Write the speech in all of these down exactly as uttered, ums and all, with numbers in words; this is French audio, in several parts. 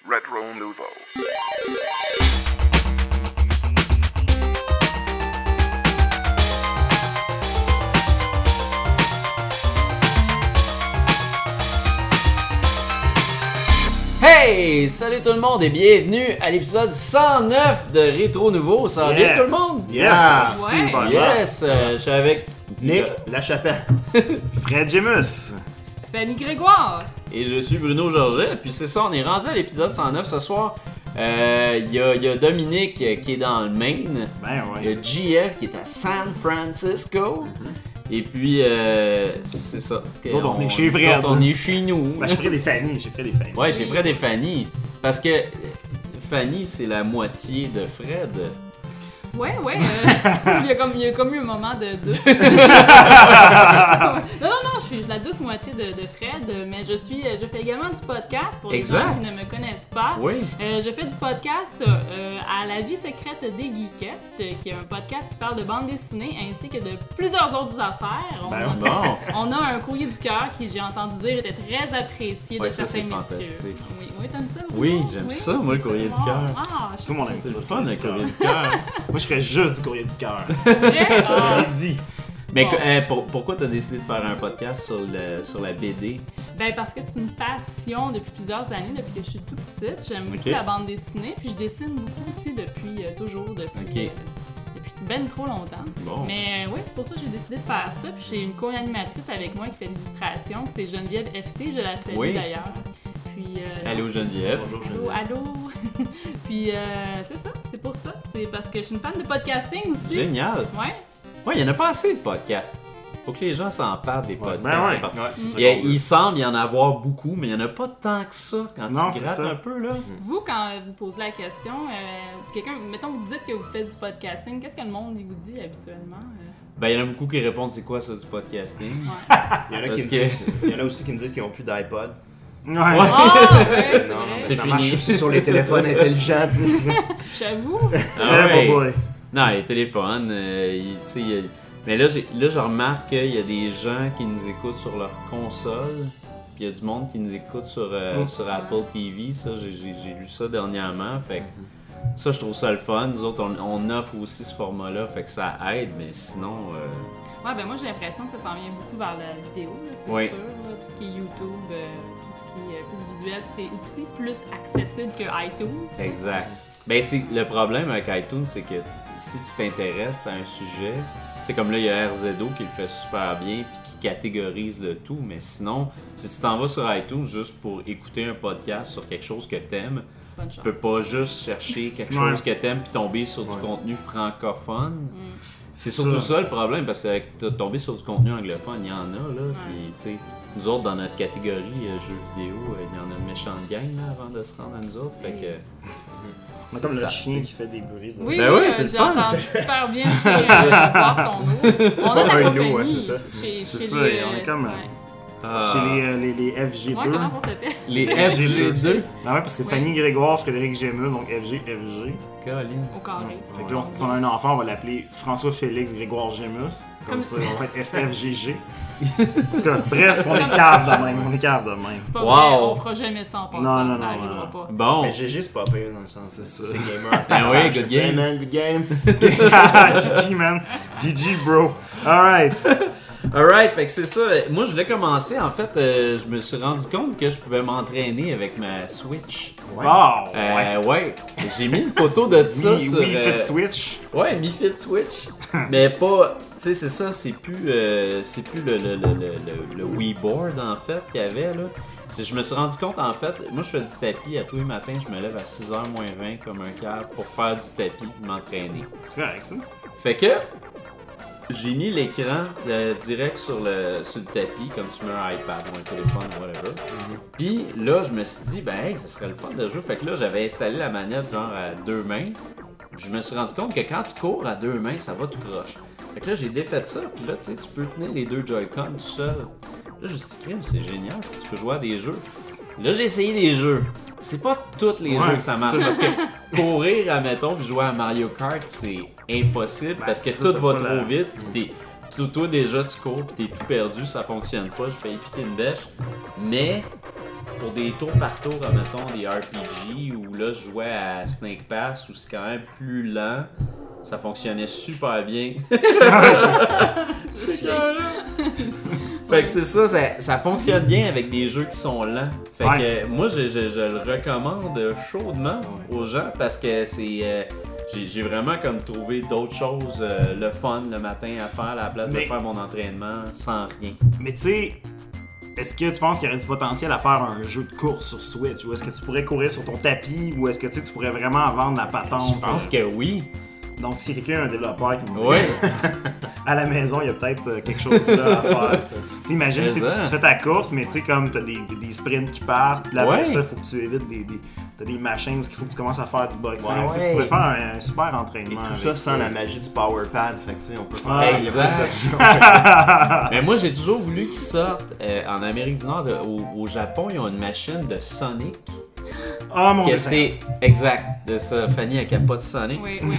Retro Nouveau. Hey! Salut tout le monde et bienvenue à l'épisode cent neuf de Rétro Nouveau. Ça va Yeah. bien tout le monde? Yes! Yeah. Super Yes! euh, je suis avec Nick Lachapelle. Fred Jemus. Fanny Grégoire. et je suis Bruno Georget. Puis c'est ça, on est rendu à l'épisode cent neuf ce soir. Il euh, y, y a Dominique euh, qui est dans le Maine. Ben Il y ouais. a G F qui est à San Francisco. Et puis, euh, c'est ça. Nous autres, on est chez Fred. nous autres, On est chez nous. Ben, je ferai des Fanny, j'ai fait des Fanny. Ouais, j'ai Fred et Fanny. Parce que Fanny, c'est la moitié de Fred. Ouais, ouais. euh, il, y a comme, il y a comme eu un moment de. de... non, non, non, je suis la douce moitié de, de Fred, mais je suis, je fais également du podcast pour les Exact. gens qui ne me connaissent pas. Oui. Euh, je fais du podcast euh, à La Vie secrète des Geekettes, euh, qui est un podcast qui parle de bande dessinée ainsi que de plusieurs autres affaires. On, Ben a, Bon. on a un courrier du cœur qui, j'ai entendu dire, était très apprécié Ouais, de ça, certains c'est messieurs. fantastique. Oui, oui, t'aimes ça? Oui, Bruno? j'aime ça, moi, le courrier du Ah, cœur. Ah, je Tout le monde aime C'est ça. le fun, le courrier du cœur. Moi, je ferais juste du courrier du cœur. Vrai? Ah. Je l'ai dit. Mais Bon. que- euh, pour- pourquoi t'as décidé de faire un podcast sur, le, sur la B D? Ben parce que c'est une passion depuis plusieurs années, depuis que je suis toute petite. J'aime Ok. beaucoup la bande dessinée, puis je dessine beaucoup aussi depuis euh, toujours, depuis, Ok. euh, depuis ben trop longtemps. Bon. Mais euh, oui, c'est pour ça que j'ai décidé de faire ça. Puis j'ai une co-animatrice avec moi qui fait l'illustration, c'est Geneviève F T, je la salue Oui. d'ailleurs. Puis, euh, Allô Geneviève. Bonjour, Allô, allô. Puis euh, c'est ça, c'est pour ça. C'est parce que je suis une fan de podcasting aussi. Génial. Ouais. Ouais, il y en a pas assez de podcasts. Faut que les gens s'en parlent des podcasts. Ben ouais. c'est pas- Ouais, c'est ça Il, y a- qu'on veut. il semble y en avoir beaucoup, mais il y en a pas tant que ça quand Non, tu c'est grattes ça. un peu là. Vous, quand vous posez la question, euh, quelqu'un, mettons, vous dites que vous faites du podcasting, qu'est-ce que le monde il vous dit habituellement? euh? Ben il y en a beaucoup qui répondent c'est quoi ça du podcasting. Il y en a, Parce qui que- me disent- il y en a aussi qui me disent qu'ils n'ont plus d'iPod. Ouais. Ah, ouais, c'est Non, vrai. C'est ça fini. marche aussi sur les téléphones intelligents. tu sais. J'avoue. Ah Ouais, ouais. boy, boy. Non, les téléphones, euh, il- tu sais, il y a- mais là, j'ai- là, je remarque qu'il y a des gens qui nous écoutent sur leur console, puis il y a du monde qui nous écoute sur, euh, Mm. sur Apple T V. Ça, j'ai, j'ai, j'ai lu ça dernièrement. Fait que ça, je trouve ça le fun. Nous autres, on, on offre aussi ce format-là, fait que ça aide, mais sinon, euh, Ouais, ben moi j'ai l'impression que ça s'en vient beaucoup vers la vidéo, là, c'est Oui. sûr. Là, tout ce qui est YouTube, euh, tout ce qui est euh, plus visuel, puis c'est aussi plus accessible que iTunes. exact. Ben, c'est, le problème avec iTunes, c'est que si tu t'intéresses à un sujet, tu sais, comme là, il y a R Z O qui le fait super bien, puis qui catégorise le tout, mais sinon, si tu t'en vas sur iTunes juste pour écouter un podcast sur quelque chose que t'aimes, Bonne tu chance. peux pas juste chercher quelque Ouais. chose que t'aimes puis tomber sur du Ouais. contenu francophone. Mm. C'est Ça. surtout ça le problème, parce que t- tomber sur du contenu anglophone, il y en a, là, puis tu sais, nous autres, dans notre catégorie euh, jeux vidéo, euh, il y en a une méchante gang, là, avant de se rendre à nous autres, fait que... C'est comme le ça, chien tu qui fait des bruits. là. Oui, Ben oui, oui, euh, c'est le j'ai fun. entendu super bien chez euh, voir son eau. On a de pas la un compagnie eau, hein, c'est ça. chez, C'est chez ça, les, on est euh, comme, euh, ouais. Ah. Chez les, euh, les, les F G deux. Ouais, comment on s'appelle? Les F G deux. Ben ouais, puis c'est Ouais. Fanny Grégoire, Frédéric Gemus, donc F G, F G. Colin. Au carré. Fait que là, si on a un enfant, on va l'appeler François-Félix Grégoire Gemus. Comme Comme- ça, on va être F F G G. En tout cas, bref, on est cave de même. On est cave de même. C'est pas Wow. vrai, on fera jamais ça en passant, Non, non, ça non, arrivera non. pas. Bon, Mais G G, c'est pas pire dans le sens. C'est ça. C'est gamer. Ben oui, Je good te dis, game. man, good game. G G, man. G G, bro. Alright. alright, fait que c'est ça. Moi, je voulais commencer, en fait, euh, je me suis rendu compte que je pouvais m'entraîner avec ma Switch. Bon, ouais. Euh, ouais, j'ai mis une photo de ça Oui, sur... oui, euh, Fit Switch. Ouais, Mi Fit Switch. Mais pas. Tu sais, c'est ça, c'est plus. euh, c'est plus le, le, le, le, le, le Wii Board en fait qu'il y avait là. C'est- Je me suis rendu compte en fait, moi je fais du tapis à tous les matins, je me lève à six heures moins vingt comme un cave pour faire du tapis, m'entraîner. C'est correct, ça. Fait que j'ai mis l'écran euh, direct sur le, sur le tapis, comme tu mets un iPad ou un téléphone ou whatever. Puis là, je me suis dit, ben hey, ça serait le fun de jouer. Fait que là, j'avais installé la manette genre à deux mains. Puis je me suis rendu compte que quand tu cours à deux mains, ça va tout croche. Fait que là, j'ai défait ça. Puis là, tu sais, tu peux tenir les deux Joy-Con tout seul. Là, je me suis dit, crime, c'est génial, ça, tu peux jouer à des jeux. Là, j'ai essayé des jeux. C'est pas tous les Ouais, jeux que ça c'est marche. ça. Parce que courir, admettons, puis jouer à Mario Kart, c'est impossible. Ben, parce que c'est tout ça, va t'as pas trop la- vite. Puis t'es- toi, toi, déjà, tu cours, puis t'es tout perdu, ça fonctionne pas. J'ai failli piquer une bêche. Mais pour des tours par tour, mettons des R P G, où là je jouais à Snake Pass, où c'est quand même plus lent, ça fonctionnait super bien. C'est Fait que c'est ça, ça, ça fonctionne bien avec des jeux qui sont lents. Fait Ouais. que euh, moi, je, je, je le recommande chaudement aux gens parce que c'est... euh, j'ai, j'ai vraiment comme trouvé d'autres choses, euh, le fun le matin à faire à la place Mais- de faire mon entraînement sans rien. Mais tu sais, est-ce que tu penses qu'il y aurait du potentiel à faire un jeu de course sur Switch? Ou est-ce que tu pourrais courir sur ton tapis? Ou est-ce que tu sais, tu pourrais vraiment vendre la patente? Je pense que oui. Donc, si quelqu'un a un développeur qui nous dit Ouais. à la maison, il y a peut-être euh, quelque chose là à faire. Tu sais, imagine, Mais tu sais, ça. tu fais ta course, mais tu sais, comme t'as des, des sprints qui partent, puis là, après Ouais. ça, il faut que tu évites des, des, t'as des machines où il faut que tu commences à faire du boxing. Ouais, Tu sais, ouais. Tu pourrais faire un, un super Et entraînement. tout avec ça sans la magie du power pad. Fait que tu sais, on peut faire. Ouais, il y a exact. plus d'options. Mais moi, j'ai toujours voulu qu'ils sortent euh, en Amérique du Nord, de- au, au Japon, ils ont une machine de Sonic. Ah mon Que dieu. c'est exact de ça. Fanny, elle capote Sonic. Oui, oui.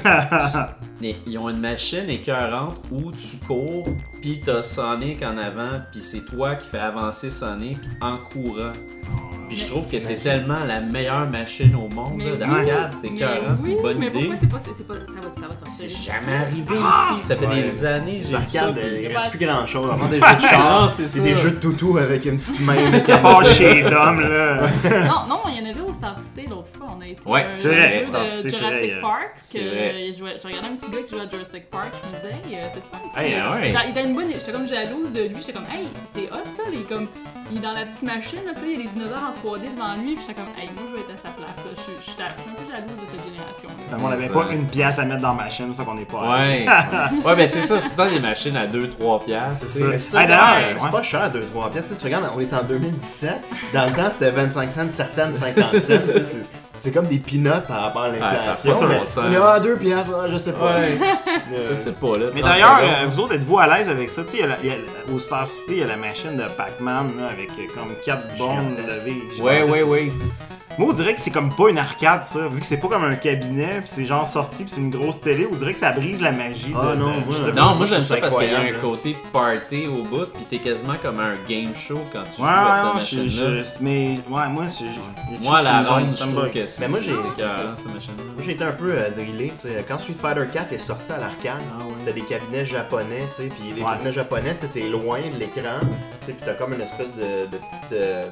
Mais ils ont une machine écœurante où tu cours, puis t'as Sonic en avant, puis c'est toi qui fais avancer Sonic en courant. Puis je Mais trouve que c'est t'imagines? tellement la meilleure machine au monde, Mais là, oui. d'arcade. C'est Mais écœurant, c'est oui, une bonne mais idée. pourquoi c'est pas, c'est, c'est pas, ça va, ça va sortir? C'est jamais arrivé ici. Ça fait Ouais. des années que Les j'ai vu ça. arcades, puis- il pas reste plus assez. grand chose. Avant des jeux de char, Non, c'est c'est ça. des jeux de toutou avec une petite main À mécanique. part chez Dom, là. Non, non, il y en avait au Star Cité l'autre fois. On a été Ouais, à un c'est vrai, jeu Star de Cité, c'est Jurassic vrai, Park. c'est que vrai. je, jouais- je regardais un petit gars qui jouait à Jurassic Park. Je me disais, hey, euh, c'est fun. ça. Hey, ouais. Il a- Il a une bonne. J'étais comme jalouse de lui. J'étais comme, hey, c'est hot ça. Il est comme, il est dans la petite machine. Là, puis il y a des dinosaures en trois D devant lui. Puis j'étais comme, hey, moi je vais être à sa place. Là. Je suis- je suis un peu jalouse de cette génération. On n'avait pas une pièce à mettre dans ma chaîne, fait qu'on est pas. Ouais. Ouais, ben c'est ça. C'est dans des machines à deux trois piastres. C'est C'est ça. mais c'est ça, Hey, d'ailleurs, c'est ouais. pas cher, deux trois pièces. Tu sais, tu regardes, on est en deux mille dix-sept. Dans le temps, c'était vingt-cinq cents, certaines cinquante cents. Tu sais, c'est- C'est comme des peanuts par rapport à Ah, ça a l'inflation. pas de mais- bon sens. mais ah, deux piastres, ah, je sais pas. Ouais. Euh, Je sais pas, là. Mais trente d'ailleurs, secondes. euh, vous autres, êtes-vous à l'aise avec ça? Tu sais, il y a la- il y a- au Star City, il y a la machine de Pac-Man là, avec euh, comme quatre bombes Gigantesque. levées. Ouais, gigantesques. ouais, ouais. Moi, on dirait que c'est comme pas une arcade, ça. Vu que c'est pas comme un cabinet, puis c'est genre sorti, puis c'est une grosse télé, on dirait que ça brise la magie. Ah, de, non, de- moi, je sais pas. Non, moi moi, j'aime je ça trouve ça parce qu'il y a un incroyable, côté party au bout, pis t'es quasiment comme un game show quand tu Ouais, joues à ouais, cette je, machine-là. je- mais ouais, moi, c'est. il y a quelque Moi, chose la qui me gêne, ronde, ça je me trouve bug. que c'est Mais moi, c'est j'ai- écœurant, cette machine-là. Moi, j'ai été un peu euh, drillé, tu sais. Quand Street Fighter quatre est sorti à l'arcade, Ah ouais. c'était des cabinets japonais, tu sais. Puis les Ouais. cabinets japonais, c'était loin de l'écran, tu sais. Puis t'as comme une espèce de, de petite. Euh,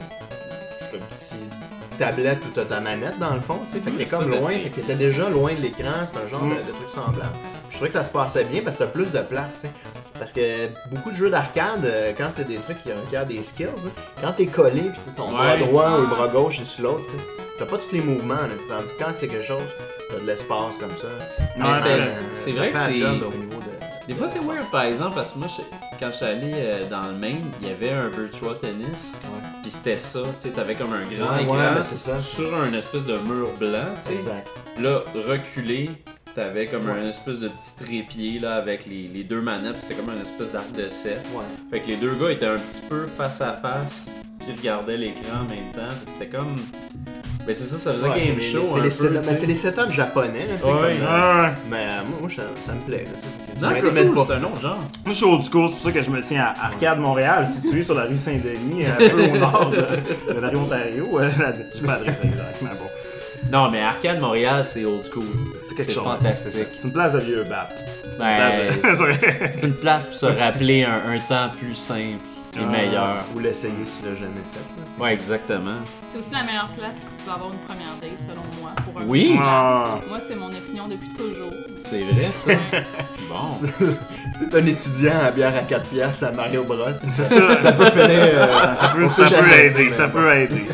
un petit tablette où t'as ta manette dans le fond, tu sais. Fait que t'es c'est comme pas loin, bête. fait que t'étais déjà loin de l'écran, c'est un genre Mm. de, de truc semblant. Je trouvais que ça se passait bien parce que t'as plus de place, tu sais. Parce que beaucoup de jeux d'arcade, euh, quand c'est des trucs qui requièrent des skills, là, quand t'es collé, puis t'as ton bras Ouais. droit ou le bras gauche et sur l'autre, tu sais, t'as pas tous les mouvements, là, tu sais. Tandis que quand c'est quelque chose, t'as de l'espace comme ça. Mais Ouais, c'est- c'est- Euh, c'est ça vrai fait que la c'est- job, là, au niveau de- Des fois, c'est weird, par exemple, parce que moi, je- quand je suis allé euh, dans le Maine, il y avait un virtual tennis, puis c'était ça, tu sais, t'avais comme un grand Ouais, écran ouais, ben, c'est ça. sur un espèce de mur blanc, tu sais. Exact. Là, reculé, t'avais comme Ouais. un espèce de petit trépied, là, avec les, les deux manettes, puis c'était comme un espèce d'arc de sept. Ouais. Fait que les deux gars étaient un petit peu face à face, puis ils regardaient l'écran en même temps, fait que c'était comme... Ben c'est ça, ça faisait Ouais, game c'est les- show c'est un les peu, setups- tu mais sais. c'est les setups japonais, là, tu sais, Ouais. comme, euh, Ouais, ouais. mais euh, moi, moi, ça, ça me plaît, là, tu sais. Non, Mais c'est tu mets cool, pas. c'est un autre genre. Moi, je suis old school, c'est pour ça que je me tiens à Arcade Montréal, situé sur la rue Saint-Denis, un peu au nord de, de la rue Ontario. Euh, la- Je sais pas l'adresse exacte, mais bon. Non, mais Arcade Montréal, c'est old school. C'est quelque C'est chose. fantastique. C'est une place de vieux bat. C'est Ben, une place de... C'est une place pour se rappeler un, un temps plus simple et Ah. meilleur. Ou l'essayer si tu l'as jamais fait, là. Ouais, exactement. C'est aussi la meilleure place si tu vas avoir une première date, selon moi. Pour un Oui. petit Ah. laps. Moi, c'est mon opinion depuis toujours. C'est vrai, ça. Ouais. Bon. Si t'es un étudiant à bière à quatre piastres à Mario Bros, C'est ça. ça peut finir. euh, Ça peut, on ça sait peut jamais, tu aider, sais, ça mais peut aider.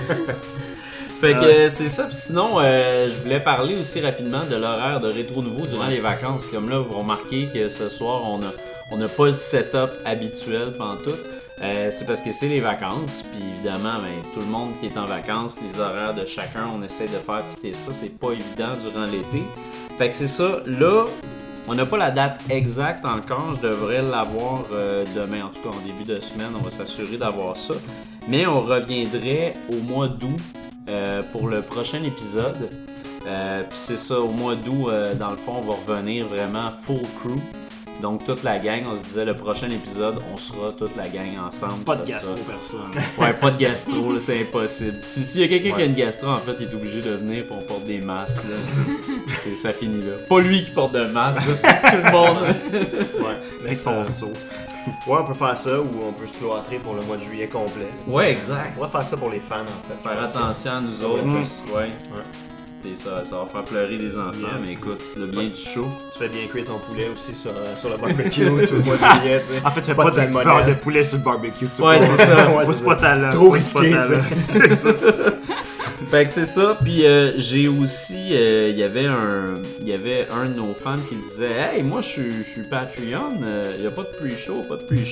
Fait que Ouais. euh, c'est ça. Puis sinon, euh, je voulais parler aussi rapidement de l'horaire de Rétro Nouveau durant les vacances. Comme là, vous remarquez que ce soir, on a, on n'a pas le setup habituel pendant tout. Euh, c'est parce que c'est les vacances. Puis évidemment, ben, tout le monde qui est en vacances, les horaires de chacun, on essaie de faire fitter ça. C'est pas évident durant l'été. Fait que c'est ça. Là, on n'a pas la date exacte encore. Je devrais l'avoir euh, demain. En tout cas, en début de semaine, on va s'assurer d'avoir ça. Mais on reviendrait au mois d'août euh, pour le prochain épisode. Euh, Puis c'est ça, au mois d'août, euh, dans le fond, on va revenir vraiment full crew. Donc toute la gang, on se disait le prochain épisode, on sera toute la gang ensemble. Pas ça de gastro, sera... personne. Ouais, pas de gastro, là, c'est impossible. Si s'il y a quelqu'un ouais. qui a une gastro, en fait, il est obligé de venir pour porter des masques. Là. c'est, ça finit là. Pas lui qui porte de masque, là, c'est tout le monde. Ouais, avec son seau. Ouais, on peut faire ça ou on peut se cloîtrer pour le mois de juillet complet. Ouais, exact. On va faire ça pour les fans en fait. Faire attention à nous autres. Mmh. Juste, ouais. ouais. Et ça, ça va faire pleurer les enfants, yes. mais écoute, le bien ouais. du show. Tu fais bien cuire ton poulet aussi sur, euh, sur le barbecue tout le mois de juillet, tu sais. En fait, tu fais pas, pas de salmonelle de poulet sur le barbecue. Tout ouais, c'est ça. ouais, pousse pas ta langue. Trop risqué, c'est ça. Fait que c'est ça, puis euh, j'ai aussi, il euh, y avait un il y avait un de nos fans qui disait « Hey, moi je suis je suis Patreon, il euh, y a pas de pre-show, pas de pre-show. »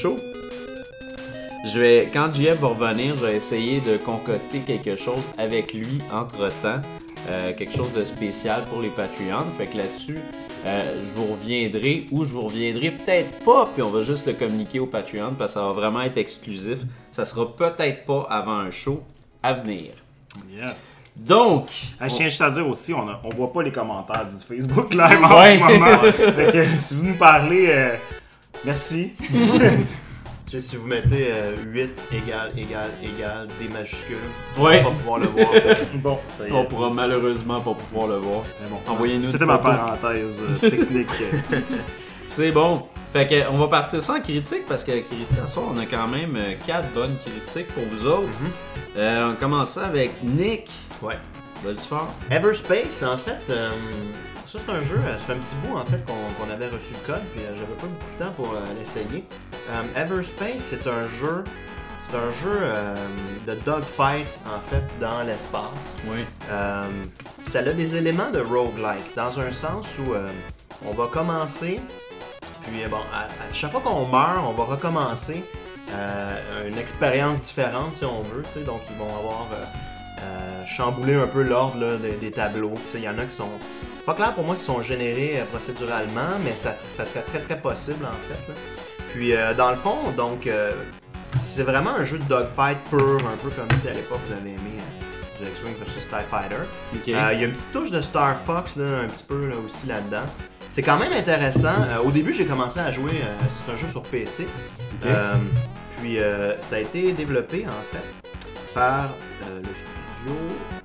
Je vais, quand J F va revenir, je vais essayer de concocter quelque chose avec lui entre-temps, euh, quelque chose de spécial pour les Patreons. Fait que là-dessus, euh, je vous reviendrai ou je vous reviendrai peut-être pas, puis on va juste le communiquer aux Patreons parce que ça va vraiment être exclusif. Ça sera peut-être pas avant un show à venir. Yes. Donc, je tiens juste à dire aussi, on, a, on voit pas les commentaires du Facebook live en ouais. ce moment. Fait que, si vous nous parlez, euh, merci. Tu sais, si vous mettez euh, huit égale, égale, égale, des majuscules, ouais. on va pas pouvoir le voir. Bon, ça y est. On pourra malheureusement pas pouvoir le voir. Mais bon, envoyez-nous c'était ma parenthèse euh, technique. C'est bon. Fait que on va partir sans critique parce que ce soir, on a quand même quatre bonnes critiques pour vous autres. Mm-hmm. euh, on commence ça avec Nick. Ouais. Vas-y fort. Everspace, en fait, euh, ça c'est un jeu, ça fait un petit bout en fait qu'on, qu'on avait reçu le code, puis euh, j'avais pas beaucoup de temps pour euh, l'essayer. Euh, Everspace, c'est un jeu, c'est un jeu euh, de dogfight en fait dans l'espace. Oui. Euh, ça a des éléments de roguelike, dans un sens où euh, on va commencer. Puis bon, à, à chaque fois qu'on meurt, on va recommencer euh, une expérience différente si on veut. T'sais. Donc ils vont avoir euh, euh, chamboulé un peu l'ordre là, des, des tableaux. Il y en a qui sont pas clair pour moi s'ils sont générés euh, procéduralement, mais ça, ça serait très très possible en fait. Là. Puis euh, dans le fond, donc euh, c'est vraiment un jeu de dogfight pur, un peu comme si à l'époque vous avez aimé euh, du X-Wing versus TIE Fighter. Il okay. euh, y a une petite touche de Star Fox là, un petit peu là, aussi là-dedans. C'est quand même intéressant. Euh, au début, j'ai commencé à jouer, euh, c'est un jeu sur P C. Okay. Euh, puis, euh, ça a été développé, en fait, par euh, le studio...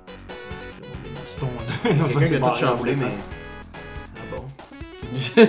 Ton... Quelqu'un qui a tout chamboulé, mais... Ah bon? C'est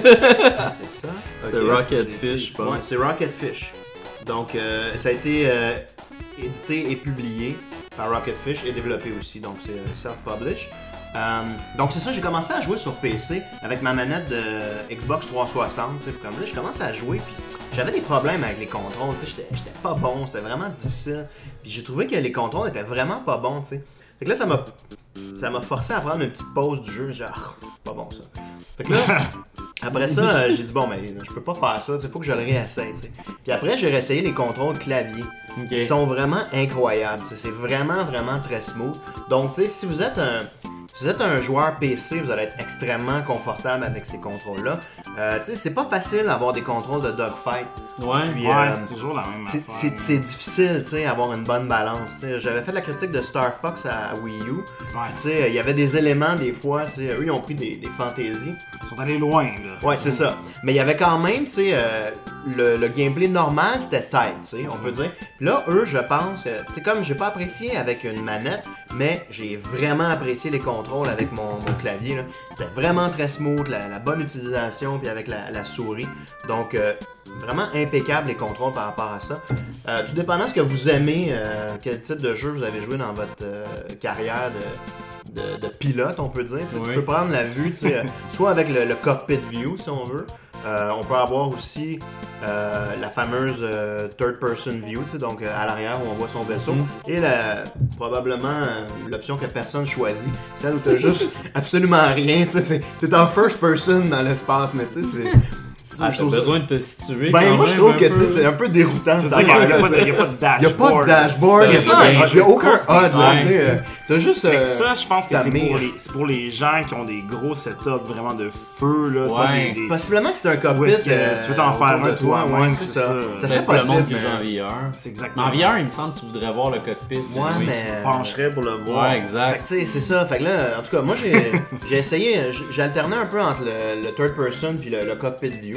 ça? C'était okay, Rocket Fish, je pense. Ouais, c'est Rocket Fish. Donc, euh, ça a été euh, édité et publié par Rocket Fish et développé aussi. Donc, c'est self-publish. Euh, donc c'est ça, j'ai commencé à jouer sur P C avec ma manette de Xbox trois cent soixante, tu sais, comme là, j'ai commencé à jouer, puis j'avais des problèmes avec les contrôles, tu sais, j'étais, j'étais pas bon, c'était vraiment difficile, puis j'ai trouvé que les contrôles étaient vraiment pas bons, tu sais. Fait que là, ça m'a, ça m'a forcé à prendre une petite pause du jeu, genre, ah, pas bon ça. Fait que là, après ça, euh, j'ai dit, bon, mais je peux pas faire ça, il faut que je le réessaye, tu sais. Puis après, j'ai réessayé les contrôles clavier, okay. qui sont vraiment incroyables, tu sais, c'est vraiment, vraiment très smooth. Donc, tu sais, si vous êtes un... Si vous êtes un joueur P C, vous allez être extrêmement confortable avec ces contrôles-là. Euh, tu sais, c'est pas facile d'avoir des contrôles de dogfight. Ouais, Puis, ouais euh, c'est toujours la même c'est, affaire. C'est, c'est difficile, tu sais, d'avoir une bonne balance. T'sais. J'avais fait la critique de Star Fox à Wii U. Ouais. Tu sais, il y avait des éléments des fois, tu sais, eux ils ont pris des, des fantaisies. Ils sont allés loin, là. Ouais, c'est ça. Mais il y avait quand même, tu sais, euh, le, le gameplay normal, c'était tight, tu sais, on peut dire. Puis là, eux, je pense que, tu sais, comme j'ai pas apprécié avec une manette, mais j'ai vraiment apprécié les contrôles avec mon, mon clavier, là. C'était vraiment très smooth, la, la bonne utilisation, puis avec la, la souris. Donc, euh, vraiment impeccable les contrôles par rapport à ça. Euh, tout dépendant de ce que vous aimez, euh, quel type de jeu vous avez joué dans votre euh, carrière de, de, de pilote, on peut dire. Oui. Tu peux prendre la vue, euh, soit avec le, le cockpit view, si on veut. Euh, on peut avoir aussi euh, la fameuse euh, third person view, donc euh, à l'arrière où on voit son vaisseau. Mm. Et la, probablement euh, l'option que personne choisit, celle où t'as juste absolument rien. T'es, t'es en first person dans l'espace, mais tu sais, c'est... Ah, t'as besoin de te situer. Ben, quand moi, même, je trouve que peu... c'est un peu déroutant. C'est ça qu'il n'y a, a pas de dashboard. Il n'y a pas de dashboard. Il n'y a, a aucun H D. Ouais, t'as juste. Euh, ça, je pense que c'est pour, les, c'est pour les gens qui ont des gros setups vraiment de feu. Là, ouais. Des... Possiblement que c'est un cockpit. Que euh, tu veux t'en faire un toi, ouais, c'est ça. Ça, ça serait c'est possible. Le monde qui joue en V R. C'est exactement. En V R, il me semble que tu voudrais voir le cockpit. Ouais, oui, mais. Tu pencherais pour le voir. Ouais, exact. Fait que, tu sais, c'est ça. Fait que là, en tout cas, moi, j'ai, j'ai essayé. J'ai alterné un peu entre le, le third person puis le, le cockpit view.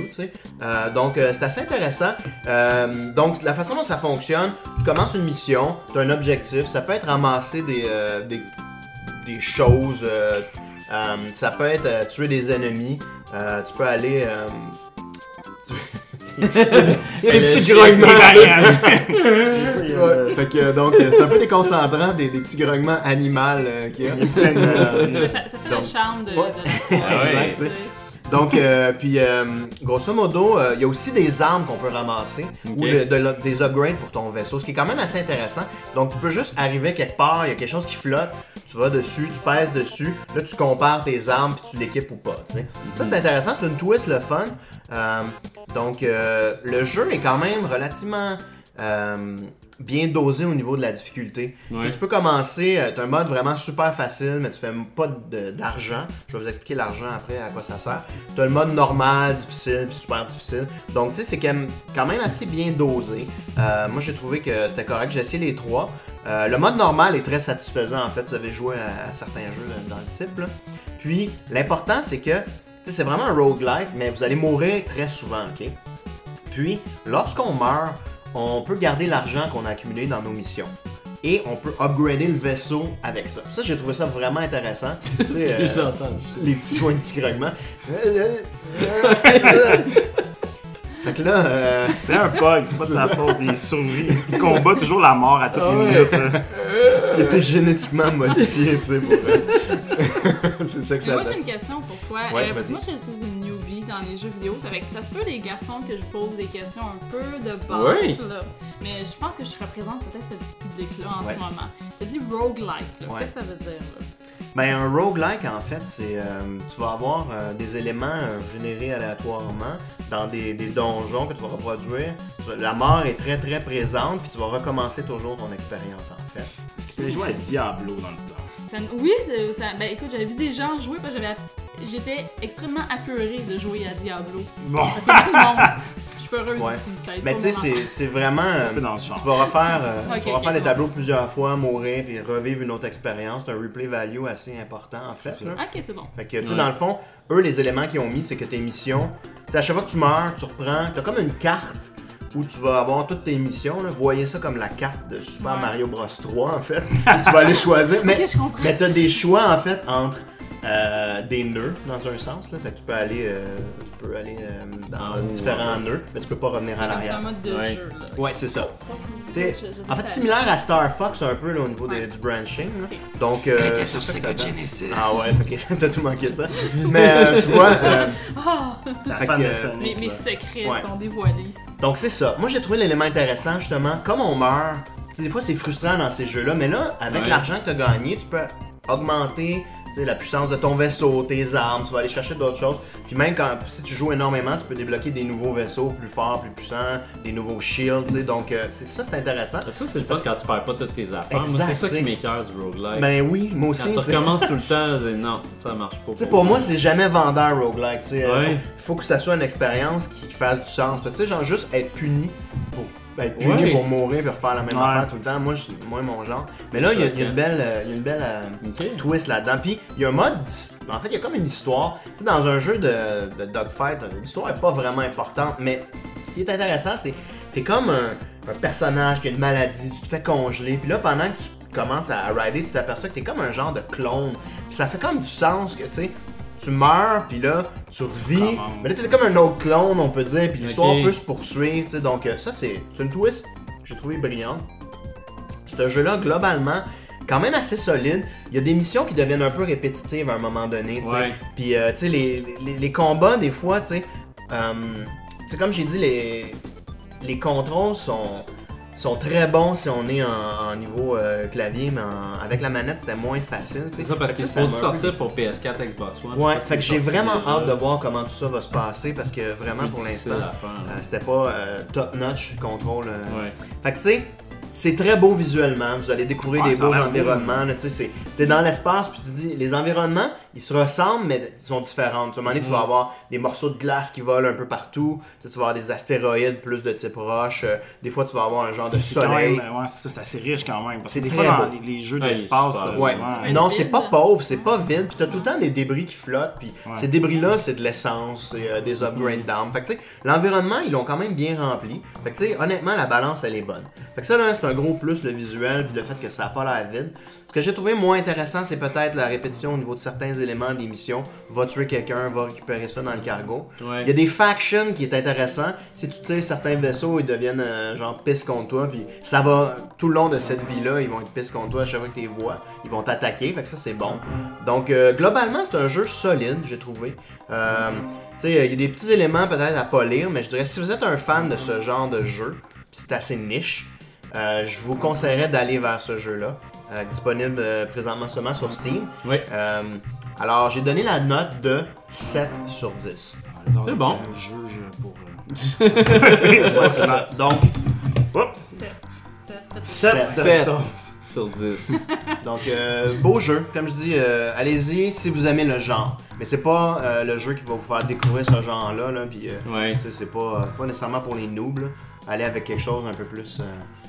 tu sais. Euh, donc, euh, c'est assez intéressant. Euh, donc, la façon dont ça fonctionne, tu commences une mission, tu as un objectif. Ça peut être ramasser des, euh, des, des choses. Euh, euh, ça peut être euh, tuer des ennemis. Euh, tu peux aller... Euh, Il y a des petits grognements. Ouais. Fait que donc c'est un peu déconcentrant des, des petits grognements animaux euh, qu'il y a. Euh, ça, ça fait donc, le charme de, ouais. de la soirée. Ouais, tu sais. Donc, euh, puis euh, grosso modo, il euh, y a aussi des armes qu'on peut ramasser okay. ou de, de, des upgrades pour ton vaisseau, ce qui est quand même assez intéressant. Donc, tu peux juste arriver quelque part, il y a quelque chose qui flotte, tu vas dessus, tu pèses dessus, là tu compares tes armes puis tu l'équipes ou pas. T'sais. Mm-hmm. Ça, c'est intéressant, c'est une twist le fun. Euh, donc, euh, le jeu est quand même relativement... Euh, bien dosé au niveau de la difficulté. Ouais. Tu peux commencer, tu as un mode vraiment super facile, mais tu fais pas de, d'argent. Je vais vous expliquer l'argent après, à quoi ça sert. Tu as le mode normal, difficile, puis super difficile. Donc, tu sais, c'est quand même assez bien dosé. Euh, moi, j'ai trouvé que c'était correct. J'ai essayé les trois. Euh, le mode normal est très satisfaisant, en fait. Vous avez joué à, à certains jeux dans le type. Là. Puis, l'important, c'est que c'est vraiment un roguelike, mais vous allez mourir très souvent, OK? Puis, lorsqu'on meurt, on peut garder l'argent qu'on a accumulé dans nos missions. Et on peut upgrader le vaisseau avec ça. Ça, j'ai trouvé ça vraiment intéressant. C'est euh, j'entends. Les petits soins du petit grognement. Fait que là... Euh... C'est un bug, c'est pas de sa faute. Il survit, il combat toujours la mort à toutes ah les ouais. minutes. Il était génétiquement modifié, tu sais, pour... c'est ça que ça Moi, j'ai une question pour toi. Ouais, euh, parce que moi, je suis une newbie dans les jeux vidéo. Ça, fait que ça se peut, les garçons, que je pose des questions un peu de base, oui. là. Mais je pense que je représente peut-être ce petit public-là en ouais. ce moment. Tu as dit roguelike, là. Ouais. Qu'est-ce que ça veut dire, là? Ben, un roguelike, en fait, c'est... Euh, tu vas avoir euh, des éléments euh, générés aléatoirement dans des, des donjons que tu vas reproduire. Tu vas, la mort est très, très présente, puis tu vas recommencer toujours ton expérience, en fait. Est-ce qu'il avait joué à Diablo dans le temps? Ça, oui, ça, ben écoute, j'avais vu des gens jouer, parce que j'avais, j'étais extrêmement apeurée de jouer à Diablo. Bon. Parce qu'il y a beaucoup de monstres. Je suis peureuse ouais. aussi. Ça Mais tu sais, c'est, c'est vraiment... C'est un peu dans le genre. Tu vas refaire, euh, okay, tu vas refaire okay, les tableaux plusieurs fois, mourir, puis revivre une autre expérience. C'est un replay value assez important, en fait. Là. Ok, c'est bon. Fait que, tu sais, ouais. dans le fond, eux, les éléments qu'ils ont mis, c'est que tes missions... Tu sais, à chaque fois que tu meurs, tu reprends... T'as comme une carte où tu vas avoir toutes tes missions. Là. Voyez ça comme la carte de Super ouais. Mario Bros trois, en fait. Tu vas aller choisir. Mais, okay, je comprends. mais t'as des choix, en fait, entre... Euh, des nœuds dans un sens là. Fait que tu peux aller euh, tu peux aller euh, dans oh, différents ouais. nœuds mais tu peux pas revenir à l'arrière. C'est un mode de ouais. jeu là. Ouais, c'est ça. T'sais, en fait similaire à Star Fox un peu là, au niveau ouais. des, du branching okay. donc euh, c'est sur Sega Genesis. Ah ouais, ok, t'as tout manqué ça. Mais euh, tu vois euh, oh. La fan que, de Sonic, mes, mes secrets ouais. sont dévoilés. Donc c'est ça. Moi j'ai trouvé l'élément intéressant justement comme on meurt. T'sais, des fois c'est frustrant dans ces jeux là mais là avec ouais. l'argent que t'as gagné tu peux augmenter la puissance de ton vaisseau, tes armes, tu vas aller chercher d'autres choses. Puis même quand si tu joues énormément, tu peux débloquer des nouveaux vaisseaux plus forts, plus puissants, des nouveaux shields, tu sais. Donc euh, c'est ça, c'est intéressant. Ça c'est le fun quand tu perds pas toutes tes affaires. Exact, moi c'est ça t'sais. qui m'écoeure du roguelike. Ben oui, moi aussi. Quand tu recommences tout le temps, non, ça marche pas. Tu sais pour moi, c'est jamais vendeur roguelike, tu sais. Ouais. Faut, faut que ça soit une expérience qui, qui fasse du sens. Parce que tu sais, genre juste être puni pour être puni ouais. pour mourir et refaire la même ouais. affaire tout le temps, moi c'est moins mon genre. Mais là, il y, y a une belle, euh, y a une belle euh, okay. twist là-dedans. Puis il y a un mode, en fait, il y a comme une histoire. Tu sais, dans un jeu de, de dogfight, l'histoire est pas vraiment importante, mais ce qui est intéressant, c'est que t'es comme un, un personnage qui a une maladie, tu te fais congeler, puis là, pendant que tu commences à rider, tu t'aperçois que t'es comme un genre de clone. Puis ça fait comme du sens que, tu sais, tu meurs, puis là, tu revis. Mais là, t'es comme un autre clone, on peut dire, puis l'histoire okay. peut se poursuivre, tu sais. Donc, euh, ça, c'est une twist que j'ai trouvé brillante. Ce jeu-là, globalement, quand même assez solide. Il y a des missions qui deviennent un peu répétitives à un moment donné, tu sais. Ouais. Puis, euh, tu sais, les, les, les combats, des fois, tu sais, euh, tu sais, comme j'ai dit, les, les contrôles sont. sont très bons si on est en, en niveau euh, clavier, mais en, avec la manette c'était moins facile. C'est ça parce qu'il est supposé sortir pour P S quatre, Xbox One. Ouais, fait que j'ai vraiment hâte de voir comment tout ça va se passer parce que vraiment pour l'instant, euh, c'était pas euh, top notch contrôle. Euh... Ouais. Fait que tu sais, c'est très beau visuellement. Vous allez découvrir Ouais, des ça a beaux l'air environnements. là, Tu sais, c'est- t'es dans l'espace, puis tu dis, les environnements, ils se ressemblent, mais ils sont différents. Tu sais, à un moment donné, tu vas avoir des morceaux de glace qui volent un peu partout. Tu sais, tu vas avoir des astéroïdes plus de type roche. Euh, des fois, tu vas avoir un genre de C'est quand soleil. même, ouais, c'est ça, c'est assez riche quand même. Parce que C'est des très fois, dans beau. les, les jeux Ouais, d'espace, il est super, euh, Ouais. souvent, Ouais. Non, vide. c'est pas pauvre, c'est pas vide, puis t'as tout le temps des débris qui flottent, puis Ouais. ces débris-là, c'est de l'essence, c'est euh, des upgrade d'armes. Fait que tu sais, l'environnement, ils l'ont quand même bien rempli. Fait que tu sais, honnêtement, la balance, elle est bonne. Fait que ça, là, c'est un gros plus, le visuel, puis le fait que ça a pas l'air vide. Ce que j'ai trouvé moins intéressant, c'est peut-être la répétition au niveau de certains éléments des missions. Va tuer quelqu'un, va récupérer ça dans le cargo. Ouais. Il y a des factions qui est intéressant. Si tu tires certains vaisseaux, ils deviennent euh, genre pisse contre toi, puis ça va tout le long de cette vie-là, ils vont être pisse contre toi à chaque fois que tu les vois. Ils vont t'attaquer, fait que ça c'est bon. Donc euh, globalement, c'est un jeu solide, j'ai trouvé. Euh, tu sais, il y a des petits éléments peut-être à polir, mais je dirais si vous êtes un fan de ce genre de jeu, puis c'est assez niche, euh, je vous conseillerais d'aller vers ce jeu-là. Euh, disponible euh, présentement seulement sur Steam. Oui. Euh, alors, j'ai donné la note de sept sur dix. C'est bon. Un juge pour. euh, Facebook, ça. Donc, Oups! Sept. Sept. sept sept sur dix. donc euh, beau jeu. Comme je dis, euh, allez-y si vous aimez le genre. Mais c'est pas euh, le jeu qui va vous faire découvrir ce genre-là. Là, puis, euh, Ouais. tu sais, c'est pas, euh, pas nécessairement pour les noobs. Là. Allez avec quelque chose un peu plus euh,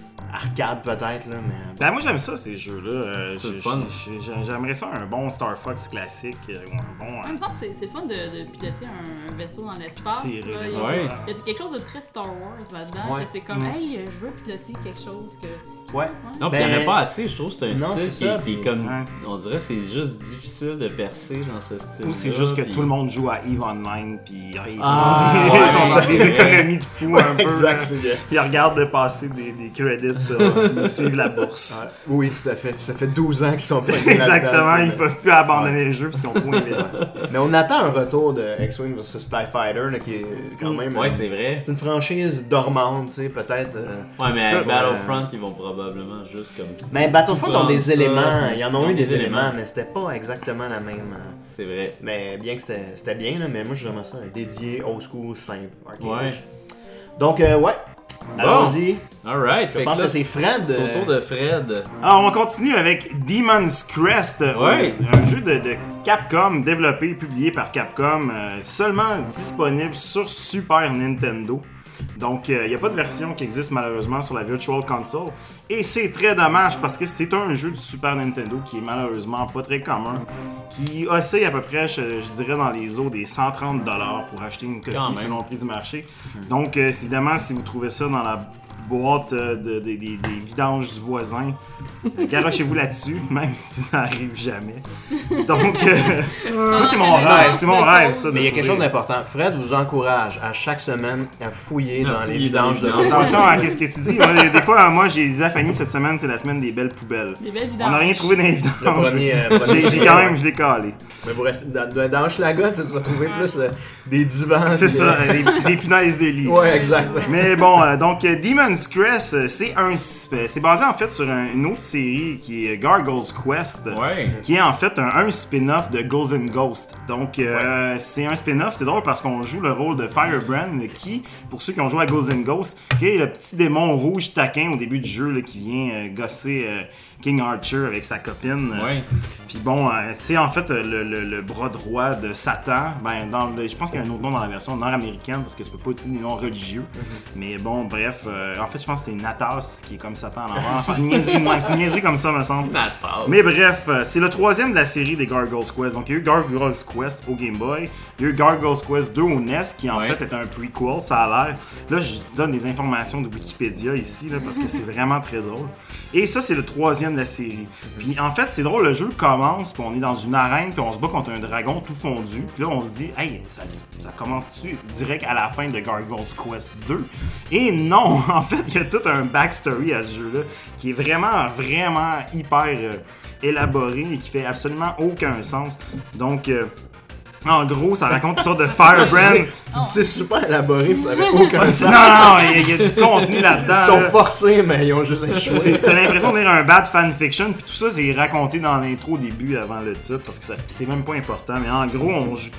arcade peut-être. Là, mais... Ben moi j'aime ça ces jeux-là. Euh, C'est j'ai- le fun. j'ai- j'ai- J'aimerais ça un bon Star Fox classique. euh, ou un bon. En euh, même temps, c'est c'est le fun de, de piloter un, un vaisseau dans l'espace. Tirer là. les Il y a- Ouais. il y a quelque chose de très Star Wars là-dedans. Ouais. que C'est comme, Mm. hey, je veux piloter quelque chose que. Ouais. Non, puis il n'y en Ben, a pas assez, je trouve. C'est un non, style c'est qui, ça, est- qui est puis- comme. Ouais. On dirait que c'est juste difficile de percer dans ce style. Ou c'est juste que tout le monde joue à EVE Online puis ils sont Ah, dans des, ouais, ils sont dans c'est des vrai. économies de fou un peu. exact, là. c'est vrai. Ils regardent de passer des, des credits ça, puis ils suivent la bourse. Ouais. Oui, tout à fait. Ça fait douze ans qu'ils sont pas Exactement, ils peuvent plus abandonner le jeu parce qu'ils ont trop investi. Mais on attend un retour de X-Wing versus TIE Fighter, là, qui est quand même... Ouais, euh, c'est vrai. c'est une franchise dormante, tu sais, peut-être... euh, Ouais, mais Ça, avec Battlefront, ils vont probablement juste comme. Mais Battlefront ont des prendre ça, éléments, puis ils en ils ont ont eu des des éléments, éléments. mais c'était pas exactement la même. euh, C'est vrai. Mais bien que c'était c'était bien, là, mais moi j'aimais ça, dédié old school simple. arcade. Ouais. Donc, euh, ouais, allons-y. Alright, Je fait pense que que là, c'est Fred. c'est au euh, tour de Fred. Alors, on continue avec Demon's Crest, euh, Ouais. un jeu de, de Capcom, développé et publié par Capcom, euh, seulement disponible sur Super Nintendo. Donc, il n'y a pas de version qui existe malheureusement sur la Virtual Console. Et c'est très dommage parce que c'est un jeu du Super Nintendo qui est malheureusement pas très commun. Qui oscille à peu près, je, je dirais, dans les eaux des cent trente dollars pour acheter une Quand copie même. selon le prix du marché. Donc, euh, évidemment, si vous trouvez ça dans la boîte euh, de, de- des- des vidanges du voisin, euh, garochez-vous là-dessus, même si ça arrive jamais. Donc, euh, moi, c'est mon rêve, c'est mon rêve, ça. de Mais il y a quelque chose trouver- d'important. Fred vous encourage à chaque semaine à fouiller À dans les fouiller dans vidanges les de vidanges. Attention à ce que tu dis. Moi, des, des fois, moi, j'ai dit à Fanny, cette semaine, c'est la semaine des belles poubelles. Des belles On vidanges. n'a rien trouvé dans les Le vidanges. premier, euh, J'ai premier- j'ai quand même, je l'ai calé. Mais vous restez dans, dans, dans Hochelaga, tu sais, tu vas trouver plus euh, des divans. C'est des- ça, des, des punaises de lit. Ouais, exact. Mais bon, euh, donc euh, Demon's Crest, euh, c'est un, c'est basé en fait sur un- une autre série qui est Gargoyle's Quest, Ouais. qui est en fait un, un spin-off de Ghosts and Ghosts. Donc euh, c'est un spin-off, c'est drôle parce qu'on joue le rôle de Firebrand, qui, pour ceux qui ont joué à Ghosts and Ghosts, qui est le petit démon rouge taquin au début du jeu là, qui vient euh, gosser euh, King Archer avec sa copine. Ouais. Puis bon, euh, c'est en fait euh, le, le- le bras droit de Satan. Ben, dans le- je pense qu'il y a un autre nom dans la version nord-américaine parce que tu peux pas utiliser des noms religieux. Mais bon, bref, euh, en fait, je pense que c'est Natas qui est comme Satan en avant. Enfin, une niaiserie, de même. C'est une niaiserie comme ça, me semble. Natas. Mais bref, euh, c'est le troisième de la série des Gargoyle's Quest. Donc il y a eu Gargoyle's Quest au Game Boy, il y a eu Gargoyle's Quest deux au N E S qui en Ouais. fait est un prequel, ça a l'air. Là, je donne des informations de Wikipédia ici là, parce que c'est vraiment très drôle. Et ça, c'est le troisième de la série. Puis en fait, c'est drôle, le jeu commence, puis on est dans une arène, puis on se bat contre un dragon tout fondu. Puis là, on se dit, hey, ça, ça commence-tu direct à la fin de Gargoyle's Quest deux? Et non, en fait, il y a tout un backstory à ce jeu-là qui est vraiment, vraiment hyper euh, élaboré et qui fait absolument aucun sens. Donc, euh, en gros, ça raconte une sorte de Firebrand. Tu dis c'est super élaboré, puis ça avait aucun Non, sens. non, non, il y, a- il y a du contenu là-dedans. Ils sont là. forcés, mais ils ont juste échoué. C'est- T'as l'impression de lire un bad fanfiction, puis tout ça c'est raconté dans l'intro au début avant le titre, parce que ça- c'est même pas important, mais en gros, on joue.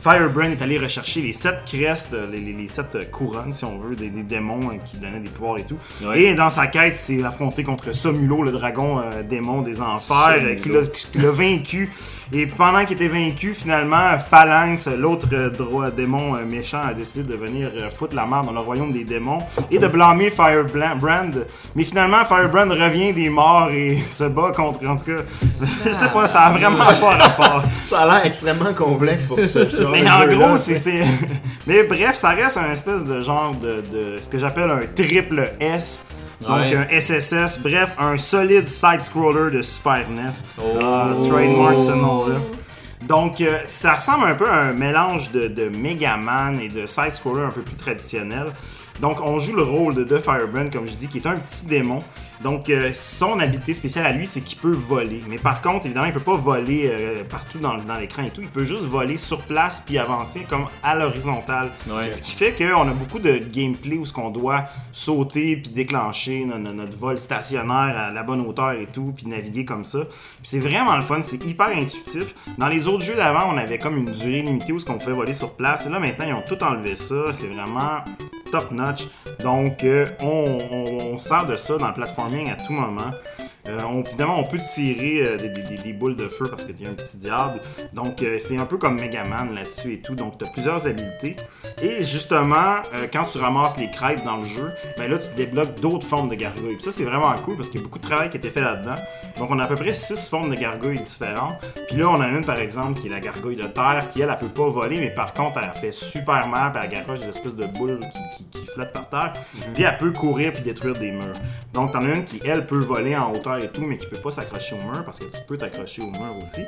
Firebrand est allé rechercher les sept crestes, les, les, les sept couronnes, si on veut, des, des démons hein, qui donnaient des pouvoirs et tout. Ouais. Et dans sa quête, il s'est affronté contre Somulo, le dragon euh, démon des enfers, euh, qui, l'a, qui l'a vaincu. Et pendant qu'il était vaincu, finalement, Phalanx, l'autre euh, droit démon euh, méchant, a décidé de venir euh, foutre la merde dans le royaume des démons et de blâmer Firebrand. Mais finalement, Firebrand revient des morts et se bat contre, en tout cas, je sais pas, ça a vraiment pas rapport. Ça a l'air extrêmement complexe pour ça. Mais en gros, c'est, c'est... Mais bref, ça reste un espèce de genre de, de ce que j'appelle un triple S. Donc ouais. un S S S, bref, un solide side-scroller de Super N E S. Oh. Uh, trademark ce nom-là. Donc, euh, ça ressemble un peu à un mélange de, de Mega Man et de side-scroller un peu plus traditionnel. Donc, on joue le rôle de, de Firebrand, comme je dis, qui est un petit démon. Donc, euh, son habilité spéciale à lui, c'est qu'il peut voler. Mais par contre, évidemment, il peut pas voler euh, partout dans, dans l'écran et tout. Il peut juste voler sur place puis avancer comme à l'horizontale. Ouais. Ce qui fait qu'on a beaucoup de gameplay où on doit sauter puis déclencher notre, notre vol stationnaire à la bonne hauteur et tout, puis naviguer comme ça. Puis c'est vraiment le fun, c'est hyper intuitif. Dans les autres jeux d'avant, on avait comme une durée limitée où on pouvait voler sur place. Et là, maintenant, ils ont tout enlevé ça. C'est vraiment top notch. Donc, euh, on, on, on sert de ça dans le platforming à tout moment. Euh, on, évidemment, on peut tirer euh, des, des, des boules de feu parce que t'es un petit diable. Donc, euh, c'est un peu comme Mega Man là-dessus et tout. Donc, t'as plusieurs habilités. Et justement, euh, quand tu ramasses les crêtes dans le jeu, ben là, tu débloques d'autres formes de gargouilles. Puis ça, c'est vraiment cool parce qu'il y a beaucoup de travail qui a été fait là-dedans. Donc, on a à peu près six formes de gargouilles différentes. Puis là, on a une, par exemple, qui est la gargouille de terre, qui, elle, elle peut pas voler, mais par contre, elle fait super mal, puis elle garoche des espèces de boules qui, qui, qui flottent par terre. Mm-hmm. Puis elle peut courir puis détruire des murs. Donc, t'en as une qui, elle, peut voler en hauteur et tout, mais qui peut pas s'accrocher au mur, parce que tu peux t'accrocher au mur aussi.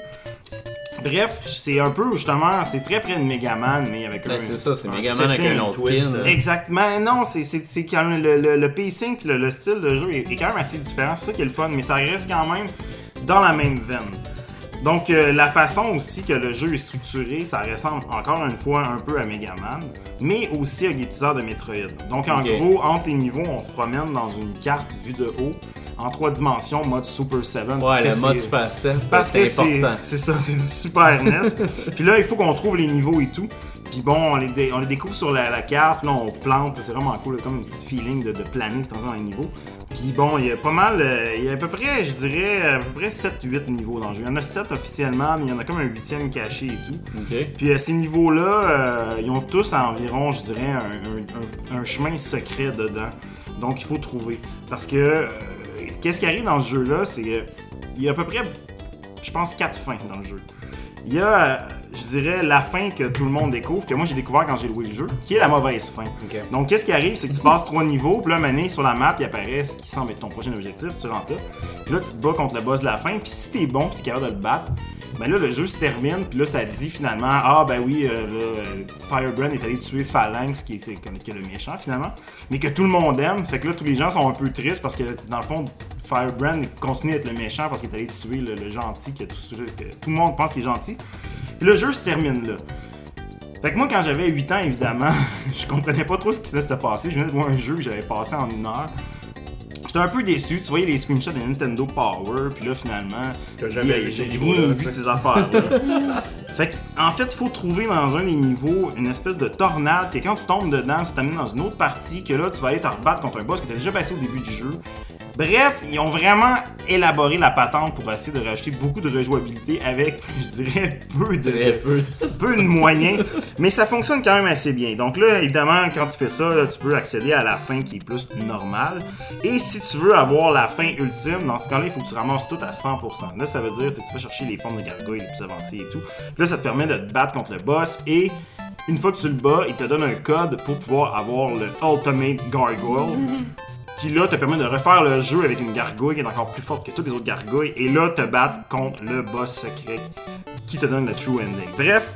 Bref, c'est un peu, justement, c'est très près de Mega Man, mais avec ben, un... c'est ça, c'est Mega Man avec un autre twist. Skin. Exactement. Non, c'est, c'est, c'est quand même le, le, le pacing et le, le style de jeu est, est quand même assez différent. C'est ça qui est le fun, mais ça reste quand même dans la même veine. Donc, euh, la façon aussi que le jeu est structuré, ça ressemble encore une fois un peu à Mega Man, mais aussi avec des petits airs de Metroid. Donc, en okay. gros, entre les niveaux, on se promène dans une carte vue de haut, en trois dimensions, mode Super sept. Ouais, parce le que mode Super sept, parce c'est que important. C'est, c'est ça, c'est du Super N E S. Puis là, il faut qu'on trouve les niveaux et tout. Puis bon, on les, dé- on les découvre sur la, la carte, là, on plante, c'est vraiment cool, là, comme un petit feeling de, de planning qui est dans les niveaux. Puis bon, il y a pas mal, euh, il y a à peu près, je dirais, à peu près sept huit niveaux dans le jeu. Il y en a sept officiellement, mais il y en a comme un huitième caché et tout. Okay. Puis euh, ces niveaux-là, euh, ils ont tous environ, je dirais, un, un, un, un chemin secret dedans. Donc il faut trouver. Parce que, euh, qu'est-ce qui arrive dans ce jeu-là, c'est qu'il y a à peu près, je pense, quatre fins dans le jeu. Il y a, euh, je dirais, la fin que tout le monde découvre, que moi j'ai découvert quand j'ai loué le jeu, qui est la mauvaise fin. Okay. Donc, qu'est-ce qui arrive, c'est que tu passes trois niveaux, puis là, un année, sur la map, il apparaît ce qui semble être ton prochain objectif, tu rentres là. Puis là, tu te bats contre le boss de la fin, puis si t'es bon, puis t'es capable de le battre, ben là, le jeu se termine, puis là, ça dit finalement, ah ben oui, euh, là, Firebrand est allé tuer Phalanx, qui est, qui est le méchant finalement, mais que tout le monde aime. Fait que là, tous les gens sont un peu tristes parce que dans le fond, Firebrand continue d'être le méchant parce qu'il est allé tuer le, le gentil, que tout, que tout le monde pense qu'il est gentil. Puis le jeu se termine là. Fait que moi, quand j'avais huit ans, évidemment, je comprenais pas trop ce qui s'était passé. Je venais de voir un jeu que j'avais passé en une heure. J'étais un peu déçu, tu voyais les screenshots de Nintendo Power, puis là finalement, que jamais j'ai rien vu de ces affaires-là. Fait que, en fait, il faut trouver dans un des niveaux une espèce de tornade, que quand tu tombes dedans, ça t'amène dans une autre partie, que là tu vas aller te rebattre contre un boss que t'as déjà passé au début du jeu. Bref, ils ont vraiment élaboré la patente pour essayer de rajouter beaucoup de rejouabilité avec, je dirais, peu de, de, peu. peu de moyens. Mais ça fonctionne quand même assez bien. Donc là, évidemment, quand tu fais ça, là, tu peux accéder à la fin qui est plus normale. Et si tu veux avoir la fin ultime, dans ce cas-là, il faut que tu ramasses tout à cent pour cent. Là, ça veut dire que tu vas chercher les formes de gargouilles les plus avancées et tout. Là, ça te permet de te battre contre le boss et... une fois que tu le bats, il te donne un code pour pouvoir avoir le Ultimate Gargoyle. Qui là te permet de refaire le jeu avec une gargouille qui est encore plus forte que toutes les autres gargouilles. Et là, te battre contre le boss secret qui te donne le true ending. Bref.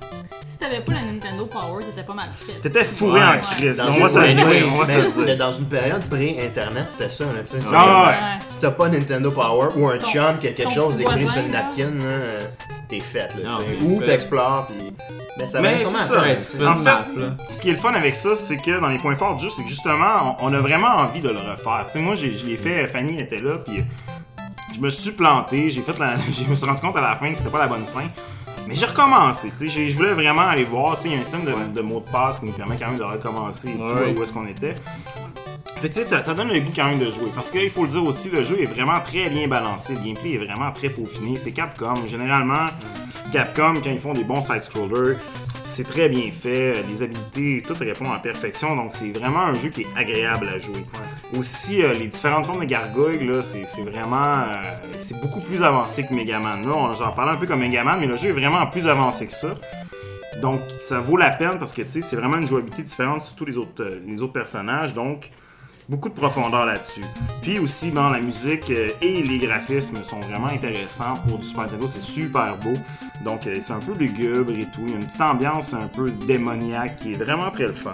Si t'avais pas la Nintendo Power, t'étais pas mal fait. T'étais fourré ouais, en crise. On va se le dire. On va se le dire. Mais dans une période pré-internet, c'était ça. Là, t'sais, ah, ouais. Si t'as pas Nintendo Power ou un ton, chum qui a quelque chose d'écrit sur une là. napkin, là, t'es fait. Là, non, ou t'explores. Pis... Mais ça va sûrement ça. Ouais, tu en fait, map, ce qui est le fun avec ça, c'est que dans les points forts du jeu, c'est que justement, on, on a vraiment envie de le refaire. Tu sais, moi, j'ai, je l'ai fait, Fanny était là, puis je me suis planté, j'ai fait la, je me suis rendu compte à la fin que c'était pas la bonne fin. Mais j'ai recommencé, tu sais, je voulais vraiment aller voir, tu sais, il y a un système de, de mots de passe qui nous permet quand même de recommencer et Ouais. tout, où est-ce qu'on était. Fait tu sais, ça donne le goût quand même de jouer. Parce qu'il faut le dire aussi, le jeu est vraiment très bien balancé. Le gameplay est vraiment très peaufiné. C'est Capcom. Généralement, Capcom, quand ils font des bons side-scrollers, c'est très bien fait. Les habilités, tout répond à perfection. Donc, c'est vraiment un jeu qui est agréable à jouer. Aussi, euh, les différentes formes de gargouilles, là, c'est, c'est vraiment... Euh, c'est beaucoup plus avancé que Megaman. Là, on- j'en parlais un peu comme Megaman, mais le jeu est vraiment plus avancé que ça. Donc, ça vaut la peine parce que, tu sais, c'est vraiment une jouabilité différente sur tous les autres, euh, les autres personnages. Donc, beaucoup de profondeur là-dessus. Puis aussi, bon, la musique euh, et les graphismes sont vraiment intéressants pour du Super Nintendo. C'est super beau. Donc, euh, c'est un peu lugubre et tout. Il y a une petite ambiance un peu démoniaque qui est vraiment très le fun.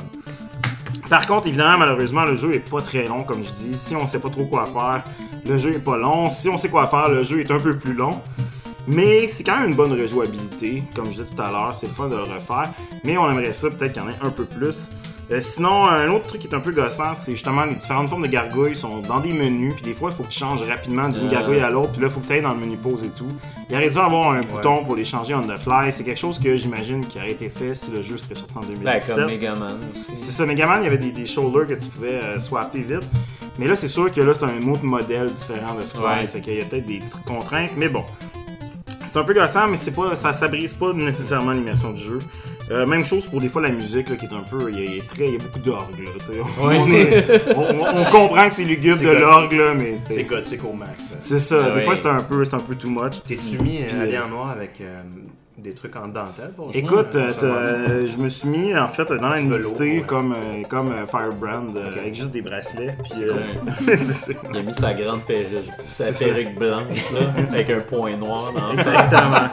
Par contre, évidemment, malheureusement, le jeu est pas très long, comme je dis. Si on sait pas trop quoi faire, le jeu est pas long. Si on sait quoi faire, le jeu est un peu plus long. Mais c'est quand même une bonne rejouabilité. Comme je disais tout à l'heure, c'est le fun de le refaire. Mais on aimerait ça, peut-être qu'il y en ait un peu plus. Euh, sinon, un autre truc qui est un peu gossant, c'est justement les différentes formes de gargouilles sont dans des menus, puis des fois, il faut que tu changes rapidement d'une Euh. gargouille à l'autre, puis là, il faut que tu ailles dans le menu pause et tout. Il aurait dû avoir un bouton pour les changer on the fly. C'est quelque chose que j'imagine qui aurait été fait si le jeu serait sorti en deux mille Ben, dix-sept. comme Megaman aussi. C'est ça, Megaman, il y avait des, des shoulders que tu pouvais euh, swapper vite. Mais là, c'est sûr que là, c'est un autre modèle différent de sprite, Ouais. fait qu'il y a peut-être des tr- contraintes, mais bon. C'est un peu gossant, mais c'est pas, ça, ça brise pas nécessairement l'immersion du jeu. Euh, même chose pour des fois la musique, là, qui est un peu. Il y a, il y a très, il y a beaucoup d'orgue, là, tu sais. On, Ouais. on est- on- on- on comprend que c'est lugubre C'est de gothique. l'orgue, là, mais C'est c'est. gothique au max. hein. C'est ça, Ah des ouais. fois c'est un peu, c'est un peu too much. T'es-tu mis Puis, euh, euh, habillé en noir avec euh, des trucs en dentelle pour jouer, Écoute, euh, euh, ça t'as- va? euh, je me suis mis en fait dans la Du velours, nudité ouais. comme, euh, comme euh, Firebrand euh, Ok. avec juste des bracelets. Puis, C'est euh, c'est ça. Il a mis sa grande perruque, sa C'est ça. perruque blanche, là, avec un point noir dans le Exactement.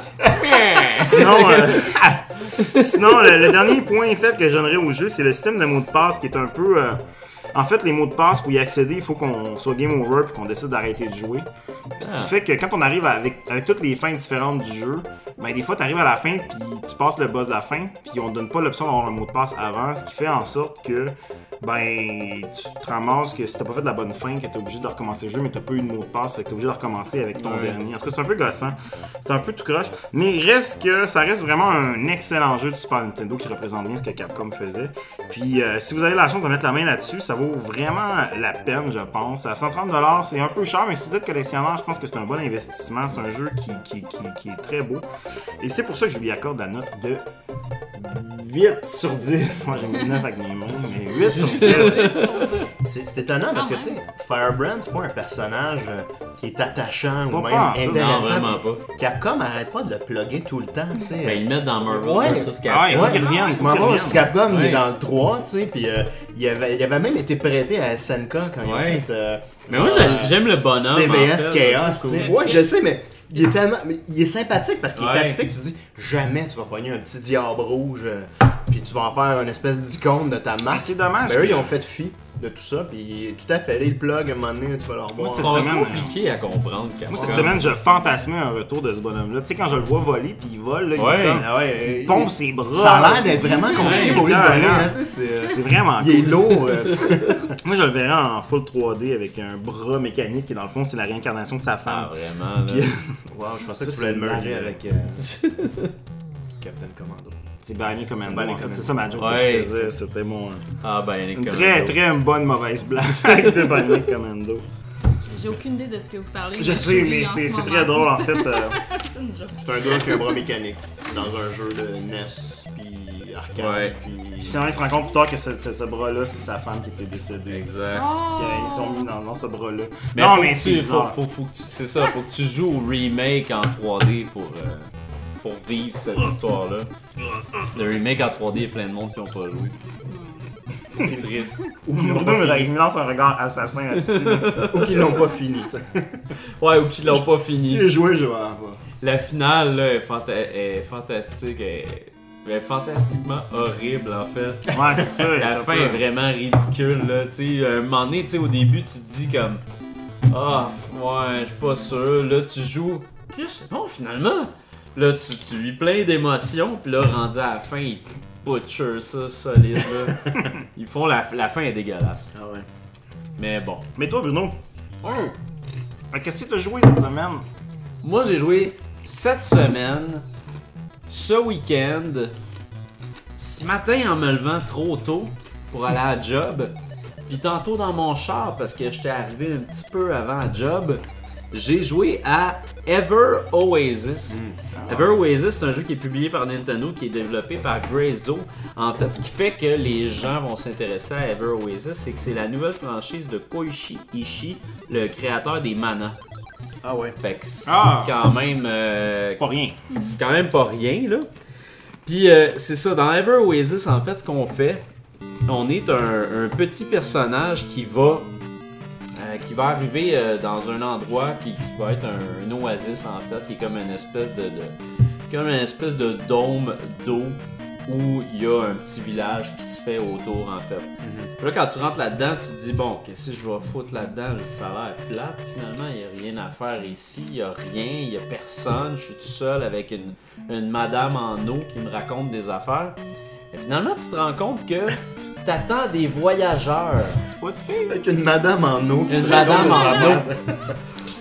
Sinon, euh, sinon le, le dernier point faible que je donnerais au jeu, c'est le système de mots de passe qui est un peu. euh, en fait, les mots de passe, pour y accéder, il faut qu'on soit game over et qu'on décide d'arrêter de jouer. Puis Ce qui Ah. fait que quand on arrive avec, avec toutes les fins différentes du jeu, ben des fois tu arrives à la fin puis tu passes le boss de la fin puis on te donne pas l'option d'avoir un mot de passe avant, ce qui fait en sorte que ben tu te ramasses que si t'as pas fait de la bonne fin, que t'es obligé de recommencer le jeu, mais t'as pas eu de mot de passe, fait que t'es obligé de recommencer avec ton Ouais. dernier. En tout cas, c'est un peu gossant, c'est un peu tout croche, mais il reste que ça reste vraiment un excellent jeu de Super Nintendo qui représente bien ce que Capcom faisait. Puis euh, si vous avez la chance de mettre la main là-dessus, ça vaut vraiment la peine, je pense. À cent trente dollars, c'est un peu cher, mais si vous êtes collectionneur, je pense que c'est un bon investissement. C'est un jeu qui, qui, qui, qui est très beau. Et c'est pour ça que je lui accorde la note de huit sur dix. Moi, j'ai mis neuf avec mes mains, mais huit sur dix. C'est c'est étonnant parce que, tu sais, Firebrand, c'est pas un personnage euh, qui est attachant Pas ou pas, même en tout. Non, intéressant. vraiment pas. Capcom arrête pas de le plugger tout le temps, tu sais. Ben, ils le mettent dans Marvel Ouais. versus Ah, il faut Capcom. qu'il revienne. Il faut Moi, qu'il moi, revienne. Capcom, il est Ouais. dans le trois, tu sais, puis euh, il, avait, il avait même été prêté à S N K quand il a Ouais. fait... euh, Mais moi, euh, j'aime- j'aime le bonhomme. C V S en fait, Chaos, c'est tu sais. cool. Ouais, je sais, mais il est tellement... mais il est sympathique parce qu'il est Ouais. atypique. Tu te dis, jamais tu vas pogner un petit diable rouge, euh, puis tu vas en faire une espèce d'icône de ta Ah, masse. c'est dommage. Ben eux, que- ils ont fait fi de tout ça, puis tout à fait, là, ils le plug, à un moment donné, tu vas leur Moi, voir. c'est- Ils sont semaine, compliqués à comprendre. Capcom. Moi, cette semaine, je fantasmais un retour de ce bonhomme-là. Tu sais, quand je le vois voler, puis il vole, là, Ouais. il, est comme- Ah ouais, il pompe il- ses bras. Ça a l'air d'être vraiment compliqué Ouais, pour lui de ouais, voler, ouais. hein, tu sais, c'est... C'est vraiment Il est cool. lourd, euh, tu sais. Moi, je le verrais en full trois D avec un bras mécanique qui, dans le fond, c'est la réincarnation de sa Ah, femme. vraiment, là. Puis- Wow, je pensais que Ça, tu voulais c'est le merger une blague. avec euh, Captain Commando. C'est Bionic Commando. Bionic en fait. Commando. C'est ça ma joke Ouais. que je faisais. C'était mon. Ah, ben, les Une Commando. très, très bonne mauvaise blague de Bionic Commando. J'ai aucune idée de ce que vous parlez. Je me sais, suis mais en c'est ce c'est moment. très drôle en fait. euh, C'est une joke. C'est un gars qui a un bras mécanique dans un jeu de N E S puis arcade. Ouais. Puis... Finalement, il se rend compte plus tard que ce, ce- ce bras-là, c'est sa femme qui était décédée. Exact. Oh! Ils sont mis dans, dans ce bras-là. Mais non, faut mais que c'est tu- bizarre. faut, faut, faut que tu- c'est ça, faut que tu joues au remake en trois D pour, euh, pour vivre cette histoire-là. Le remake en trois D, il y a plein de monde qui n'ont pas joué. C'est triste. Ou il me lance un regard assassin là-dessus. Ou qu'ils l'ont pas fini, tu sais. Ouais, ou qu'ils l'ont pas fini. Il est joué, je vais avoir. La finale là, est, fanta- est fantastique, est, est fantastiquement horrible en fait. Ouais, c'est ça. La fin est vraiment ridicule là, tu sais, à un moment donné, tu sais, au début tu te dis comme ah ouais, je suis pas sûr, là tu joues, puis non finalement, là tu, tu vis plein d'émotions, puis là rendu à la fin ils te butcher ça solide là. Ils font la, la fin est dégueulasse, Ah ouais. mais bon. Mais toi, Bruno, Oh. qu'est-ce que t'as joué cette semaine? Moi j'ai joué cette semaine ce week-end, ce matin en me levant trop tôt pour aller à la job, puis tantôt dans mon char parce que j'étais arrivé un petit peu avant la job, j'ai joué à Ever Oasis. Mm. Ever Oasis, c'est un jeu qui est publié par Nintendo, qui est développé par Greyzo. En fait, ce qui fait que les gens vont s'intéresser à Ever Oasis, c'est que c'est la nouvelle franchise de Koichi Ishii, le créateur des Mana. Ah ouais. Fait que c'est Ah. quand même... Euh, C'est pas rien. c'est quand même pas rien, là. Puis euh, c'est ça, dans Ever Oasis, en fait, ce qu'on fait, on est un, un petit personnage qui va... Euh, qui va arriver euh, dans un endroit qui, qui va être un, un oasis en fait, qui est comme une espèce de, de comme une espèce de dôme d'eau où il y a un petit village qui se fait autour en fait. Mm-hmm. Là quand tu rentres là-dedans, tu te dis bon, qu'est-ce que je vais foutre là-dedans, ça a l'air plate, finalement il n'y a rien à faire ici, il n'y a rien, il n'y a personne, je suis tout seul avec une, une madame en eau qui me raconte des affaires. Et finalement tu te rends compte que t'attends des voyageurs. C'est pas si pire. Avec une madame en eau. qui Une te madame raconte des en eau. affaires.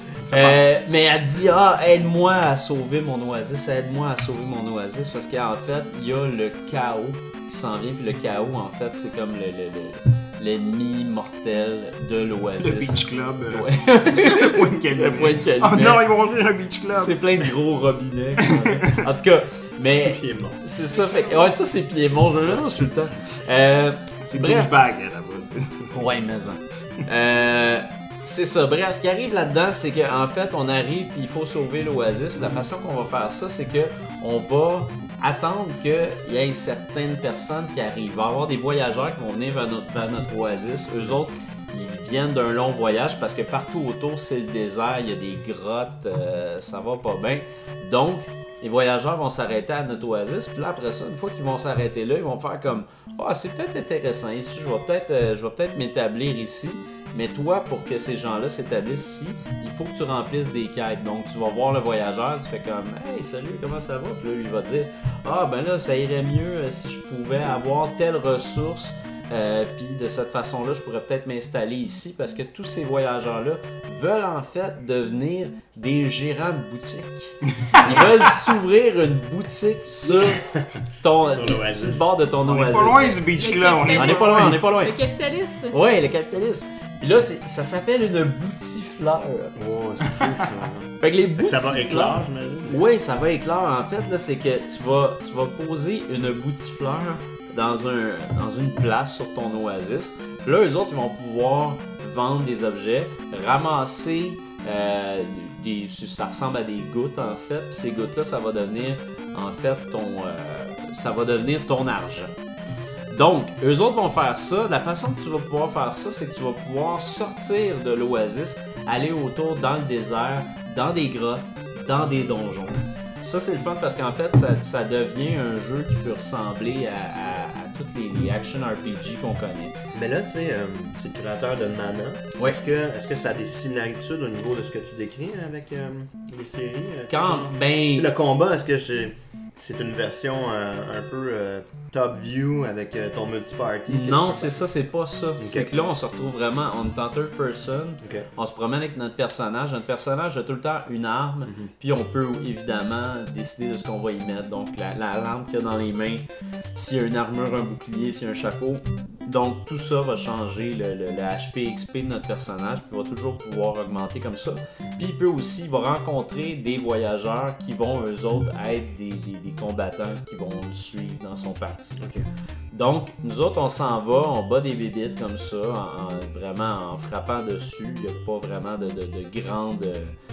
Euh, mais elle dit ah aide-moi à sauver mon oasis, aide-moi à sauver mon oasis parce qu'en fait il y a le chaos qui s'en vient puis le chaos en fait c'est comme le, le, le- l'ennemi mortel de l'oasis. Le Beach Club. euh, Ouais. le point de calumet. Le point de calumet. Oh non, ils vont ouvrir un Beach Club. C'est plein de gros robinets. En tout cas, mais Pied mort. c'est ça fait que- ouais ça c'est Piémont, je me mélange tout le temps. Euh, C'est bref. douchebag là-bas. c'est- Ouais, mais en. Euh, c'est ça. Bref, ce qui arrive là-dedans, c'est qu'en fait, on arrive et il faut sauver l'oasis. Puis la façon qu'on va faire ça, c'est que on va attendre qu'il y ait certaines personnes qui arrivent. Il va y avoir des voyageurs qui vont venir vers notre, vers notre oasis. Eux autres, ils viennent d'un long voyage parce que partout autour, c'est le désert, il y a des grottes, euh, ça va pas bien. Donc, les voyageurs vont s'arrêter à notre oasis, puis là après ça, une fois qu'ils vont s'arrêter là, ils vont faire comme ah oh, c'est peut-être intéressant ici, je vais peut-être euh, je vais peut-être m'établir ici, mais toi pour que ces gens-là s'établissent ici, il faut que tu remplisses des quêtes. Donc tu vas voir le voyageur, tu fais comme hey salut comment ça va, puis là lui il va dire ah ben là ça irait mieux si je pouvais avoir telle ressource. Euh, puis de cette façon-là, je pourrais peut-être m'installer ici parce que tous ces voyageurs-là veulent en fait devenir des gérants de boutique. Ils veulent s'ouvrir une boutique sur ton Sur l'oasis. sur le bord de ton On est oasis. pas loin du Beach Le Club. On est On n'est pas loin, on n'est pas loin. Le capitalisme. Ouais, le capitalisme. Puis là, c'est- ça s'appelle une boutifleur. Oh, c'est cool ça. Fait que les Ça va boutifleurs- éclore, j'imagine. Oui, ça va éclore. En fait, là, c'est que tu vas, tu vas poser une boutifleur dans, un, dans une place sur ton oasis. Puis là, eux autres, ils vont pouvoir vendre des objets, ramasser euh, des... Ça ressemble à des gouttes, en fait. Puis ces gouttes-là, ça va devenir, en fait, ton... euh, ça va devenir ton argent. Donc, eux autres vont faire ça. La façon que tu vas pouvoir faire ça, c'est que tu vas pouvoir sortir de l'oasis, aller autour dans le désert, dans des grottes, dans des donjons. Ça, c'est le fun parce qu'en fait, ça, ça devient un jeu qui peut ressembler à, à, à toutes les, les action R P G qu'on connaît. Mais là, tu sais, euh, c'est le créateur de Mana. Ouais. Est-ce que, est-ce que ça a des similitudes au niveau de ce que tu décris avec euh, les séries? euh, tu sais, Quand, genre- Tu ben, sais, le combat, est-ce que c'est, c'est une version euh, un peu euh, top view avec euh, ton multiparty? non, c'est ça, c'est pas ça. C'est que là, on se retrouve vraiment, on est en third person. Ok. On se promène avec notre personnage. Notre personnage a tout le temps une arme, Mhm. puis on peut évidemment décider de ce qu'on va y mettre. Donc, la, la lampe qu'il y a dans les mains, s'il y a une armure, un bouclier, s'il y a un chapeau. Donc, tout ça va changer le, le- le H P X P de notre personnage, puis il va toujours pouvoir augmenter comme ça. Puis, il peut aussi, il va rencontrer des voyageurs qui vont, eux autres, être des, des- des combattants qui vont le suivre dans son parti. Ok. Donc, nous autres, on s'en va, on bat des bébites comme ça, en, en- vraiment en frappant dessus. Il n'y a pas vraiment de, de, de grandes...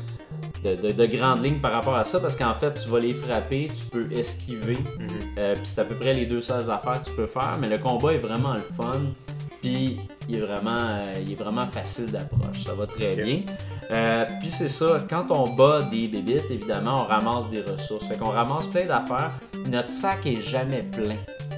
De, de, de grandes lignes par rapport à ça, parce qu'en fait, tu vas les frapper, tu peux esquiver, Mhm. euh, puis c'est à peu près les deux seules affaires que tu peux faire, mais le combat est vraiment le fun, puis il est vraiment, euh, il est vraiment facile d'approche, ça va très Ok. bien. Euh, puis c'est ça, quand on bat des bébites, évidemment, on ramasse des ressources, fait qu'on ramasse plein d'affaires, puis notre sac est jamais plein.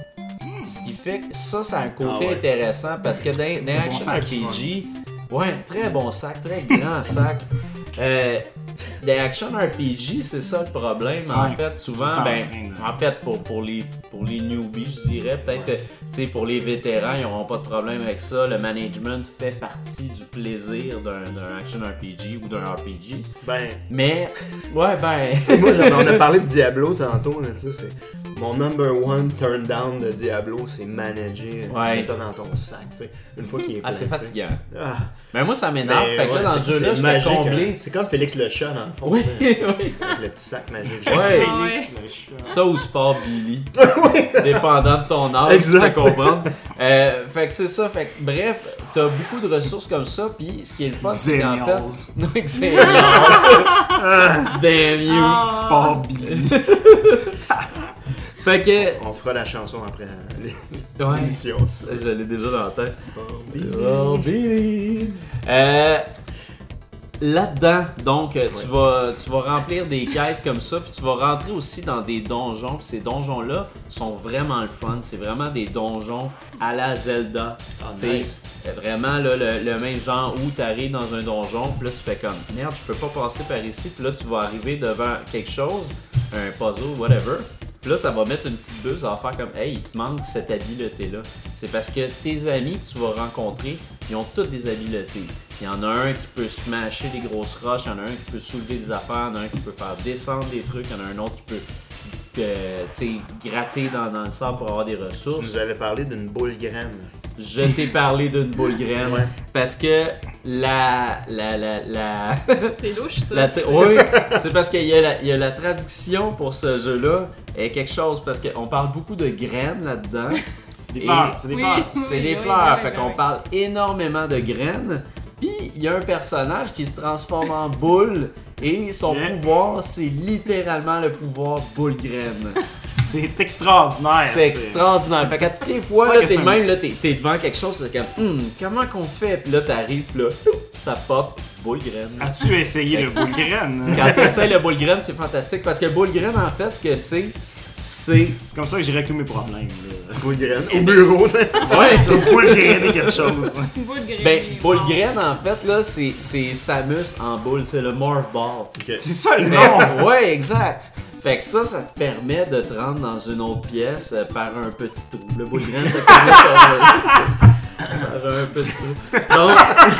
Ce qui fait que ça, c'est un côté Ah ouais. intéressant, parce que dans, dans bon Action sac, R P G, ouais, très bon sac, très grand sac. Euh, des action R P G, c'est ça le problème. En Ouais. fait, souvent, Tout ben, en train de- en fait, pour, pour, les, pour les newbies, je dirais, peut-être, Ouais. que, tu sais, pour les vétérans, ils n'auront pas de problème avec ça. Le management fait partie du plaisir d'un d'un action R P G ou d'un R P G. Ben, Mais, ouais, ben. moi, j'avais- on a parlé de Diablo tantôt, là, tu sais, c'est mon number one turn down de Diablo, c'est manager Ouais. ce que t'as dans ton sac, tu sais, une fois qu'il est Ah, plein, c'est tu sais. fatigant. Ah, Mais moi, ça m'énerve. ben, fait que là, ouais, dans le fait jeu, que là, c'est j'étais magique, comblé. hein. C'est comme Félix le chat, dans le fond. Oui, tu sais, oui. avec le petit sac magique. Ouais. Ouais. le chat. Ça ou Sport Billy. Dépendant de ton âge, Exact. tu peux comprendre. Euh, fait que c'est ça. Fait que bref, t'as beaucoup de ressources comme ça. Puis ce qui est le fun, c'est qu'en fait. Xenials. Non, Xenials. Damn you. Ah. Sport Billy. Fait que. On fera la chanson après euh, Ouais. l'émission. Ça, je l'ai déjà dans la tête. Oh, Billy. Euh, Là-dedans, donc, euh, tu, vas, tu vas remplir des quêtes comme ça, puis tu vas rentrer aussi dans des donjons. Puis ces donjons-là sont vraiment le fun. C'est vraiment des donjons à la Zelda. Ah, Tu sais, nice. euh, vraiment là, le, le même genre où tu arrives dans un donjon, puis là tu fais comme merde, je peux pas passer par ici, puis là tu vas arriver devant quelque chose, un puzzle, whatever. Puis là, ça va mettre une petite bulle, ça va faire comme hey, il te manque cette habileté-là. C'est parce que tes amis que tu vas rencontrer, ils ont toutes des habiletés. Il y en a un qui peut smasher des grosses roches, il y en a un qui peut soulever des affaires, il y en a un qui peut faire descendre des trucs, il y en a un autre qui peut euh, tu sais, gratter dans, dans le sable pour avoir des Tu ressources. nous avais parlé d'une boule graine. Je t'ai parlé d'une boule graine Ouais. parce que la la la la, C'est louche, ça. la tra- oui, c'est parce qu'il y a la il y a la traduction pour ce jeu-là est quelque chose parce qu'on parle beaucoup de graines là-dedans. C'est des Et- fleurs. C'est des Oui. fleurs. C'est Oui, des oui, fleurs, oui, fait oui, qu'on oui. parle énormément de graines. Puis il y a un personnage qui se transforme en boule et son Yeah. pouvoir c'est littéralement le pouvoir boule graine. C'est extraordinaire. C'est extraordinaire. Fait qu'à toutes les fois, pas là, que t'es c'est de un- même, là, t'es, t'es devant quelque chose, c'est comme, hum, comment qu'on fait? Puis là, t'arrives, puis là, ça pop, boule graine. As-tu essayé le boule graine? Quand t'essayes le boule graine, c'est fantastique parce que le boule graine, en fait, ce que c'est, c'est. C'est comme ça que je règle tous mes problèmes. là. Boule graine. Au bureau, tu sais. Ouais! Le boule graine est quelque chose. Une boule grainée. Ben, boule Wow. graine, en fait, là, c'est, c'est Samus en boule, c'est le Morph Ball. Ok. C'est ça le Mais- nom. ouais, exact. Fait que ça, ça te permet de te rendre dans une autre pièce euh, par un petit trou. Le boule graine te permet de par un petit trou. Donc,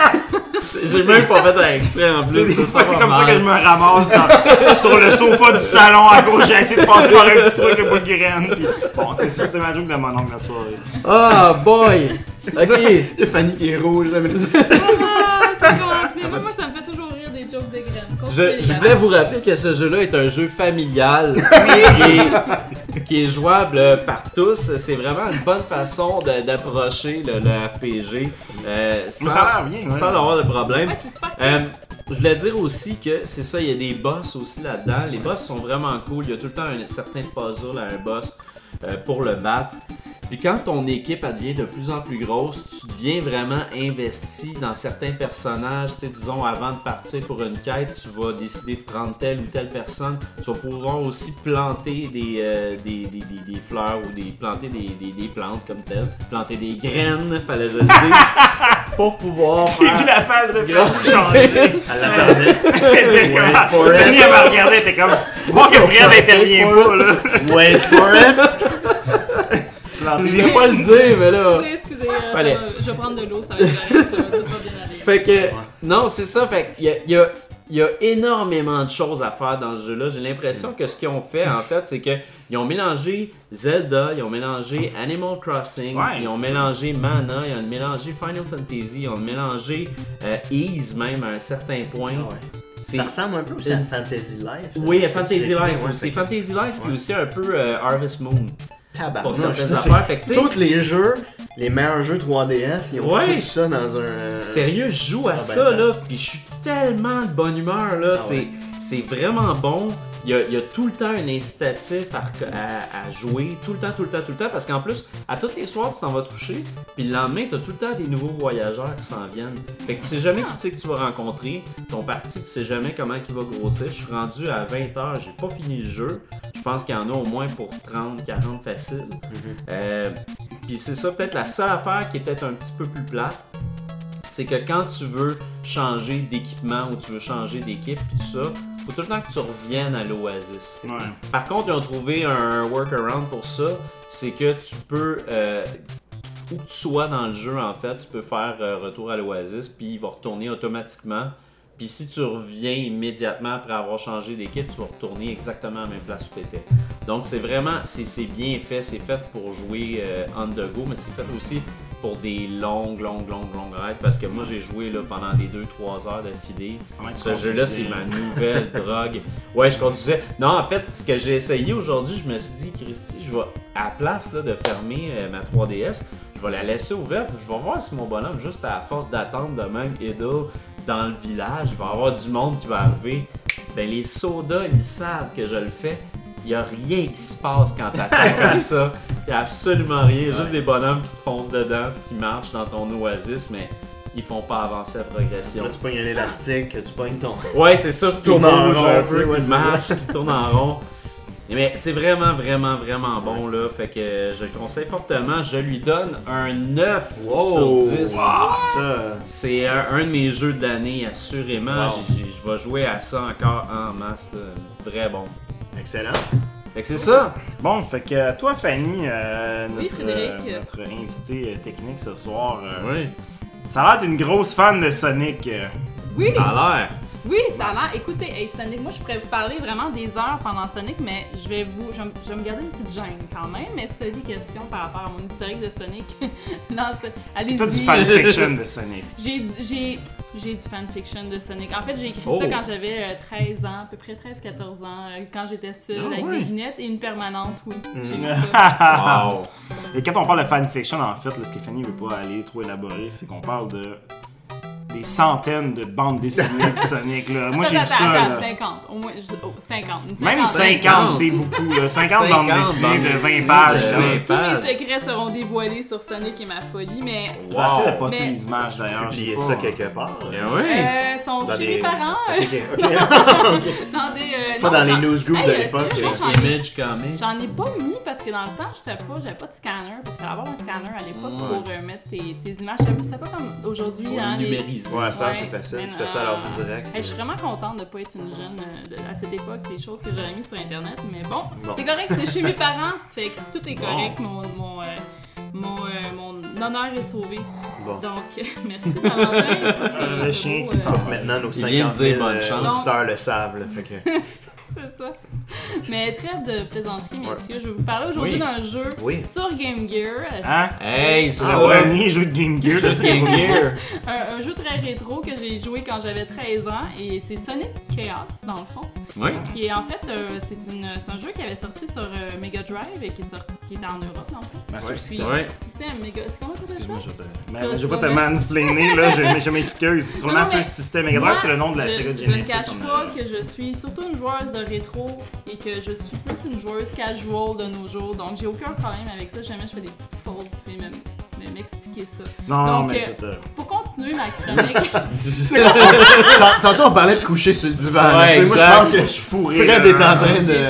c'est- j'ai même pas fait un extrait en C'est plus. des ça, fois, ça c'est va comme ça mal. que je me ramasse dans- sur le sofa du salon à gauche. J'ai essayé de passer par un petit truc de boule graine. Puis, bon, c'est ça, c'est ma joke de mon oncle la soirée. Ah, boy! Ok. Il y a Fanny qui est rouge, là, mais Ah, c'est gentil. Moi, moi, ça me fait toujours rire des jokes de graines. Continuez, Je, les je gars. voulais vous rappeler que ce jeu-là est un jeu familial qui, est, qui est jouable euh, par tous. C'est vraiment une bonne façon de- d'approcher le, le R P G euh, sans, ça a l'air bien, ouais. sans avoir de problème. Ouais, c'est super cool. Euh, je voulais dire aussi que c'est ça, il y a des boss aussi là-dedans. Les boss sont vraiment cool. Il y a tout le temps un certain puzzle à un boss euh, pour le battre. Puis quand ton équipe elle devient de plus en plus grosse, tu deviens vraiment investi dans certains personnages. Tu sais, disons, avant de partir pour une quête, tu vas décider de prendre telle ou telle personne. Tu vas pouvoir aussi planter des, euh, des, des, des, des fleurs ou des, planter des, des, des plantes comme telles. Planter des graines, fallait que je le dise, pour pouvoir J'ai vu faire... la face de Grave. Fred changer. elle l'attendait. Elle était Wait comme- for it. Fanny, elle m'a regardé, elle était comme. Voir que Fred n'intervient pas, là. Wait for it. Je voulais pas le dire, mais là... Excusez, excusez, euh, ça Fallait. va- je vais prendre de l'eau, ça va être correct, ça va- tout va bien aller. Fait que, non, c'est ça, fait qu'il y a, il y, a, il y a énormément de choses à faire dans ce jeu-là. J'ai l'impression que ce qu'ils ont fait, en fait, c'est qu'ils ont mélangé Zelda, ils ont mélangé Animal Crossing, Ouais, ils ont c'est mélangé Mana, ils ont mélangé Final Fantasy, ils ont mélangé euh, Ease même à un certain point. C'est- Ça ressemble un peu aussi à Fantasy Life. ça. Oui, à Je Fantasy sais que- Life ouais, aussi. fait que- Fantasy Life, puis Ouais. aussi un peu euh, Harvest Moon. Tabarnak, Pour certaines je sais, affaires, fait que, tu sais- tous les jeux, les meilleurs jeux trois D S, ils ont Ouais. foutu ça dans un... Sérieux, je joue à Ah ben, ça, ben. là, puis je suis tellement de bonne humeur, là, Ah c'est, ouais. c'est vraiment bon. Il y, a, il y a tout le temps un incitatif à, à- à jouer, tout le temps, tout le temps, tout le temps, parce qu'en plus, à tous les soirs, tu t'en vas te coucher, puis le lendemain, tu as tout le temps des nouveaux voyageurs qui s'en viennent. Fait que tu sais jamais qui c'est que tu vas rencontrer, ton parti, tu sais jamais comment il va grossir. Je suis rendu à vingt heures, j'ai pas fini le jeu. Je pense qu'il y en a au moins pour trente, quarante facile. Euh, puis c'est ça, peut-être la seule affaire qui est peut-être un petit peu plus plate, c'est que quand tu veux changer d'équipement ou tu veux changer d'équipe pis tout ça, faut tout le temps que tu reviennes à l'Oasis. Ouais. Par contre, ils ont trouvé un workaround pour ça, c'est que tu peux, euh, où que tu sois dans le jeu, en fait, tu peux faire euh, retour à l'Oasis, puis il va retourner automatiquement. Puis si tu reviens immédiatement après avoir changé d'équipe, tu vas retourner exactement à la même place où tu étais. Donc c'est vraiment, c'est, c'est bien fait, c'est fait pour jouer euh, on the go, mais c'est fait aussi pour des longues, longues, longues, longues raids. Parce que moi, j'ai joué là, pendant des deux trois heures d'affilée. Ouais, Ce jeu-là, c'est ma nouvelle drogue. Ouais, je conduisais. Non, en fait, ce que j'ai essayé aujourd'hui, je me suis dit, Christy, je vais, à la place là, de fermer euh, ma trois D S, je vais la laisser ouverte. Je vais voir si mon bonhomme, juste à la force d'attendre de même, idle dans le village, il va y avoir du monde qui va arriver. Ben, les sodas, ils savent que je le fais. Il n'y a rien qui se passe quand t'attaques à ça. Il n'y a absolument rien. Il y a juste des bonhommes qui te foncent dedans qui marchent dans ton oasis, mais ils font pas avancer la progression. Là, tu pognes un élastique, tu pognes ton. Ouais, c'est ça. Tu tournes en rond, un tu sais, peu, ouais, qui c'est marche, qui tourne en rond. Mais c'est vraiment, vraiment, vraiment bon là. Fait que je le conseille fortement. Je lui donne un neuf Wow! sur dix. Wow! Ça, C'est un, un de mes jeux de l'année, assurément. Wow. J'ai- j'ai- Je vais jouer à ça encore en masse. là. Très bon. excellent. Fait que c'est ça. Bon, fait que toi, Fanny, euh, Oui, notre, Frédéric. euh, notre invité euh, technique ce soir, euh, Oui. ça a l'air d'une grosse fan de Sonic. euh. Oui! Ça a l'air. Oui, ça a l'air. Écoutez, hey, Sonic, moi je pourrais vous parler vraiment des heures pendant Sonic, mais je vais vous. Je vais, me- je vais me garder une petite gêne quand même, mais si vous avez des questions par rapport à mon historique de Sonic, lancez- allez-y. Toi, du fanfiction de Sonic. J'ai, j'ai, j'ai du fanfiction de Sonic. En fait, j'ai écrit Oh. ça quand j'avais euh, treize ans, à peu près treize quatorze ans, euh, quand j'étais seule Ah avec ouais. des lunettes et une permanente, oui. Mm. J'ai eu ça. Wow. Et quand on parle de fanfiction, en fait, là, ce que Fanny veut pas aller trop élaborer, c'est qu'on parle de des centaines de bandes dessinées de Sonic. Là. Moi, j'ai vu attends, ça. attends, là. cinquante. Au moins, je- oh, cinquante. Une Même cinquantaine. cinquante, c'est beaucoup. Là. cinquante bandes dessinées de vingt pages. de là. vingt Tous mes pages. secrets seront dévoilés sur Sonic et ma folie, mais Je vais essayer de Wow. poster Mais- les images d'ailleurs. j'ai Oubliez pas- ça quelque part. Ben oui. euh, sont Dans chez des- mes parents. euh, Ok, ok. dans des, euh, Pas non, dans les j'en- newsgroups Hey, de euh, l'époque. sérieux, j'en ai- Image Comics. J'en ai pas mis parce que dans le temps, j'étais pas, j'avais pas de scanner. Parce qu'il fallait avoir un scanner à l'époque Ouais. pour euh, mettre tes, tes images. J'avoue, c'était pas comme aujourd'hui. Pour hein, les les- numériser. Ouais, à cette heure, Ouais, c'est facile. mais Tu fais ça à l'ordi non. direct. Hey, je suis vraiment contente de pas être une jeune euh, de- à cette époque, des choses que j'aurais mis sur internet. Mais bon, Bon. c'est correct, c'est chez mes parents. Fait que tout est correct. Mon, mon, euh, mon, euh, mon honneur est sauvé. Bon. Donc, merci Valentin. Euh, le chien qui sort. sort. Maintenant, nos Il vient de cinquante dire mille bonne euh, chance. auditeurs le savent. Là, fait que... C'est ça. Mais trêve de plaisanterie, Ouais. messieurs. Je vais vous parler aujourd'hui Oui. d'un jeu Oui. sur Game Gear. Hein? Hey, C'est ça. le premier jeu de Game Gear. Plus Game Gear. Un, un jeu très rétro que j'ai joué quand j'avais treize ans et c'est Sonic Chaos dans le fond. Oui. Qui est en fait, euh, c'est, une, c'est un jeu qui avait sorti sur euh, Mega Drive et qui est sorti, qui est en Europe dans le fond. Master Ouais. System. Puis, Ouais. Système Mega. C'est comment tu appelles Excuse-moi, ça? je te. Tu Mais vas- je tu vais pas vas te mettre- mansplainer, là, je, je m'excuse. Sur Non, non, Master mais System Mega Drive, moi, c'est le nom de la je, série de Je ne Genesis. cache on a- pas que je suis surtout une joueuse de rétro et que je suis plus une joueuse casual de nos jours. Donc j'ai aucun problème avec ça. Jamais je fais des petites fautes et même mais m'expliquer ça. Non, Donc, mais euh, je te. Pour continuer ma chronique, Tant- Tantôt, on parlait de coucher sur le divan. là, Ouais, tu sais, moi, je exact. pense que Je suis fourré. Fred là. est en train de.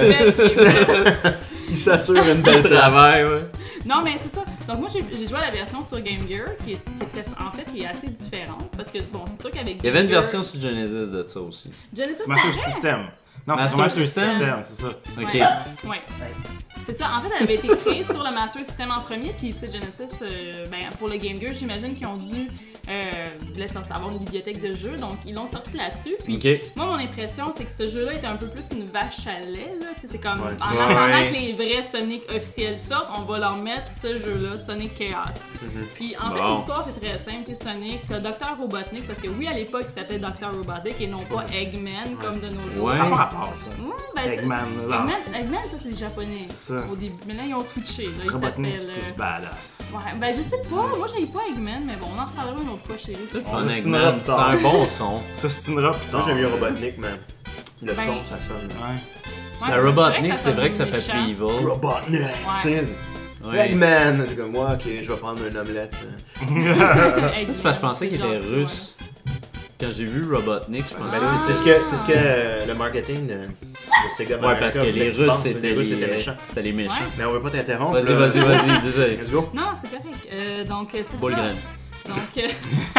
je Il s'assure une belle place. Travail, ouais. Non, mais c'est ça. Donc, moi, j'ai j'ai joué à la version sur Game Gear, qui, est, qui était, en fait, qui est assez différente. Parce que, bon, c'est sûr qu'avec Il y avait une Game Gear- version sur Genesis de ça aussi. Genesis, C'est Master c'était- System. Non, c'est Master sur Master System. System, c'est ça. Ok. Ouais. Ouais. C'est ça. En fait, elle avait été créée sur le Master System en premier, puis, tu sais, Genesis, euh, ben, pour le Game Gear, j'imagine qu'ils ont dû euh, la sortir- avoir une bibliothèque de jeux, donc ils l'ont sorti là-dessus. Puis, Ok. moi, mon impression, c'est que ce jeu-là était un peu plus une vache à lait, là. Tu sais, c'est comme, Ouais. en Ouais. attendant que les vrais Sonic officiels sortent, on va leur mettre ce jeu-là, Sonic Chaos. Puis, en fait, Bon. l'histoire, c'est très simple. T'es Sonic, t'as docteur Robotnik, parce que oui, à l'époque, il s'appelait docteur Robotnik et non pas Eggman, comme de nos jours. Ouais. Ça n'a pas rapport, ça. Ouais, ben, c'est- Eggman, là. Eggman, Eggman, ça, c'est les Japonais. C'est ça. Au début. Mais là, ils ont switché. Là, ils Robotnik, s'appellent, c'est plus euh, badass. Ouais, ben, je sais pas. Moi, j'aille pas Eggman, mais bon, on en reparlera une autre fois, chérie. C'est On fun, se Eggman. tinera plus C'est tard. un bon son. Ça se tinera plus Moi, tard. j'aime mieux Robotnik, man. Le Ben, son, ça sonne. Ouais. Ouais, Le c'est Robotnik, vrai que c'est vrai que ça sonne fait méchant. plus evil. Robotnik! Tu sais, Ouais. Eggman! J'ai comme, moi, ok, je vais prendre une omelette. Eggman, C'est parce que je pensais qu'il était gentil, russe. Quand j'ai vu Robotnik, je Ben, pensais c'est c'est ce que, c'est ce que euh, le marketing de, de Sega Ouais, parce que America les voulait tu Russes, penses, c'était les Russes, c'était les, méchant. c'était les méchants. Ouais. Mais on veut pas t'interrompre. Vas-y, là. vas-y, vas-y, désolé. Let's go. Non, c'est correct. Euh, donc, c'est ça. Bullgren. Donc, euh,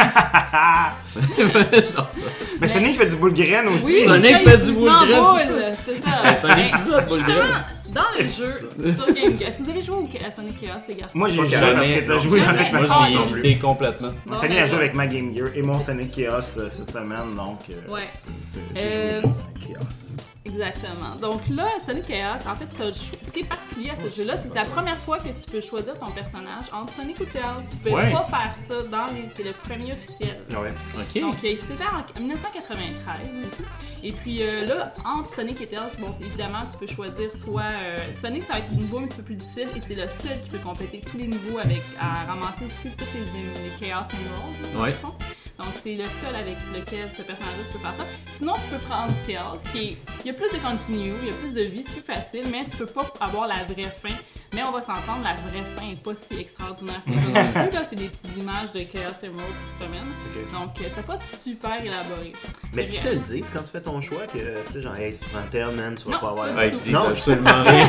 Mais Sonic fait du boule graine aussi. oui, Sonic c'est ça, fait il du se boule met en graine, boule, c'est ça. c'est ça. Ben, c'est un Ben, épisode, boule justement, graine. dans le jeu, sur Game Gear, est-ce que vous avez joué au- à Sonic Chaos, les garçons? Moi, j'ai Pas joué jamais. parce que t'as joué Jamais. avec ma Moi, Ah, je non l'ai plus. évité complètement. Ma Bon, famille ben, a joué avec ma Game Gear et mon Sonic Chaos euh, cette semaine, donc euh, Ouais. c'est- c'est- Euh, j'ai joué au Sonic Chaos. Exactement. Donc là, Sonic Chaos, en fait, t'as le choix. Ce qui est particulier à ce jeu-là, c'est que c'est la première fois que tu peux choisir ton personnage entre Sonic ou Chaos. Tu peux Ouais. pas faire ça dans les... C'est le premier officiel. Ouais. Ok. Donc, euh, il s'était fait en dix-neuf cent quatre-vingt-treize aussi. Et puis euh, là, entre Sonic et Tails, bon, c'est évidemment, tu peux choisir soit... euh, Sonic, ça va être un niveau un petit peu plus difficile et c'est le seul qui peut compléter tous les niveaux avec à ramasser aussi toutes les, les Chaos Emeralds, là, dans Ouais. le fond. Donc, c'est le seul avec lequel ce personnage-là peut faire ça. Sinon, tu peux prendre Tails, qui est... Il y a plus de continue, il y a plus de vie, c'est plus facile, mais tu peux pas avoir la vraie fin. Mais on va s'entendre, la vraie fin est pas si extraordinaire que ça non plus. Là, c'est des petites images de Chaos Emerald qui se promènent. Ok. Donc, euh, c'était pas super élaboré. Mais est-ce qu'ils te le disent quand tu fais ton choix que, tu sais, genre, hey, si tu prends tel, man, tu vas Non, pas avoir pas la Ah, du ils tout. disent Non. absolument rien.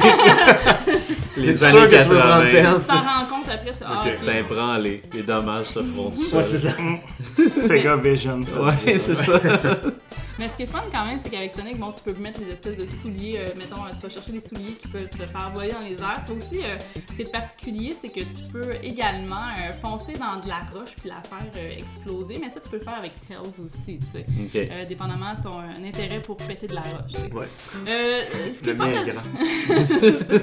Les T'es années sûr que tu veux prendre tel? quatre-vingts. Tu t'en rends compte après, c'est ah, Ok. ok. Ben, prends-les. Les dommages se feront tout Ouais, seuls. c'est ça. Sega Vision, c'est Ouais, c'est ça. Mais ce qui est fun quand même, c'est qu'avec Sonic, bon, tu peux mettre des espèces de souliers, euh, mettons, euh, tu vas chercher des souliers qui peuvent te faire voler dans les airs. Ça aussi, euh, ce qui est particulier, c'est que tu peux également euh, foncer dans de la roche puis la faire euh, exploser, mais ça, tu peux le faire avec Tails aussi, tu sais. Ok. Euh, dépendamment de ton euh, intérêt pour péter de la roche. tu sais. Ouais. Euh, ce qui Le est fun mien est de... grand.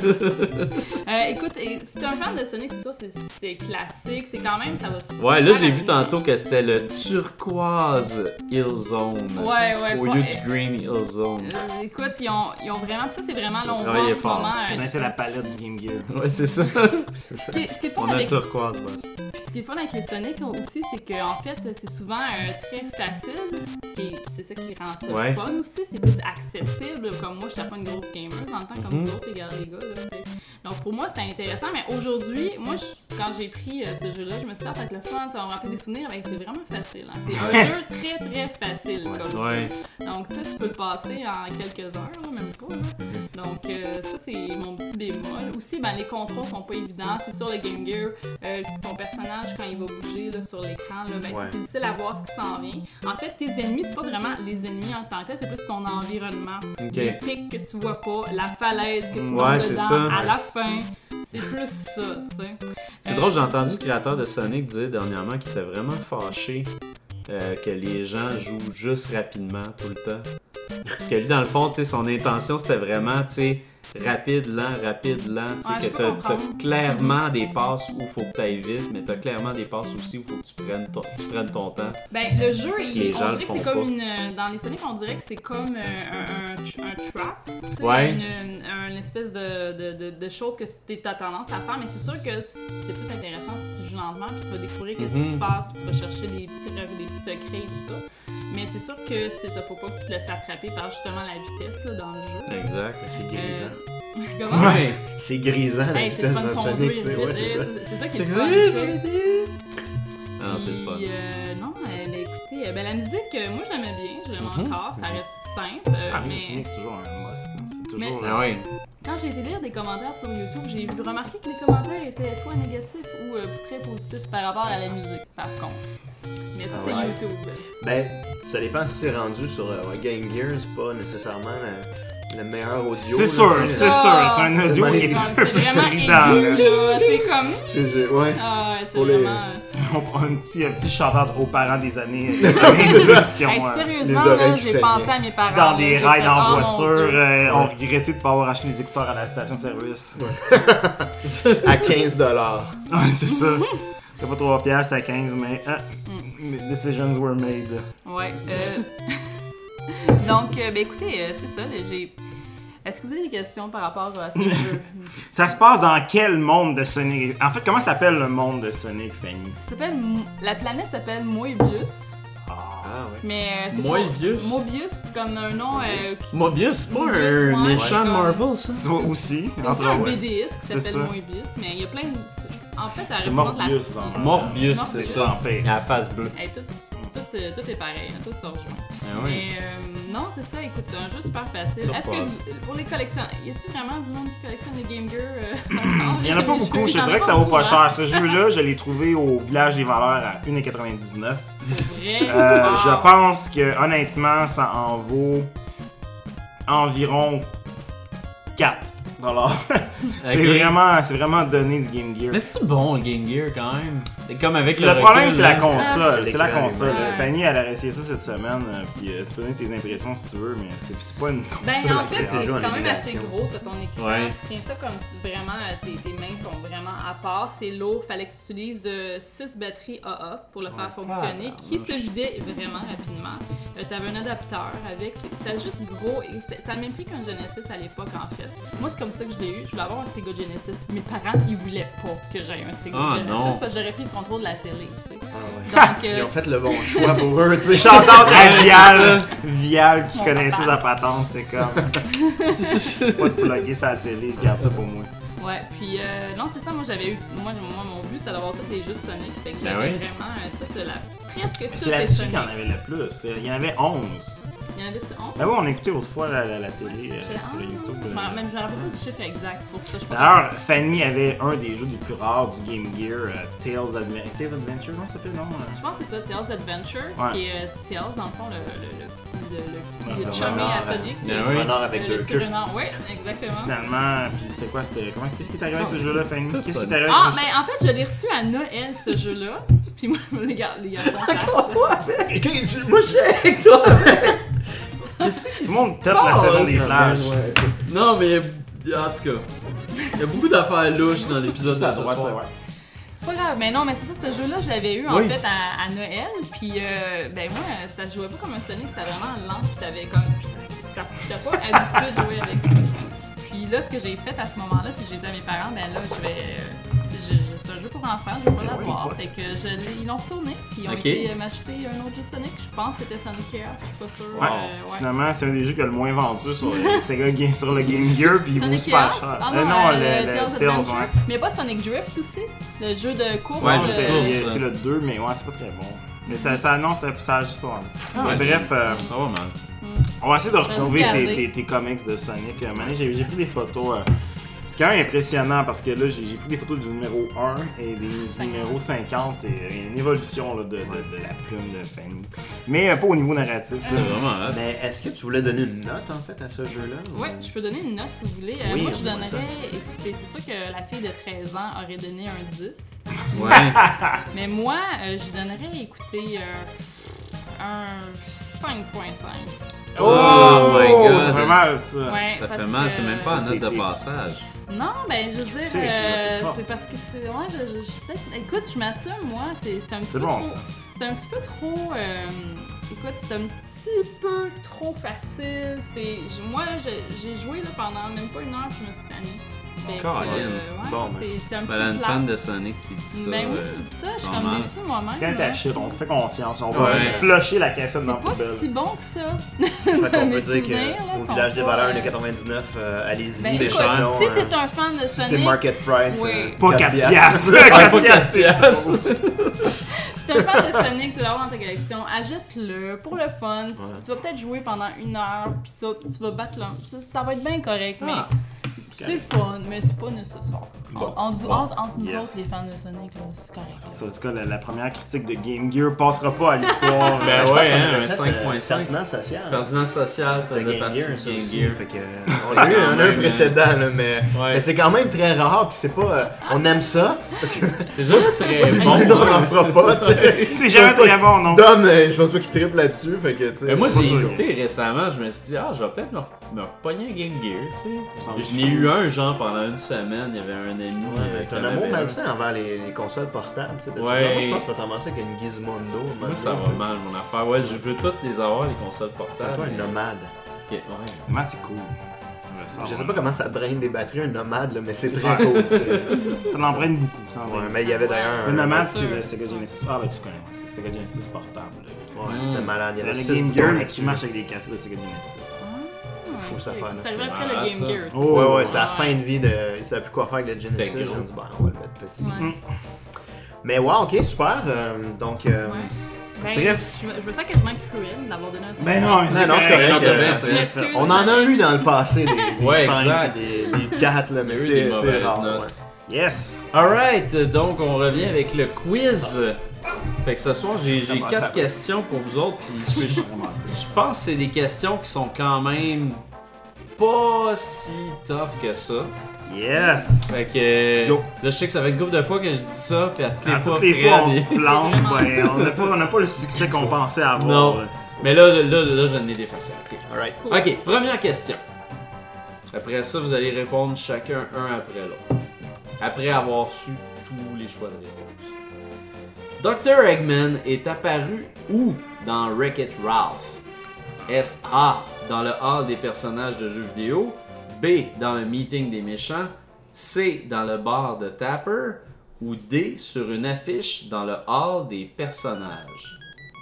Euh, écoute, et si t'es un fan de Sonic, c'est sûr, c'est, c'est classique, c'est quand même, ça va... Ouais, là, super j'ai vu rapidement. tantôt que c'était le turquoise Hill Zone. Ouais, ouais, Au pas- lieu euh, du green Hill Zone. Euh, écoute, ils ont, ils ont vraiment... puis ça, c'est vraiment... Là, on voit en travaillé ce fort. moment... Je euh, connaissais la palette du Game Gear. Ouais, c'est ça. ce, qui est, ce qui est fun On a avec... turquoise, boss. Puis ce qui est fun avec les Sonic aussi, c'est qu'en fait, c'est souvent euh, très facile. Et c'est ça qui rend ça Ouais. fun aussi. C'est plus accessible. Comme moi, je suis pas une grosse gamer en tant que comme Mhm. vous autres, les gars. Les gars là, c'est- Donc pour moi, c'était intéressant. Mais aujourd'hui, moi, je- quand j'ai pris euh, ce jeu-là, je me suis dit, ah, ça va être le fun, ça va me rappeler des souvenirs. Ben, c'est vraiment facile. Hein. C'est un jeu très, très facile comme Ouais. jeu. Donc tu sais, tu peux le passer en quelques heures, là, même pas. Là. Donc euh, ça, c'est mon petit bémol. Aussi, ben, les contrôles sont pas évidents. C'est sur le Game Gear. Euh, ton personnage, quand il va bouger là, sur l'écran, là, ben, Ouais. c'est difficile à voir ce qui s'en vient. En fait, tes ennemis, c'est pas vraiment les ennemis en tant que tel, c'est plus ton environnement. Ok. Les pics que tu vois pas, la falaise que tu tombes Ouais, c'est dedans ça. à la fin. C'est plus ça, tu sais. C'est Euh, drôle, j'ai entendu le créateur de Sonic dire dernièrement qu'il était vraiment fâché euh, que les gens jouent juste rapidement tout le temps. Que lui, dans le fond, tu sais, son intention, c'était vraiment, tu sais, rapide, lent, rapide, lent. Tu sais, Ouais, je que peux t'as, comprendre. t'as clairement des passes où il faut que tu ailles vite, mais t'as clairement des passes aussi où il faut que tu prennes ton, tu prennes ton temps. Ben, le jeu, il, Les gens on le dirait que font c'est comme pas. une. euh, Dans les Sonic, on dirait que c'est comme euh, un, un, un trap. Tu sais, Ouais. Une, une, une espèce de, de, de, de choses que tu as tendance à faire, mais c'est sûr que c'est plus intéressant si tu joues lentement, puis tu vas découvrir qu'est-ce qui Mhm. se passe, puis tu vas chercher des petits, re- des petits secrets et tout ça. Mais c'est sûr que c'est ça, faut pas que tu te laisses attraper par justement la vitesse là, dans le jeu. Exact. C'est grisant. Euh, Comment? Ouais. C'est grisant la Hey, c'est vitesse le fun de dans conduire Sonic, vite, tu sais. Ouais, c'est vite, ça. c'est c'est ça qui est le fun, tu sais. Ah, c'est le fun. Puis, euh, non, euh, ben, écoutez, euh, ben, la musique, euh, moi je l'aimais bien, je l'aime Mhm. encore, ça reste simple, euh, Ah, mais mais Sonic, c'est toujours un must. hein. C'est toujours. Mais- Ah ouais. quand j'ai été lire des commentaires sur YouTube, j'ai vu remarquer que les commentaires étaient soit négatifs ou euh, très positifs par rapport à la musique, par contre. Mais ça, Ah c'est ouais. YouTube. Ben, ça dépend si c'est rendu sur euh, ouais, Game Gear, c'est pas nécessairement la- le meilleur audio. C'est là, sûr, tu sais. c'est sûr. C'est un C'est audio qui magnifique. est C'est vraiment strident, édit, là. là, c'est comme... C'est jeu- ouais. Ah, ouais, c'est Pour les- vraiment... euh, On prend un petit, un petit shout-out aux parents des années quatre-vingt-dix qui ont, Hey, euh, sérieusement, les oreilles là, qui j'ai saignaient. pensé à mes parents. dans là, des j'ai rides fait, en oh, mon voiture, Dieu. euh, ont regretté de ne pas avoir acheté les écouteurs à la station-service. À quinze dollars. Ouais, c'est ça. C'était pas trois piastres, c'était quinze, mais ah, decisions were made. Ouais. euh, Donc, euh, ben écoutez, euh, c'est ça, là, j'ai... Est-ce que vous avez des questions par rapport à ce jeu? Ça se passe dans quel monde de Sonic? En fait, comment s'appelle le monde de Sonic, Fanny? Ça s'appelle... Mo- La planète s'appelle Moebius, Ah ouais. mais euh, c'est Moebius? pas- Moebius, c'est comme un nom... euh, Mobius, c'est pas Mobius, un ouais, méchant de ouais. Marvel, ça? C'est aussi. C'est en aussi tout cas, un ouais. B D S qui C'est s'appelle ça. Moebius, mais il y a plein de... En fait, ça C'est représente la- Morbius dans le- Morbius, Morbius. c'est ça. En paix. Il a la face bleue. Hey, tout, tout, euh, tout est pareil, hein, tout se rejoint. Ah oui. Mais euh, Non, c'est ça, écoute, c'est un jeu super facile. Ça Est-ce passe. que pour les collectionneurs, y a-tu vraiment du monde qui collectionne les Game Gear euh, Il y en a pas beaucoup, je te dirais que ça vaut pas cher. Ce jeu-là, je l'ai trouvé au Village des Valeurs à un euro quatre-vingt-dix-neuf. Vrai? Euh, Wow. Je pense que honnêtement, ça en vaut environ quatre dollars. c'est Ok. vraiment, c'est vraiment donné du Game Gear. Mais c'est bon le Game Gear quand même. C'est comme avec le, Le problème, recul, c'est la là. console. Ah, C'est la l'écran, console. ouais. Fanny, elle a essayé ça cette semaine. euh, Puis euh, tu peux donner tes impressions si tu veux, mais c'est c'est pas une console. Ben, en fait, agréable. c'est jeu en quand même assez émulation. gros, t'as ton écran, Ouais. tu tiens ça comme si vraiment euh, tes, tes mains sont vraiment à part, c'est lourd, fallait que tu utilises six batteries A A pour le faire fonctionner, Ah, qui se vidait vraiment rapidement. Euh, T'avais un adapteur avec, c'est- c'était juste gros, et c'était- ça a même pris qu'un Genesis à l'époque en fait. Moi, c'est comme ça que je l'ai eu, je voulais avoir un Sega Genesis. Mes parents, ils voulaient pas que j'aie un Sega Ah, Genesis non. parce que j'aurais pris le contrôle de la télé, tu sais. Ah, ouais. Donc, euh, Ils ont fait le bon choix pour eux, tu sais. Shout-out à Ouais, Vial, Vial qui Mon connaissait papa. sa patente, c'est comme. Pas de plugger sa télé, je garde ça pour moi. Ouais, puis euh, non, c'est ça, moi j'avais eu. Moi, moi mon but c'était d'avoir tous les jeux de Sonic. Fait que Ben j'avais oui. vraiment euh, toute la. Presque Mais toutes c'est les là-dessus Sonic. qu'il y en avait le plus. C'est- Il y en avait onze. Il y en avait-tu honte? Ben oui, on a écouté autrefois la, la, la télé euh, J'ai- sur ah, YouTube. je euh. m'en- Même je me rappelle pas du chiffre exact, c'est pour ça que je suis pas. D'ailleurs, Fanny avait un des jeux les plus rares du Game Gear, euh, Tales, Adven- Tales Adventure, comment ça s'appelle, non? euh? Je pense que c'est ça, Tales Adventure, Ouais. qui est euh, Tales dans le fond, le, le, le petit, le, le petit Ouais, le chumé renard, à Sonic. Ben euh, oui. Renard avec le deux petit queues. renard, oui, exactement. Finalement, puis c'était quoi? C'était... Comment... Qu'est-ce qui est arrivé avec ce jeu-là, Fanny? Tout Qu'est-ce ça. qui est arrivé Ah, avec ce ben en fait, je l'ai reçu à Noël, ce jeu-là. Puis moi, les gars, les garçons, ça. Toi, avec! Tu- Moi, je suis avec toi, avec! Qu'est-ce qui Tout le monde tape la saison des plages. Non, mais en tout cas, il y a beaucoup d'affaires louches dans l'épisode de à ce droite, soir. ouais. C'est pas grave, mais non, mais c'est ça, ce jeu-là, je l'avais eu en Oui. fait à, à Noël, puis euh, ben moi, ça se jouait pas comme un Sonic, c'était vraiment lent, puis t'avais comme. J'étais j'étais pas habituée de jouer avec ça. Puis là, ce que j'ai fait à ce moment-là, c'est que j'ai dit à mes parents, ben là, je vais. euh, je- je- C'est un jeu pour enfants, je vais pas l'avoir. oui, Fait que je l'ai- ils l'ont retourné, puis ils ont Ok. été euh, m'acheter un autre jeu de Sonic, je pense que c'était Sonic Chaos, je suis pas sûre. Ouais, euh, ouais. finalement, c'est un des jeux qui a le moins vendu sur, les Sega Game- sur le Game Gear, puis il vaut Sonic super Chaos? cher. Ah Euh, non, non, euh, le, le le Tales Tales, Adventure. ouais. Mais pas Sonic Drift aussi, le jeu de course. Ouais, Non, le c'est- euh, course. c'est le deux, mais ouais, c'est pas très bon. Mais ça, ça, non, ça, ça a juste pas mal. Ah, Mais ouais. bref, euh, Ça va mal. on va essayer de retrouver regarder. tes, tes, tes comics de Sonic. Euh, Mané, j'ai j'ai pris des photos. euh, c'est quand même impressionnant parce que là, j'ai j'ai pris des photos du numéro un et des cinquante. numéros cinquante et euh, une évolution là, de, de, de la plume de Fanny. Mais euh, pas au niveau narratif. C'est ça. vraiment hot. Mais est-ce que tu voulais donner une note, en fait, à ce jeu-là? ou- Ouais, je peux donner une note si vous voulez. Euh, Oui, moi, je on voit ça. donnerais. Écoutez, c'est sûr que la fille de treize ans aurait donné un dix. Ouais. Mais moi, euh, je donnerais, écoutez, euh, un cinq virgule cinq. Oh my God. Ça fait mal ça. Ouais, Ça parce fait mal, que- c'est même pas un note de passage. Non, ben, je veux dire, Tu sais, euh, t'es fort. c'est parce que c'est. Ouais, je, je, je- peut-être- Écoute, je m'assume, moi, c'est c'est un petit C'est peu. bon, trop- ça. C'est un petit peu trop. euh, écoute, c'est un petit peu trop facile. C'est. j- Moi, je- j'ai joué là, pendant même pas une heure, puis je me suis tannée. Fait que, Colin. ouais, Bon, ben. c'est- c'est un petit Voilà, peu une plate. fan de Sonic qui dit ça. Ben oui, euh, je dis ça, je suis normal. comme déçue moi-même. C'est quand même là. ta shit, on te fait confiance. On va Ouais. flusher la cassette dans C'est la pas poubelle. si bon que ça. Fait qu'on peut Mes dire souvenirs, là, qu'au sont village des pas, valeurs euh, un euro quatre-vingt-dix-neuf, euh, allez-y. Ben C'est écoute, cher. Sinon, si euh, t'es un fan de si c'est Sonic, market price, Oui. euh, Pas quatre quatre piastres. Ouais, quatre pas piastres, c'est quatre piastres. trop. si t'es un fan de Sonic, tu vas l'avoir dans ta collection, achète-le pour le fun. Tu- Ouais. Tu, vas peut-être jouer pendant une heure, puis tu, vas- tu vas battre l'un. Ça, ça va être bien correct, mais Ah. c'est le fun, mais c'est pas nécessaire. Bon. En- en- Bon. entre, entre nous Yes. autres, les fans de Sonic, là, c'est correct. Ça, en tout cas, la, la première critique de Game Gear passera pas à l'histoire. Ben je pense ouais, qu'on hein, avait un fait, cinq euh, virgule cinq. Pertinence sociale. Pertinence sociale C'est faisait Game partie Gear, du ça Game aussi. Gear. Fait que, euh, on a eu, on a eu un précédent, là, mais, Ouais. mais c'est quand même très rare, puis c'est pas. euh, on aime ça, parce que C'est jamais très bon. on n'en fera pas, tu sais. C'est jamais très bon, non? Dom, euh, je pense pas qu'il triple là-dessus, fait que, tu sais. Mais moi, Pas j'ai sûr. hésité récemment. Je me suis dit, ah, je vais peut-être me, me repogner un Game Gear, tu Sans sais. Je n'ai eu un, genre, pendant une semaine. Il y avait un ami. Ouais, euh, t'as qui un en amour avait un. malsain envers les, les consoles portables, tu sais. de Ouais. toujours. Moi, je pense que tu vas commencer avec une Gizmondo. Moi, ça va mal, mon affaire. Ouais, je veux toutes les avoir, les consoles portables. Toi, un mais- nomade. Ok, ouais. Comment c'est cool. Je, sens, Je sais ouais. pas comment ça draine des batteries, un nomade, là, mais c'est très Ouais. cool, tu sais. Ça l'emprunte beaucoup. Ça Ouais, l'emprunte. mais il y avait d'ailleurs Le un. Nomad, c'est c'est sûr. le Sega Genesis. Ah, ben tu connais, c'est Sega Genesis portable. là. Ouais, Mm. c'était malade. Il y C'est avait le six Game boutons Gear, mais là-dessus. qui marche avec des cassettes de Sega Genesis. fou, cette ok, affaire-là. C'est arrivé après malade, le Game ça. Gear. Oh, Ouais, ouais, c'était la Ouais. fin de vie de. Ils savaient plus quoi faire avec le Genesis. C'était Ils gros. ont dit, ben, on va le mettre petit. Ouais. Mais ouais, ok, super. euh, donc, euh, Ouais. Ben, Bref. Je me, je me sens quasiment cruelle d'avoir donné un cinq. Ben non, c'est non, c'est correct. correct. euh, Je m'excuse. On en a eu dans le passé des, des Ouais, cinq, exact. des, des quatre, là, mais Il y a eu c'est des c'est mauvaises rare. notes. ouais. Yes. Alright, donc on revient avec le quiz. Fait que ce soir, j'ai j'ai Comment quatre ça va? questions pour vous autres. Puis je, je pense que c'est des questions qui sont quand même pas si tough que ça. Yes. Fait que Let's go. là, je sais que ça fait une couple de fois que je dis ça, puis à toutes les À fois, toutes les Fred, fois, on il- se plante. C'est vraiment- Ben, on n'a pas, on n'a pas le succès qu'on pensait avoir. Non. là. Mais là, là, là, là, je n'ai des faciles. Ok. Alright. Cool. Ok, première question. Après ça, vous allez répondre chacun un après l'autre. Après avoir su tous les choix de réponse. docteur Eggman est apparu où dans Wreck-It Ralph? Est-ce A, dans le hall des personnages de jeux vidéo? B, dans le meeting des méchants? C, dans le bar de Tapper? Ou D, sur une affiche dans le hall des personnages?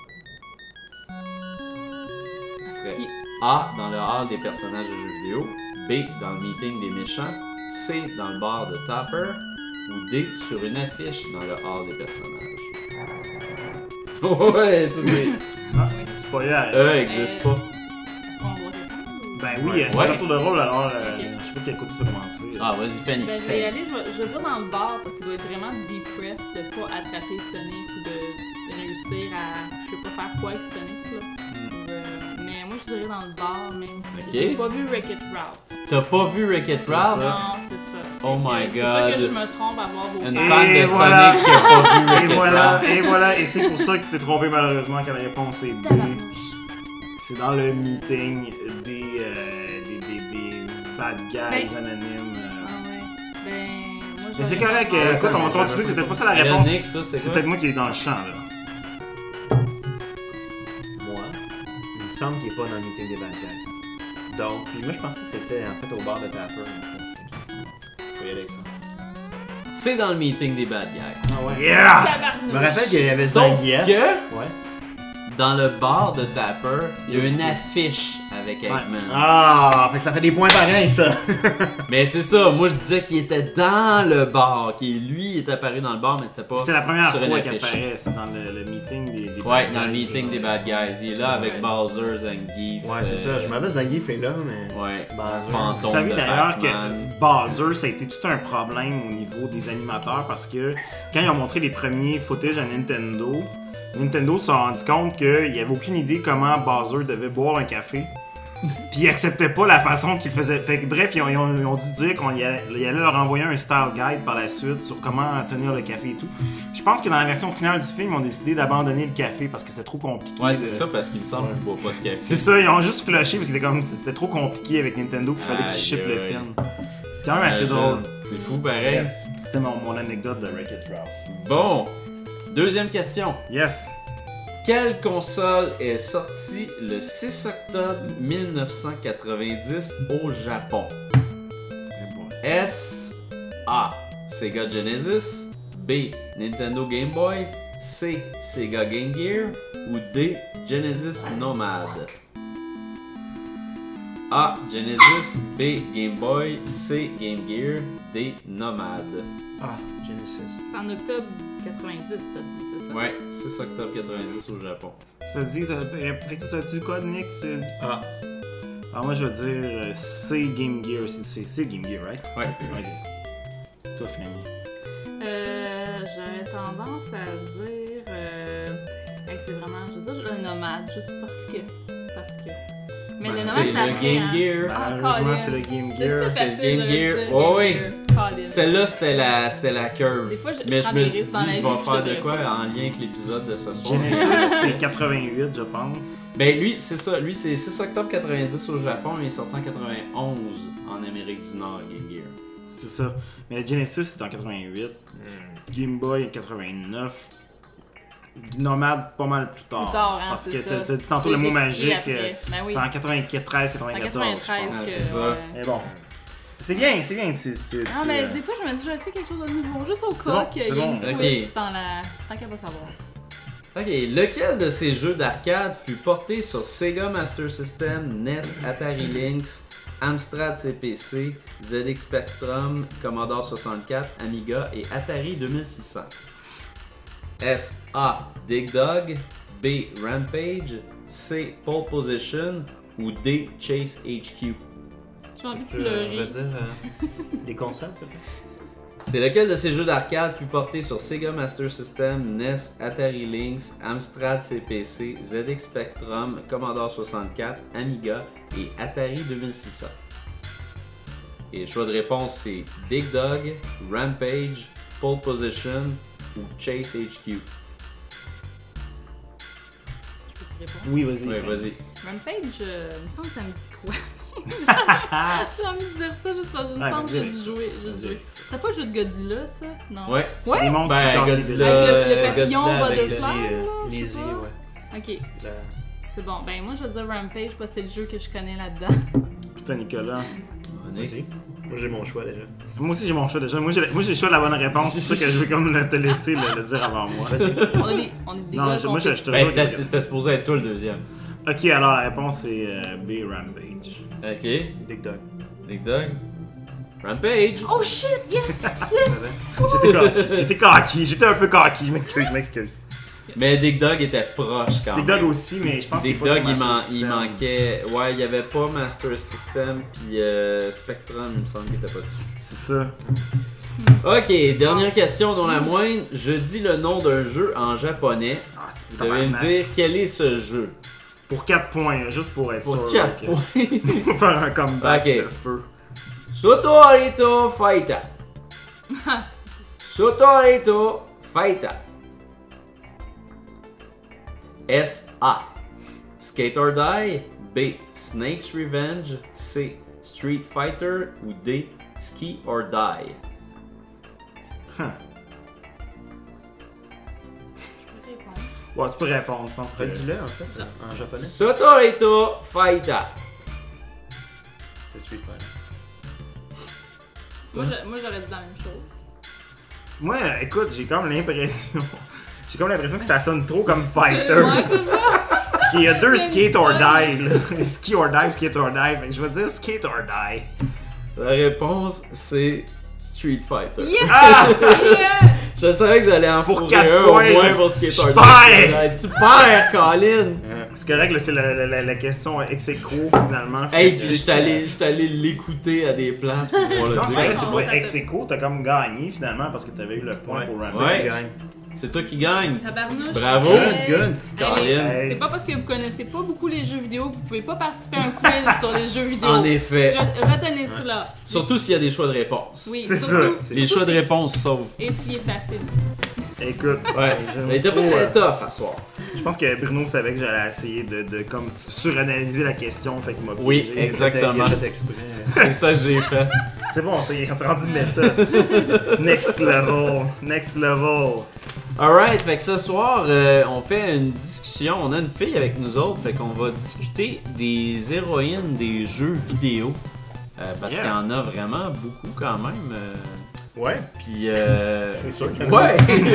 Ce serait Qui- A, dans le hall des personnages de jeux vidéo. B, dans le meeting des méchants. C, dans le bar de Tapper. Ou D, sur une affiche dans le hall des personnages. Ouais, tout est... Ah, c'est pas là. E existe pas. Est-ce qu'on doit répondre? Ben oui, c'est Ouais. un tour de rôle alors. euh, Ok. Je sais pas quel côté ça commencer. Ah, vas-y, Fanny. Ben, je vais y aller, je vais, je vais dire dans le bar parce qu'il doit être vraiment depressed de pas attraper Sonic ou de réussir à, je sais pas faire quoi avec Sonic là. Euh, mais moi je dirais dans le bar, même si Ok. j'ai pas vu Wreck-It Ralph. T'as pas vu Wreck-It C'est Ralph? ça. Non, c'est ça. Oh my C'est ça que God. je me trompe à voir vos Une Et fan de voilà. Sonic qui a pas vu Et Wreck-It voilà, Ralph. et voilà, et c'est pour ça que tu t'es trompé malheureusement que la réponse est B. Tabarnouche. C'est dans le meeting des, euh, des, des, des bad guys Ben- anonymes. Ah euh. ouais. Ben, moi Mais c'est j'aurais correct, pas- euh, écoute, on va j'avais continuer, pas- c'est peut-être pas ça la Et là, réponse. Nick, toi, c'est C'est quoi? peut-être moi qui est dans le champ là. Moi, il me semble qu'il est pas dans le meeting des bad guys. Donc, puis moi je pensais que c'était en fait au bar de Tapper. Faut y aller avec ça. C'est dans le meeting des bad guys. Ah ouais. Yeah! Tabarnouche. Je me rappelle qu'il y avait Sauf Zangief. que, Ouais. dans le bar de Tapper, il y a une Aussi. affiche avec Eggman. Ah, fait que ça fait des points pareils ça. Mais c'est ça, moi je disais qu'il était dans le bar, qu'il lui est apparu dans le bar, mais c'était pas C'est la première sur une fois qu'il affiche. apparaît, c'est dans le, le meeting des, des Ouais, bad dans le guys. meeting des bad guys. Il est là avec Bowser, Zangief. Ouais, c'est euh, ça. Je me rappelle Zangief est là, mais. Ouais, Bowser. fantôme. Vous savez de d'ailleurs Pac-Man. que Bowser, ça a été tout un problème au niveau des animateurs parce que quand ils ont montré les premiers footages à Nintendo, Nintendo s'est rendu compte qu'il n'y avait aucune idée comment Bowser devait boire un café. Puis ils acceptaient pas la façon qu'il faisait. Fait que bref, ils ont, ils ont- ils ont dû dire qu'on y allait, il allait leur envoyer un style guide par la suite sur comment tenir le café et tout. Je pense que dans la version finale du film, ils ont décidé d'abandonner le café parce que c'était trop compliqué. Ouais, de- c'est ça, parce qu'il me semble qu'il boit pas de café. C'est ça, ils ont juste flushé parce que c'était comme c'était trop compliqué avec Nintendo qu'il fallait qu'ils Aïe, shippent le aïe. film. C'est quand même assez Imagine. drôle. C'est fou, pareil. C'était mon, mon anecdote de Wreck-It Ralph. Bon, deuxième question. Yes. Quelle console est sortie le six octobre mille neuf cent quatre-vingt-dix au Japon? S. A. Sega Genesis. B. Nintendo Game Boy. C. Sega Game Gear. Ou D. Genesis Nomad. A. Genesis. B. Game Boy. C. Game Gear. D. Nomad. Ah, Genesis. C'est en octobre quatre-vingt-dix, t'as dit, c'est ça? Ouais, six octobre quatre-vingt-dix au Japon. T'as dit, t'as fait que t'as dit le code, Nick? C'est... Ah. Alors moi je vais dire euh, C Game Gear. C'est, c'est, c'est Game Gear, right? Ouais. Ok. Toi, Fanny. Euh, j'aurais tendance à dire. Euh, hey, c'est vraiment. Je veux dire le nomade, juste parce que. Parce que. Mais le C'est nomade, ça le après, Game hein. Gear. Ah, Malheureusement, Colin. c'est le Game C'est Gear. ça, c'est le facile, Game j'aurais Gear. dit Ouais, Game ouais. Gear. Colin. Celle-là, c'était la, c'était la curve. Des fois, je- je Mais je prends me des suis dit, risques dans la je vie, vais puis faire je de devrais quoi pas. en lien avec l'épisode de ce soir. Genesis, c'est quatre-vingt-huit, je pense. Ben lui, c'est ça. Lui, c'est six octobre quatre-vingt-dix au Japon, mais il est sorti en quatre-vingt-onze en Amérique du Nord, Game Gear. C'est ça. Mais Genesis, c'est en quatre-vingt-huit. Game Boy, en quatre-vingt-neuf. Nomade, pas mal plus tard. Plus tard, hein, parce c'est que ça. t'as, t'as dit tantôt J'ai- le mot j'ai magique. écrit euh, après. Ben oui. C'est en quatre-vingt-treize, En quatre-vingt-quatorze. quatre-vingt-treize je pense. que. c'est ça. ouais. Mais bon. C'est bien, c'est bien. Tu, tu, Non, tu, mais euh, des fois, je me dis, je sais quelque chose de nouveau, juste au C'est cas bon, qu'il y c'est ait bon. une Ok. twist dans la. Tant qu'à pas savoir. Ok, lequel de ces jeux d'arcade fut porté sur Sega Master System, N E S, Atari Lynx, Amstrad C P C, Z X Spectrum, Commodore soixante-quatre, Amiga et Atari deux mille six cents? S A. Dig Dog. B. Rampage, C. Pole Position ou D. Chase H Q? J'ai envie de Je veux pleurer. dire euh, des consoles, s'il te plaît. C'est lequel de ces jeux d'arcade fut porté sur Sega Master System, N E S, Atari Lynx, Amstrad C P C, Z X Spectrum, Commodore soixante-quatre, Amiga et Atari deux mille six cents? Et le choix de réponse c'est Dig Dug, Rampage, Pole Position ou Chase H Q? Je peux te répondre? Oui, vas-y. Ouais, vas-y. Rampage, euh, il me semble que ça me dit quoi? J'ai envie de dire ça juste parce que il me Ouais, semble que vas-y. j'ai dû jouer. J'ai Vas-y. joué. C'était pas le jeu de Godzilla, ça? Non. Ouais. C'est Ouais? des monstres qui Ben, cassent les Godzilla. dés. Avec le, le Euh, papillon Godzilla avec butterfly, Les, là, euh, je sais les pas. ouais. Ok, La- c'est bon. Ben moi je vais dire Rampage parce que c'est le jeu que je connais là-dedans. Putain, Nicolas. Vas-y. Moi, j'ai mon choix déjà. Moi aussi, j'ai mon choix déjà. Moi, j'ai moi, j'ai le choix de la bonne réponse. C'est pour ça que je vais comme le- te laisser le, le dire avant moi. On a des, on est des Non, gars je- moi, je, je te Ben, jure que- c'était c'était supposé être toi le deuxième. Ok, alors la réponse c'est euh, B. Rampage. Ok. Dig Dug. Dig Dug. Rampage. Oh shit, yes! J'étais cocky. J'étais cocky. J'étais un peu cocky. Je m'excuse, je m'excuse. Mais Dig Dug était proche quand Dig même. Dug aussi, mais je pense qu'il Dig est pas sur Dug, il, Master man- il System. manquait. Ouais, il y avait pas Master System, puis euh, Spectrum, il me semble qu'il était pas dessus. C'est ça. Ok, dernière question, dont la moindre. Je dis le nom d'un jeu en japonais. Ah, c'est Vous devez me tabarnak. dire quel est ce jeu. Pour quatre points, là, juste pour être Pour sûr. quatre que- points. Pour faire un comeback Ok. de feu. Sotorito Faita. Sotorito Faita. S A. Skate or Die. B. Snake's Revenge. C. Street Fighter. Ou D. Ski or Die. Huh. Je peux répondre. Ouais, tu peux répondre, je pense que. Redis-le en fait, en japonais. Sotorito Faita. C'est Street Fighter. Moi, je- moi j'aurais dit la même chose. Moi, écoute, j'ai comme l'impression. J'ai comme l'impression que ça sonne trop comme Fighter. Ouais, c'est ça. Qu'il y a deux Il y a une skate or tonne. die, là. Ski or die, skate or die. Fait que je vais dire skate or die. La réponse, c'est Street Fighter. Yes! Ah! Yeah! Je savais que j'allais en Pour fourrer quatre un points, au moins je- pour Skate je or Die. perds! Ouais, Tu perds, Colin! C'est correct, là, c'est la, la, la, la question ex aequo, finalement. Hey, Fait que- puis j'étais allé, j'étais allé l'écouter à des places pour pouvoir le Non, c'est dire. vrai, c'est Ouais. pas ex aequo, t'as comme gagné finalement parce que t'avais eu le point Ouais. pour Rampage. Ouais. Gagne. C'est toi qui gagne. Tabarnouche. Bravo. Hey. Good, good. Colin. Hey. C'est pas parce que vous connaissez pas beaucoup les jeux vidéo que vous pouvez pas participer à un quiz sur les jeux vidéo. En effet. Re- retenez cela. Surtout s'il y a des choix de réponse. Oui, C'est surtout, ça. Les surtout choix de c'est- réponse sauvent. Et s'il est facile aussi. Écoute, Ouais. je, me Mais suis t'as pas trop, très euh, tough à soir. je pense que Bruno savait que j'allais essayer de, de comme suranalyser la question, fait qu'il m'a Oui, piégé. exactement. Il a fait exprès. C'est ça que j'ai fait. C'est bon, ça y est, on s'est rendu méta. ça. Next level, next level. Alright, fait que ce soir, euh, on fait une discussion. On a une fille avec nous autres, fait qu'on va discuter des héroïnes des jeux vidéo. Euh, parce Yeah. qu'il y en a vraiment beaucoup quand même. euh, Ouais, Puis euh... c'est sûr qu'il y en a. Ouais!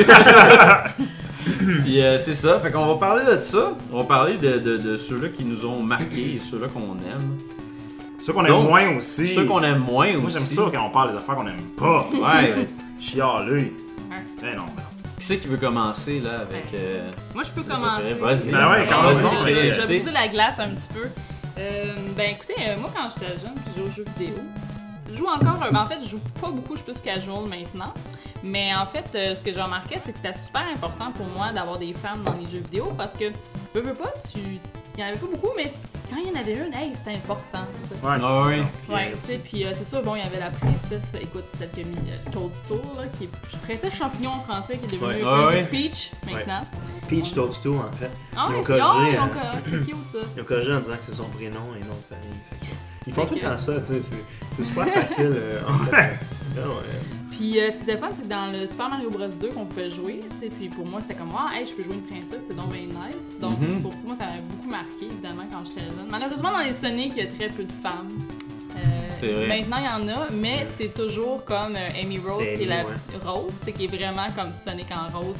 Puis euh, c'est ça, fait qu'on va parler de ça. On va parler de, de, de ceux-là qui nous ont marqués et ceux-là qu'on aime. Ceux qu'on aime Donc, moins aussi. Ceux qu'on aime moins Moi aussi. j'aime ça quand on parle des affaires qu'on aime pas. Ouais. Chialeux. Hein. Eh non, ben. Qui c'est qui veut commencer là avec. euh, Moi, je peux commencer. Vas-y. Ben ouais, Euh, commençons, je- je, vas-y. je vais briser la glace un petit peu. Euh, ben écoutez, euh, moi quand j'étais jeune, puis je jouais aux jeux vidéo, je joue encore, euh, ben, en fait je joue pas beaucoup, je suis plus casual maintenant. Mais en fait, euh, ce que j'ai remarqué, c'est que c'était super important pour moi d'avoir des femmes dans les jeux vidéo parce que, veux, veux pas, tu... il y en avait pas beaucoup, mais tu- quand il y en avait une, hey, c'était important. Ouais, Ah c'est- oui. c'est- Ouais, tu sais, puis euh, c'est sûr, bon, il y avait la princesse, écoute, celle qui a mis euh, Toadstool, là, qui est princesse champignon en français, qui est devenue Ouais. Princess Ah Peach maintenant. Peach Toadstool en fait. Ah Ils ouais, ont c'est oh, corrigé, ils ont hein. co- c'est cute ça. Ils ont corrigé en disant que c'est son prénom et nom de famille. Fait que- Ils font Fait tout le que- temps ça, tu sais. c'est- C'est super facile euh, en fait. Ah ouais. Puis euh, ce qui était fun, c'est que dans le Super Mario Bros deux qu'on pouvait jouer, tu sais, puis pour moi c'était comme ah, hey, je peux jouer une princesse, c'est donc bien nice. Donc Mhm. c'est pour ça moi ça m'a beaucoup marqué évidemment quand j'étais jeune. Malheureusement dans les Sonic, il y a très peu de femmes. Euh, C'est vrai. Maintenant il y en a, mais c'est toujours comme euh, Amy Rose C'est qui est Amy, la rose, c'est qui est vraiment comme Sonic en rose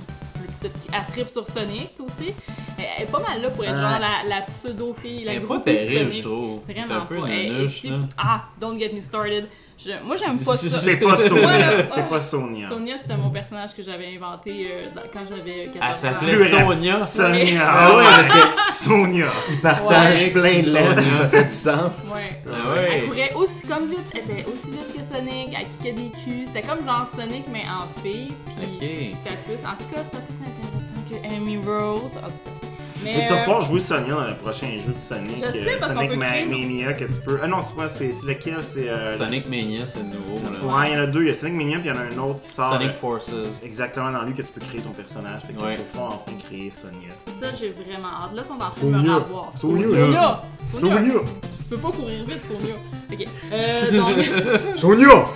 plus petite, qui a trip sur Sonic aussi. Elle est pas mal là pour être genre la, la pseudo-fille, la Elle est groupie pas de terrible, Sonic. je trouve. Vraiment T'es un peu pas. Elle- nanuche, elle- là. Ah, don't get me started. Je- moi, j'aime pas ça. C'est pas Sonia. Moi, là, C'est ah, pas Sonia. Sonia, c'était mon personnage que j'avais inventé euh, dans- quand j'avais quatorze ans. Elle s'appelait Plus rap- Sonia. Sonia. Ah ouais, parce que. Sonia. Passage Ouais, plein de Sonia. lettres, ça fait du sens. Ouais. Ah ouais. Elle courait aussi comme vite, elle était aussi vite que Sonic, elle kickait des culs. C'était comme genre Sonic, mais en fille. Puis Ok. c'était plus, en tout cas, c'était plus intéressant que Amy Rose. En tout cas. Mais. Mais tu vas euh, pouvoir jouer Sonia dans le prochain jeu de Sonic. Je sais, euh, parce qu'on Sonic peut Ma- créer- Mania que tu peux. Ah non, c'est pas, c'est c'est lequel? C'est. euh, Sonic Mania, c'est le nouveau. Là. Ouais, il y en a deux. Il y a Sonic Mania, puis il y en a un autre qui sort. Sonic euh, Forces. Exactement dans lui que tu peux créer ton personnage. Fait que Ouais. tu vas pouvoir enfin créer Sonia. Ça, j'ai vraiment hâte. Là, ils sont en train de me Sonia. revoir. Sonia. Sonia! Sonia! Sonia! Tu peux pas courir vite, Sonia. Ok. Euh, donc. Sonia!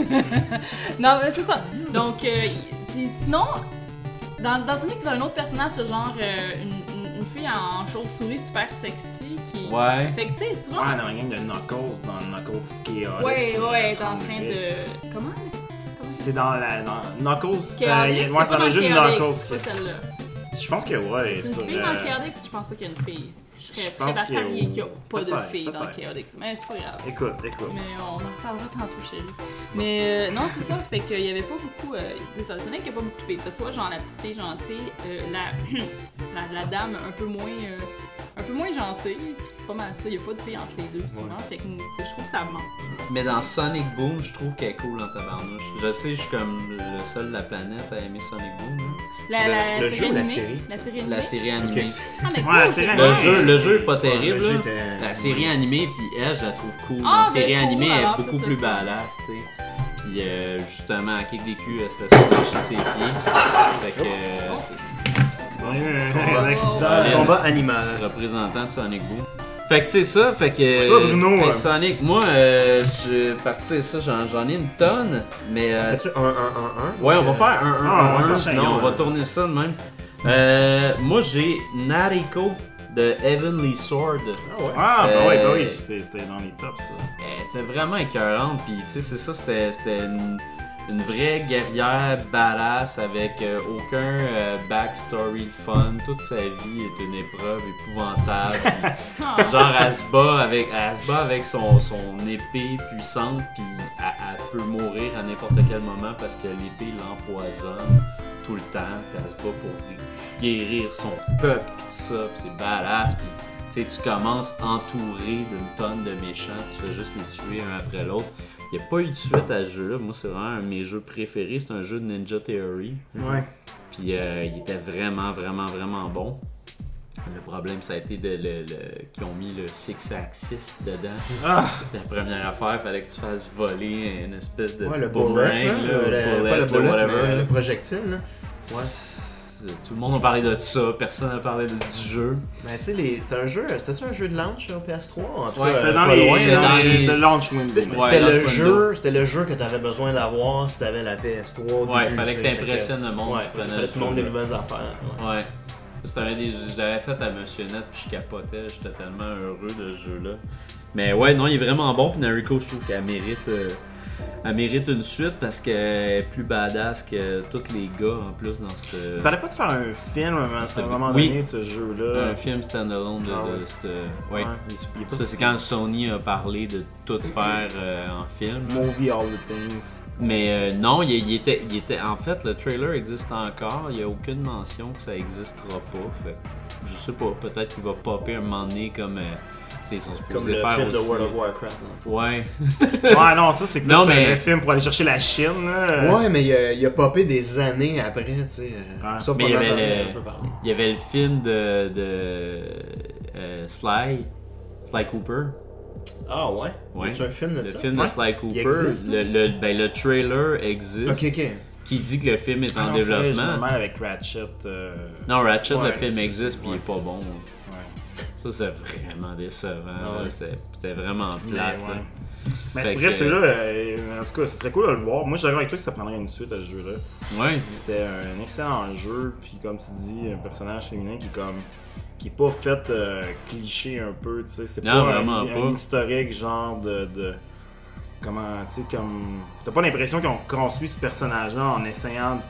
Non, mais c'est ça. Donc, euh, y- puis sinon, dans, dans Sonic, il y a un autre personnage, c'est genre euh, une, une, une fille en chauve-souris super sexy qui. Ouais. Fait que, tu sais, souvent. Ouais, dans la gang de Knuckles, dans Knuckles Chaotix. Ouais, euh, ouais, elle est en trente train minutes. de. Comment? Comment C'est dans la. Dans Knuckles. Chaotix? euh, C'est ouais, pas c'est dans dans le jeu de Chaotix, Knuckles. c'est pas celle-là. Je pense que ouais. C'est sur, une fille euh, dans Chaotix, je pense pas qu'il y a une fille. Je serais je prête pense à qu'il y a- parier qu'il y a pas de peut-être, fille dans peut-être. Chaotix. Mais c'est pas grave. Écoute, écoute. Mais on en reparlera tantôt, chérie. Mais euh, non, c'est ça. Fait qu'il y avait pas beaucoup. Euh, c'est ça, Sonic, il y a pas beaucoup de filles. T'as soit genre la petite fille gentille, euh, la, la, la dame un peu moins. Euh, un peu moins gentille. Puis c'est pas mal ça. Il y a pas de filles entre les deux souvent. Fait que tu sais, je trouve que ça manque. Mais dans Sonic Boom, je trouve qu'elle est cool en tabarnouche. Je sais, je suis comme le seul de la planète à aimer Sonic Boom. hein. La, Le- la le série jeu ou la animée. série? La série animée. La série animée. Ah, mais Ouais, cool, la c'est série cool. Le animée. jeu, le jeu est pas Ouais, le terrible. jeu là. était- La série animée, puis elle, je la trouve cool. Ah, la série ben, cool, animée alors, est beaucoup ça, plus ça. badass, tu sais. Puis euh, justement, à kick des culs, euh, c'était sur marcher ses pieds. Fait que euh, c'est Ouais, un accident. Ouais. Combat animal. représentant de Sonic Boom. Fait que c'est ça, fait que. Toi, Bruno, ben, euh, Sonic, moi, euh, je partir ça, j'en, j'en ai une tonne, mais. euh, Fais-tu un un un un? Ouais, on va faire un un Ah, on va un, s'enchaîner, sinon on va ouais. tourner ça de même. Euh, moi, j'ai Nariko de Heavenly Sword. Ah, bah ouais, bah Euh, oui, c'était c'était dans les tops ça. Elle était vraiment écœurante, puis tu sais, c'est ça, c'était, c'était une, une vraie guerrière badass avec euh, aucun euh, backstory fun. Toute sa vie est une épreuve épouvantable. Puis, Ah. genre, elle se bat avec, elle se bat avec son, son épée puissante, puis elle, elle peut mourir à n'importe quel moment parce que l'épée l'empoisonne tout le temps, puis elle se bat pour guérir son peuple, pis tout ça, puis c'est badass, puis tu sais, tu commences entouré d'une tonne de méchants, tu vas juste les tuer un après l'autre. Il n'y a pas eu de suite à ce jeu-là. Moi, c'est vraiment un de mes jeux préférés. C'est un jeu de Ninja Theory. Ouais. Puis euh, il était vraiment, vraiment, vraiment bon. Le problème, ça a été de, le, le- qu'ils ont mis le Six Axis dedans. Ah, La première affaire, il fallait que tu fasses voler une espèce de Ouais, le boomerang, bullet, là, là, le, bullet, pas le là, bullet, whatever, mais là. le projectile, là. Ouais. Tout le monde a parlé de ça, personne n'a parlé de- du jeu. Mais tu sais, les- c'était un jeu, c'était-tu un jeu de launch au P S trois? En tout Ouais, cas, c'était c'est dans pas les, loin, c'était là. dans dans les les- de launch Tu sais, window. C'était Ouais, c'était launch le window. jeu, c'était le jeu que t'avais besoin d'avoir si t'avais la P S trois. au Ouais, début, fallait tu que sais, fait t'impressionnes le monde Ouais, qui prenait fallait le que tu montres jeu, des là. nouvelles affaires. ouais. Ouais. C'était un des. Je l'avais fait à Monsieur Net, puis je capotais, j'étais tellement heureux de ce jeu-là. Mais ouais, non, il est vraiment bon, puis Nariko, je trouve qu'elle mérite. euh, Elle mérite une suite parce qu'elle est plus badass que tous les gars en plus dans ce. T'allais pas de faire un film à un moment Oui. donné de ce jeu-là? Un film standalone de, Ah de ouais. cette. Ouais. Ouais, il- il est pas Ça, c'est quand Sony a parlé de tout faire euh, en film. Movie All the Things. Mais euh, non, il, il était, il était. En fait, le trailer existe encore. Il n'y a aucune mention que ça existera pas. Fait que, je sais pas, peut-être qu'il va popper un moment donné comme. euh, tu sais, ils sont Comme supposés le faire film aussi. de World of Warcraft. là. Ouais. Ouais, non, ça c'est plus Non, un mais- vrai film pour aller chercher la Chine. Là. Ouais, mais il a, il a popé des années après, tu sais. euh, Ouais. Sauf Mais qu'on il y avait entendait le- un peu parler. Il y avait le film de. de euh, Sly. Sly Cooper. Ah ouais? Ouais. C'est un film de Le ça? film Ouais. de Sly Cooper. existe, le, le, ben, le trailer existe. Ok, ok. Qui dit que le film est Ah en non, c'est vrai, je me développement. mêle avec Ratchet. euh, Non, Ratchet, Ouais, le film c'est- existe, puis il ouais. est pas bon. Ouais. Ça, c'était vraiment décevant. Ah là. ouais. C'était c'était vraiment Mais, plate. ouais. là. Mais Fait c'est bref, que- celui-là, euh, en tout cas, ce serait cool de le voir. Moi, je suis d'accord avec toi que ça prendrait une suite à ce jeu-là. Ouais. C'était un excellent jeu, puis comme tu dis, un personnage féminin qui est comme. qui est pas fait euh, cliché un peu, tu sais. C'est Non, pas vraiment un, pas. un historique genre de. de comment, tu sais, comme. T'as pas l'impression qu'ils ont construit ce personnage-là en essayant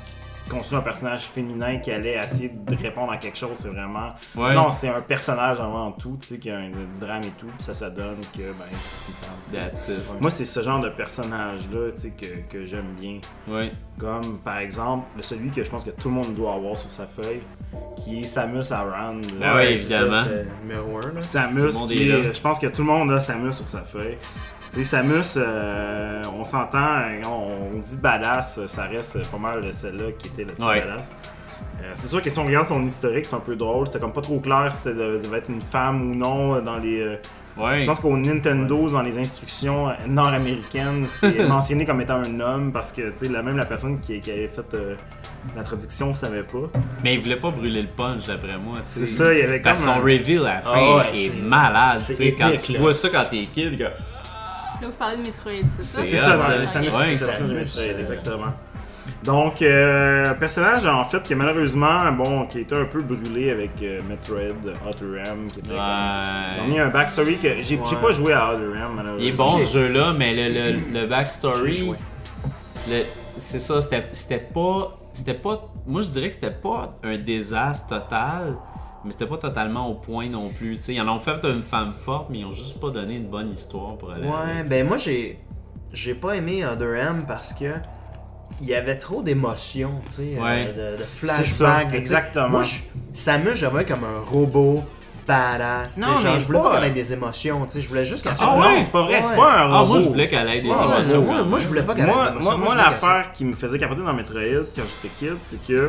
construit un personnage féminin qui allait essayer de répondre à quelque chose, c'est vraiment... Ouais. Non, c'est un personnage avant tout, tu sais, qui a un, du drame et tout, puis ça, ça donne que, ben, c'est une femme. That's it. Moi, c'est ce genre de personnage-là, tu sais, que, que j'aime bien. Ouais. Comme, par exemple, celui que je pense que tout le monde doit avoir sur sa feuille, qui est Samus Aran. Ben oui, c'est évidemment. ça, c'était numéro un, là. Samus, Tout le monde qui est là. est- je pense que tout le monde a Samus sur sa feuille. Tu sais, Samus, euh, on s'entend, on, on dit badass, ça reste pas mal celle-là qui était le plus Ouais. badass. Euh, c'est sûr que si on regarde son historique, c'est un peu drôle. C'était comme pas trop clair si c'était de- devait être une femme ou non dans les. euh, Ouais. Je pense qu'au Nintendo, dans les instructions nord-américaines, c'est mentionné comme étant un homme parce que tu sais, la- même la personne qui, qui avait fait euh, la traduction ne savait pas. Mais il voulait pas brûler le punch, d'après moi. tu C'est sais. ça, il y avait comme. Parce que son un- reveal à la fin Ah ouais, est c'est- malade. c'est tu sais, Quand épique, tu là. vois ça quand t'es kid, gars. Là, vous parlez de Metroid, c'est ça? C'est Et ça, ah, dans ouais. les Samus, Ouais, c'est ça, Samus, le Metroid, euh, exactement. Donc, euh, un personnage en fait qui malheureusement, bon, qui a été un peu brûlé avec euh, Metroid, Other M, qui était comme- Ils ont mis Ouais. un backstory que j'ai j'ai Ouais. pas joué à Other M malheureusement. Il est bon J'ai- ce jeu-là, mais le, le, le J'ai backstory, joué. le- c'est ça, c'était c'était pas, c'était pas, moi je dirais que c'était pas un désastre total, mais c'était pas totalement au point non plus. Tu sais, ils en ont fait une femme forte, mais ils ont juste pas donné une bonne histoire pour aller. Ouais, avec. ben moi j'ai j'ai pas aimé Other M parce que il y avait trop d'émotions, tu sais, Ouais. euh, de, de C'est ça, flashbacks. tu sais. exactement. Moi, je- Samus, j'avais comme un robot badass. tu sais, Non, genre, mais je voulais pas- pas qu'elle ait des émotions, tu sais, je voulais juste qu'elle Ah soit. ouais? Non, c'est pas vrai, c'est Ouais. pas un robot. Ah, moi je voulais qu'elle ait des pas un émotions. robot. quand Moi, même. je voulais pas qu'elle ait Moi, des émotions. moi, Moi, moi, je voulais l'affaire qui me faisait capoter dans Metroid quand j'étais kid, c'est que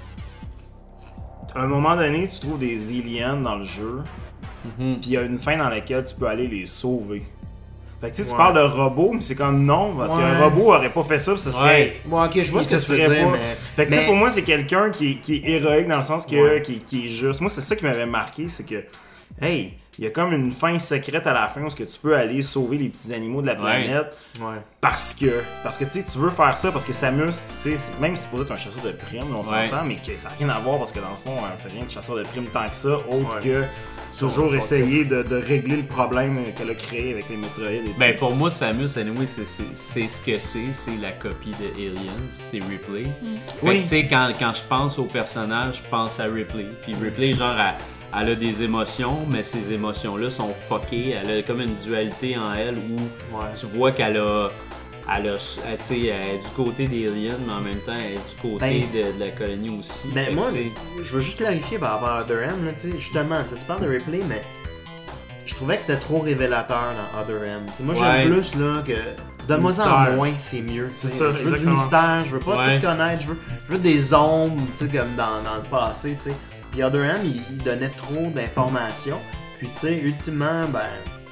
à un moment donné, tu trouves des aliens dans le jeu, Mhm. puis il y a une fin dans laquelle tu peux aller les sauver. Fait que tu sais, tu Ouais. parles de robot, mais c'est comme non, parce Ouais. qu'un robot aurait pas fait ça, puis ce serait. Ouais. Bon, ok, je vois il ce que se tu veux serait dire, pas. mais. Fait que tu sais, mais- pour moi, c'est quelqu'un qui, est- qui est héroïque dans le sens que, Ouais. qui, qui est juste. Moi, c'est ça qui m'avait marqué, c'est que, hey, il y a comme une fin secrète à la fin où est-ce que tu peux aller sauver les petits animaux de la Ouais. planète. Ouais. Parce que, parce que tu sais, tu veux faire ça parce que Samus, tu sais, c'est- même si c'est supposé être un chasseur de primes, on Ouais. s'entend, mais que ça n'a rien à voir parce que dans le fond, elle fait rien de chasseur de primes tant que ça, autre Ouais. que toujours son essayer de, de régler le problème qu'elle a créé avec les Metroid et tout. Ben pour moi, Samus, anyway, c'est- c'est c'est ce que c'est, c'est la copie de Aliens, c'est Ripley. Fait Oui. que tu sais, quand, quand je pense au personnage, je pense à Ripley. Puis Ripley, genre, elle, elle a des émotions, mais ces émotions-là sont fuckées. Elle a comme une dualité en elle où Ouais. tu vois qu'elle a. Elle, a, elle, tu sais, elle est du côté des aliens, mais en même temps, elle est du côté Ben, de, de la colonie aussi. Fait Ben que, moi, tu sais, je veux juste clarifier par rapport à Other M, là, tu sais, justement, tu sais, tu parles de Ripley, mais je trouvais que c'était trop révélateur dans Other M. Tu sais, moi, Ouais. j'aime plus là que donne-moi ça en Mystère. moins, c'est mieux. tu sais. C'est ça, Je veux du exactement. mystère, je veux pas Ouais. tout connaître, je veux, je veux des ombres, tu sais, comme dans, dans le passé, tu sais. Puis Other M, il, il donnait trop d'informations. Puis tu sais, ultimement, ben,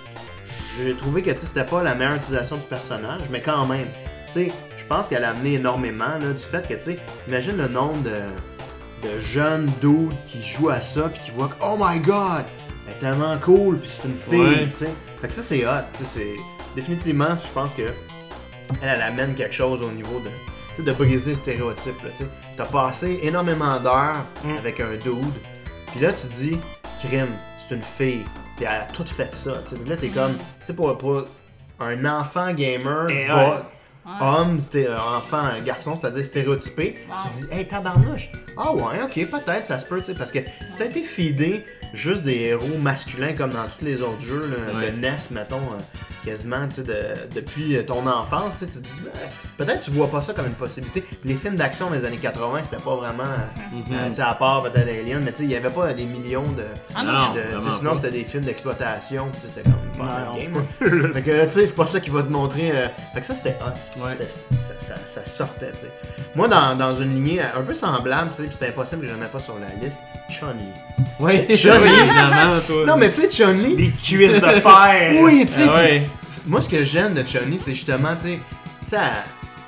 j'ai trouvé que tu sais, c'était pas la meilleure utilisation du personnage, mais quand même, tu sais, je pense qu'elle a amené énormément là, du fait que, tu sais, imagine le nombre de, de jeunes dudes qui jouent à ça puis qui voient que, oh my god, elle est tellement cool, puis c'est une fille, Ouais. tu sais. Fait que ça, c'est hot, tu sais, c'est. Définitivement, je pense que elle, elle amène quelque chose au niveau de, tu sais, de briser le stéréotype, là, tu sais. T'as passé énormément d'heures Mm. avec un dude, puis là, tu dis, crime, c'est une fille, puis elle a tout fait ça, tu sais. Donc là, t'es comme, tu sais, pour, pour un enfant gamer, Et bas- ouais. Ouais. homme, c'était euh, enfant, un garçon, c'est-à-dire stéréotypé, Wow. tu dis, hey, tabarnouche, ah ouais, ok, peut-être, ça se peut, tu sais, parce que si t'as été feedé juste des héros masculins comme dans tous les autres jeux là, Ouais. de N E S, mettons, euh, quasiment, tu sais, de- depuis euh, ton enfance, tu sais, tu te dis, ben, peut-être tu vois pas ça comme une possibilité. Puis les films d'action des années quatre-vingts, c'était pas vraiment, euh, Mhm. euh, tu sais, à part peut-être Alien, mais tu sais, il y avait pas des millions de. Ah Non, non, non. de- tu sais, vraiment sinon, pas. c'était des films d'exploitation, tu sais, c'était comme pas Ouais, un on game. se peut, là, Fait que, tu sais, c'est pas ça qui va te montrer. euh, Fait que ça, c'était hot. Ouais. C'était- Ça, ça- ça sortait, tu sais. Moi, dans, dans une lignée un peu semblable, tu sais, puis c'était impossible que je ne mette pas sur la liste, Chun-Li. Ouais, Chun-Li. évidemment, toi. Non, mais tu sais, Chun-Li. Les cuisses de fer! Oui, tu sais. Ah ouais. puis moi, ce que j'aime de Chun-Li, c'est justement, tu sais, tu sais, elle,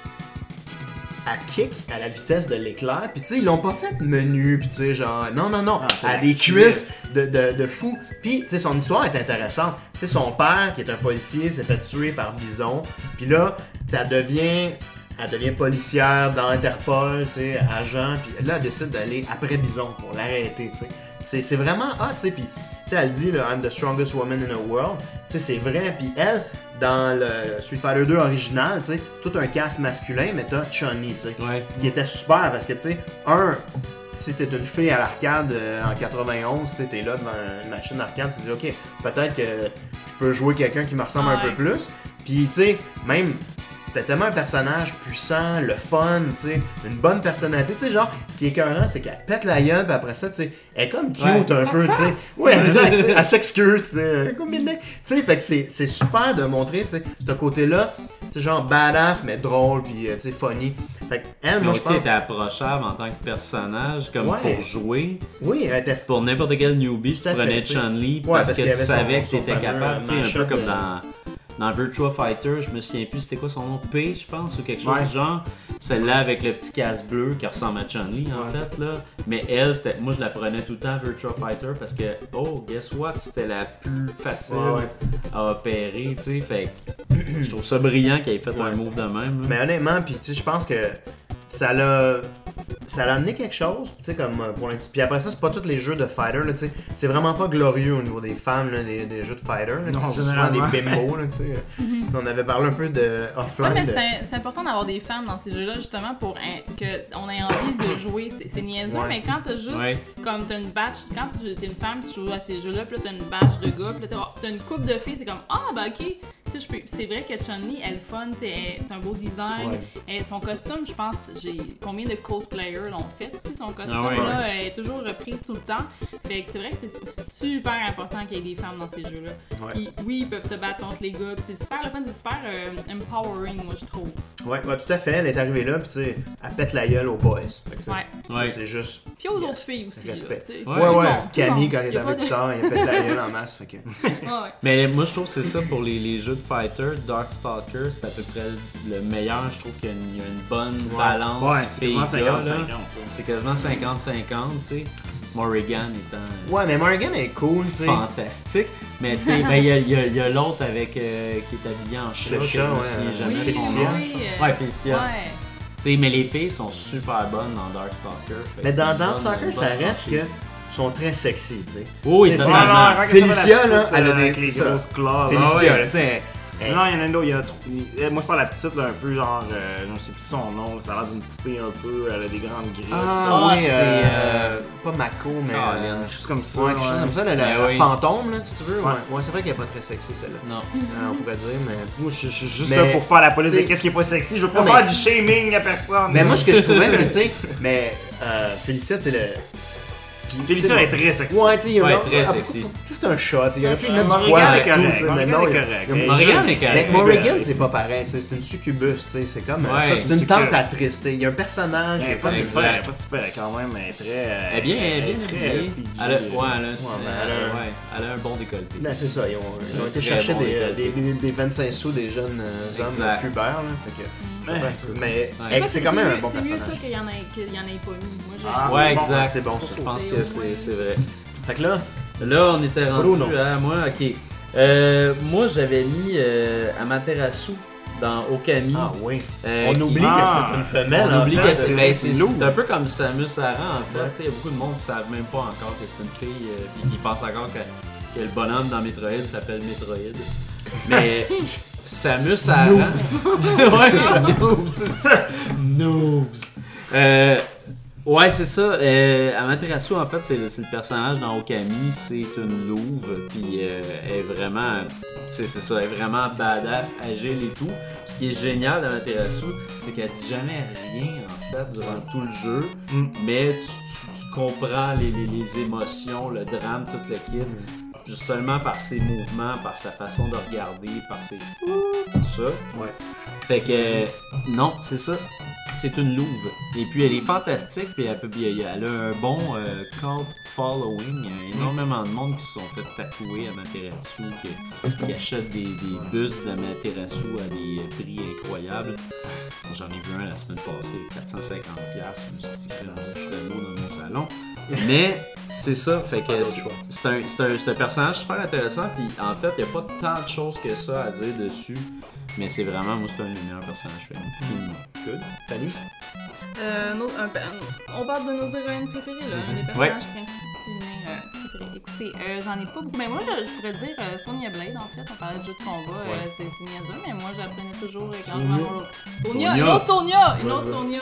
elle kick à la vitesse de l'éclair, puis tu sais, ils l'ont pas fait menu, puis tu sais, genre, non, non, non, Ah, elle a la des cuisse. cuisses de, de, de fou. Puis, tu sais, son histoire est intéressante. Tu sais, son père, qui est un policier, s'est fait tuer par Bison, puis là, tu sais, elle devient. Elle devient policière dans Interpol, tu sais, agent, puis là, elle décide d'aller après Bison pour l'arrêter, tu sais. C'est, c'est vraiment hot, tu sais, puis, tu sais, elle dit, là, I'm the strongest woman in the world, tu sais, c'est vrai, puis elle, dans le Street Fighter deux original, tu sais, c'est tout un cast masculin, mais t'as Chun-Li, tu sais. Ouais. Ce qui était super parce que, tu sais, un, si t'es une fille à l'arcade euh, en quatre-vingt-onze, tu t'es là devant une machine d'arcade, tu te dis, ok, peut-être que je peux jouer quelqu'un qui me ressemble Ouais. un peu plus. Puis, tu sais, même. C'était tellement un personnage puissant, le fun, tu sais, une bonne personnalité, tu sais, genre, ce qui est écœurant, c'est qu'elle pète la gueule, puis après ça, tu sais, elle est comme cute Ouais. un peu, tu sais. Ouais, exact, tu sais, elle s'excuse, tu sais, comme une- tu sais, fait que c'est c'est super de montrer, tu sais, ce côté-là, tu sais, genre badass, mais drôle, puis, euh, tu sais, funny. Fait que elle, Mais moi, je aussi, pense... était approchable en tant que personnage, comme Ouais. pour jouer. Oui, elle était... Pour n'importe quel newbie, Tout tu à fait, prenais tu sais. Chun-Li Ouais, parce, parce que qu'il y tu avait son- savais que son tu étais fameux capable. Tu sais, un mashup peu comme de- dans, dans Virtua Fighter, je me souviens plus c'était quoi son nom, P, je pense, ou quelque chose Ouais. du genre. Celle-là avec le petit casque bleu qui ressemble à Chun-Li en Ouais. fait. Là. Mais elle, c'était- moi je la prenais tout le temps Virtua Fighter parce que, oh, guess what, c'était la plus facile Ouais, ouais. à opérer. Tu sais, fait que je trouve ça brillant qu'elle ait fait Ouais. un move de même. là. Mais honnêtement, puis tu sais, je pense que ça l'a ça l'a amené quelque chose, tu sais, comme euh, pour l'instant. Puis après ça, c'est pas tous les jeux de fighter, là, tu sais. C'est vraiment pas glorieux au niveau des femmes, là, des, des jeux de fighter, là, tu sais. Non, C'est souvent généralement. des bimbos, là, tu sais. On avait parlé un peu de Ouais, offline. mais de- c'est un- c'est important d'avoir des femmes dans ces jeux-là, justement, pour qu'on ait envie de jouer. C'est c'est niaiseux, Ouais. mais quand t'as juste, Ouais. comme t'as une batch, quand tu- t'es une femme, tu joues à ces jeux-là, puis là t'as une batch de gars, puis là t'as- t'as une couple de filles, c'est comme, ah, bah ok. Tu sais, je peux- c'est vrai que Chun-Li, elle est fun, t'sais, elle- c'est un beau design. Ouais. Et son costume, je pense, j'ai combien de cosplayers l'ont fait aussi, son costume, Ah ouais. là, elle est toujours reprise tout le temps. Fait que c'est vrai que c'est super important qu'il y ait des femmes dans ces jeux-là. Ouais. Puis oui, ils peuvent se battre contre les gars, puis c'est super le fun, c'est super euh, empowering, moi, je trouve. Ouais, ouais, tout à fait. Elle est arrivée là, puis tu sais, elle pète la gueule aux boys. Fait que, tu sais, Ouais. ça, Ouais. c'est juste. Puis aux Yes. autres filles aussi. Là, Respect. tu sais. Ouais. Ouais, Tout le ouais. monde, tout le Camille, monde. quand elle est Y a pas arrivée de- plus tard, elle pète la gueule en masse. Fait que. Ouais, ouais. Mais moi, je trouve que c'est ça pour les, les jeux de fighter. Darkstalker, c'est à peu près le meilleur. Je trouve qu'il y a une, il y a une bonne balance. Ouais, c'est quasiment filles-gars, cinquante là. cinquante. C'est quasiment cinquante cinquante, tu sais. Morrigan étant Ouais, mais Morgan est cool, tu sais. fantastique. Mais tu sais, ben, il y a, il y a- il y a l'autre avec euh, qui est habillé en chat, Le que chat, je me ouais, souviens euh, jamais Oui, de son Félicia, nom. oui, euh, Ouais, Félicia. Ouais. Tu sais, mais les filles sont super bonnes dans Darkstalker. fait que Mais c'est dans une bonne- Darkstalker, une ça bonne reste que. franchise. sont très sexy, tu sais. Oui, C'est totalement. vraiment- regarde Félicia, ça, la petite, là, elle a euh, des- avec c'est les ça. grosses claws. Félicia, Ah ouais. là, tu sais. elle- Non, il y en a une autre, il y en a trop- il- Moi je parle de la petite, là, un peu genre, euh, je ne sais plus de son nom, ça a l'air d'une poupée un peu, elle a des grandes griffes. Ah, Ah, oui, c'est, euh, euh, pas Mako, mais. Colin. euh, Quelque chose comme ça. Ouais, quelque chose comme ça, la, la- Ben la oui. fantôme, là, si tu veux. Ouais, Ouais. ouais c'est vrai qu'elle est pas très sexy, celle-là. Non. Euh, on pourrait dire, mais. Moi je je suis juste Mais, là pour faire la police de t'sais- qu'est-ce qui est pas sexy, je veux pas Non, mais- faire du shaming à personne. Mais moi, ce que je trouvais, c'est, tu sais, mais euh, Félicia, tu sais, le. Félicia t'sais, est très sexy. Ouais, tu sais, il y a Ouais, un- très ah, sexy. Tu sais, c'est un chat, tu sais, il aurait pu Euh, mettre du Morrigan poil est avec tout, correct, tu sais, mais Morrigan non. est il y a- correct. il y a- Hey, Morrigan je- est correct. Mais Ben, Morrigan, ben, c'est pas pareil, tu sais, c'est une succubus, tu sais, c'est comme. Ouais. ça, c'est une C'est tentatrice, tu sais, il y a un personnage. Elle est pas Exact. super, elle est pas super quand même, mais elle est très. euh, Elle est bien, elle est bien très habillée. P G. Elle a, ouais, elle a, un- mais elle a un- ouais, elle a un bon décolleté. Ben, c'est ça, ils ont, ils ont été Très chercher bon des, décolleté. des, des, des vingt-cinq sous des jeunes euh, hommes Exact. pubères, là, fait que. Ouais, Mais Ouais. elle- Écoute, c'est quand même un mieux- bon C'est mieux ça personnage. qu'il y en ait, qu'il y en ait pas mis. Moi, j'ai. Ah, Ouais, c'est bon, exact. C'est bon, ça. Je pense que c'est c'est vrai. Fait que là, Là, on était rendu Bruno. à moi. Ok. Euh, moi, j'avais mis euh, Amaterasu dans Okami. ah oui. Euh, On qui- oublie Ah, que c'est une femelle. On en oublie fait. que c'est ben, c'est- lourd. c'est un peu comme Samus Aran en fait. Ouais. Tu sais, Il y a beaucoup de monde qui ne savent même pas encore que c'est une fille euh, puis qui pense encore que, que le bonhomme dans Metroid s'appelle Metroid. Mais Samus Aran. ouais, noobs. Noobs. Euh, ouais, c'est ça. Euh, Amaterasu, en fait, c'est c'est le personnage dans Okami. C'est une louve. Puis euh, elle est vraiment. C'est c'est ça, elle est vraiment badass, agile et tout. Ce qui est génial d'Amaterasu, c'est qu'elle dit jamais rien en fait durant tout le jeu, Mm. mais tu, tu- tu comprends les, les- les émotions, le drame, tout le kit, juste seulement par ses mouvements, par sa façon de regarder, par ses tout ça. Ouais. Fait que non, c'est ça. C'est une louve. Et puis elle est fantastique, puis elle, peut, elle a un bon euh, cult following. Il y a énormément de monde qui se sont fait tatouer Amaterasu, qui, qui achètent des, des bustes d'Amaterasu à des prix incroyables. J'en ai vu un la semaine passée, quatre cent cinquante dollars. Je me suis dit que ça serait beau dans mon salon. Mais c'est ça, fait que c'est c'est un, c'est un, c'est un personnage super intéressant. Puis en fait, il n'y a pas tant de choses que ça à dire dessus. Mais c'est vraiment, moi, c'est un des meilleurs personnages féminins. Good. Fanny? Euh, nos- un pe- on parle de nos héroïnes préférées, là. Un des personnages principaux féminins. euh, écoutez, euh, j'en ai pas beaucoup. Mais moi, je, je pourrais dire euh, Sonya Blade, en fait. On parlait de jeu de combat, Ouais. euh, c'est c'est niaiseux, mais moi, j'apprenais toujours euh, quand Sonya. je jouais à Sonya, Sonya. une autre Sonya! Une Ouais, autre ouais. Sonya!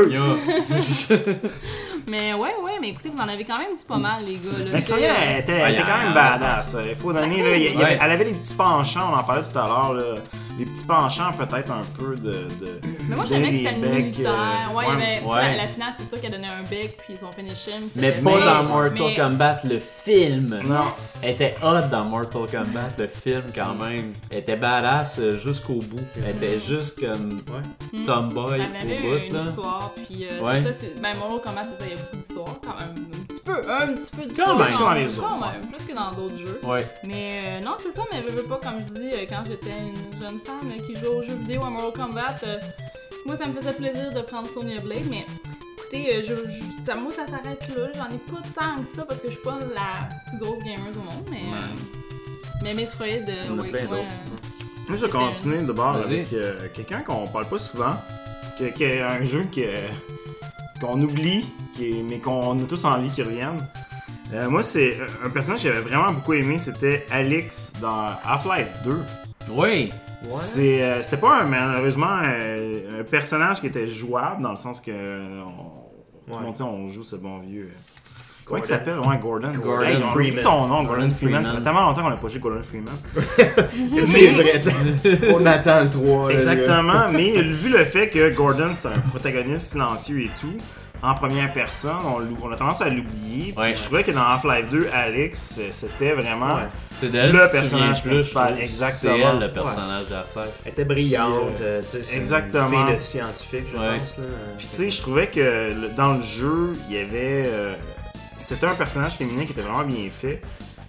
Keefer. Mais ouais, ouais, mais écoutez, vous en avez quand même dit pas mal, les gars. Là, Mais Tu Sonia, sais, elle était, Ouais, elle était il y quand a- même badass. Il faut donner, là, il y a- il y avait- Ouais. elle avait des petits penchants, on en parlait tout à l'heure, là, des petits penchants peut-être un peu de... de Mais moi, j'aimais que des c'était une becs, militaire. euh, Ouais, il y avait, ouais. La, la finale, c'est sûr qu'elle donnait un bec, puis son finish him. Mais c'était pas ça. dans Mortal Mais- Kombat, le film. Non. Elle était hot dans Mortal Kombat, le film quand même. Elle était badass euh, jusqu'au bout. Elle était juste comme Hmm. tomboy Elle avait au bout, une là. histoire, puis euh, Ouais. c'est ça, c'est... Ben, Mortal Kombat, c'est ça, il y a beaucoup d'histoires, quand même. Un petit peu, un petit peu Quand d'histoire. même. Dans les autres, Quand ouais. même, plus que dans d'autres jeux. Ouais. Mais euh, non, c'est ça, mais veux, veux pas, comme je dis, euh, quand j'étais une jeune femme euh, qui jouait aux jeux vidéo à Mortal Kombat, euh, moi, ça me faisait plaisir de prendre Sonya Blade, mais écoutez, euh, je, je- ça, moi, ça s'arrête là. J'en ai pas tant que ça, parce que je suis pas la plus grosse gamer au monde, mais... Ouais. euh, mais Metroid, euh, Il y en a oui, plein ouais, d'autres. euh, Moi, je vais continuer de bord Vas-y. avec euh, quelqu'un qu'on parle pas souvent, qui, qui est un jeu que, qu'on oublie, qui est- mais qu'on a tous envie qu'il revienne. Euh, moi, c'est un personnage que j'avais vraiment beaucoup aimé, c'était Alex dans Half-Life deux. Oui. C'est, euh, c'était pas un- malheureusement euh, un personnage qui était jouable dans le sens que euh, on, tout le monde sait, on joue ce bon vieux. euh, Comment il s'appelle? Ouais, Gordon. Gordon Hey, on oublie Freeman. son nom, Gordon, Gordon Freeman. Ça Freeman. fait tellement longtemps qu'on n'a pas joué Gordon Freeman. C'est vrai, tu sais. On attend le trois. là, Exactement, mais vu le fait que Gordon c'est un protagoniste silencieux et tout, en première personne, on, l'ou- on a tendance à l'oublier. Puis Ouais. je trouvais que dans Half-Life deux, Alex, euh, c'était vraiment. Ouais. C'est d'elle Le que tu te personnage souviens plus, principal, je trouve. exactement. C'est elle le personnage d'affaires. Elle était brillante, Puis, euh, tu sais, c'est exactement. une fille de scientifique, je Ouais. pense. Là. Puis tu sais, je trouvais que le- dans le jeu, il y avait. euh, c'était un personnage féminin qui était vraiment bien fait.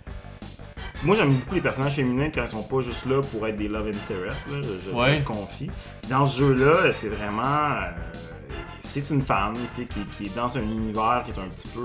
Moi, j'aime beaucoup les personnages féminins quand ils sont pas juste là pour être des love interests, là, je, je- je Ouais. le confie. Puis dans ce jeu-là, c'est vraiment. euh, c'est une femme tu sais, qui, qui est dans un univers qui est un petit peu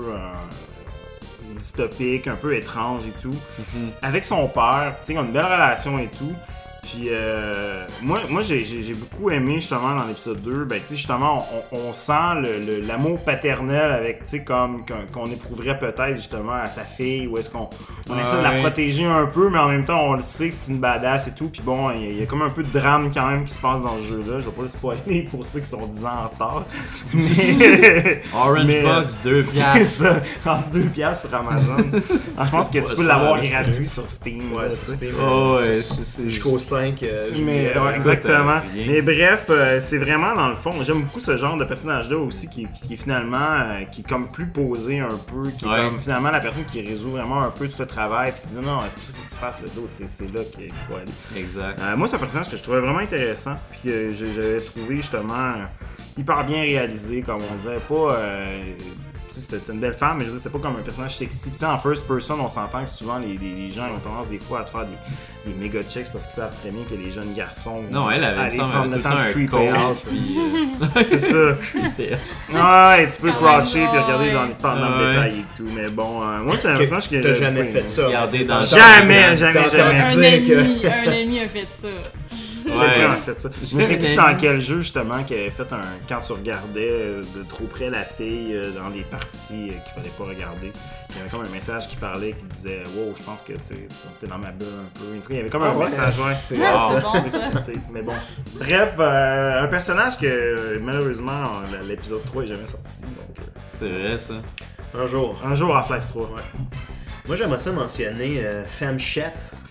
euh, dystopique, un peu étrange et tout. Mhm. Avec son père, tu sais, ils ont une belle relation et tout. Puis euh, moi, moi j'ai, j'ai, j'ai beaucoup aimé justement dans l'épisode deux, ben tu sais justement on, on sent le, le- l'amour paternel avec, tu sais, comme qu'on, qu'on éprouverait peut-être justement à sa fille, ou est-ce qu'on on Ouais, essaie de la ouais. protéger un peu, mais en même temps on le sait que c'est une badass et tout, puis bon, il y, a- il y a comme un peu de drame quand même qui se passe dans ce jeu-là, je vais pas le spoiler pour ceux qui sont dix ans en retard. Mais- Orange mais, euh, Box, deux c'est piastres. ça, entre deux piastres sur Amazon. Ah, je pense que pas tu peux cher, l'avoir là, gratuit sérieux. sur Steam. Ouais, là, sur tu sais. Steam, Oh, euh, ouais, c'est. c'est- Jusqu'au cinq. euh, Mais, juillet, ouais, euh, exactement. euh, rien. Mais bref, euh, c'est vraiment dans le fond. J'aime beaucoup ce genre de personnage-là aussi qui, qui est finalement euh, qui est comme plus posé un peu, qui est Ouais. comme finalement la personne qui résout vraiment un peu tout le travail, puis qui dit non, c'est pour ça qu'il faut que tu fasses le dos, c'est, c'est là qu'il faut aller. Exact. Euh, moi, c'est un personnage que je trouvais vraiment intéressant, puis que j'ai- j'avais trouvé justement euh, hyper bien réalisé, comme on disait, pas. Euh, tu sais, c'était une belle femme, mais je veux dire, c'est pas comme un personnage sexy. Tu sais, en first person, on s'entend que souvent les, les- les gens ont tendance des fois à te faire des, des méga checks parce qu'ils savent très bien que les jeunes garçons. Non, elle avait, aller il me semble, prendre elle le avait tout le temps de un creeper coat, out. puis... euh, C'est ça. creeper. Ouais, tu peux Quand croucher même, puis regarder ouais. dans les pendant Ouais. le détail et tout, mais bon, euh, moi c'est un Que- personnage que T'as j'ai jamais pas fait aimé. ça. Regardez dans le Jamais, temps. jamais, T'as jamais. entendu Un dire ami, que- un ami a fait ça. Quelqu'un a Ouais. fait ça. Je J'ai me sais un plus ami. dans quel jeu justement qui avait fait un. Quand tu regardais euh, de trop près la fille euh, dans les parties euh, qu'il fallait pas regarder, il y avait comme un message qui parlait qui disait wow, je pense que tu es dans ma bulle un peu. En tout cas, il y avait comme Ah un ouais, message, ouais. c'est- Ah, Wow. c'est bon, ça. D'excité. Mais bon. Bref, euh, un personnage que euh, malheureusement euh, l'épisode trois est jamais sorti. Donc, euh, C'est vrai, ça. Un jour. un jour Half-Life trois, ouais. Moi, j'aimerais ça mentionner euh, Femme Shep.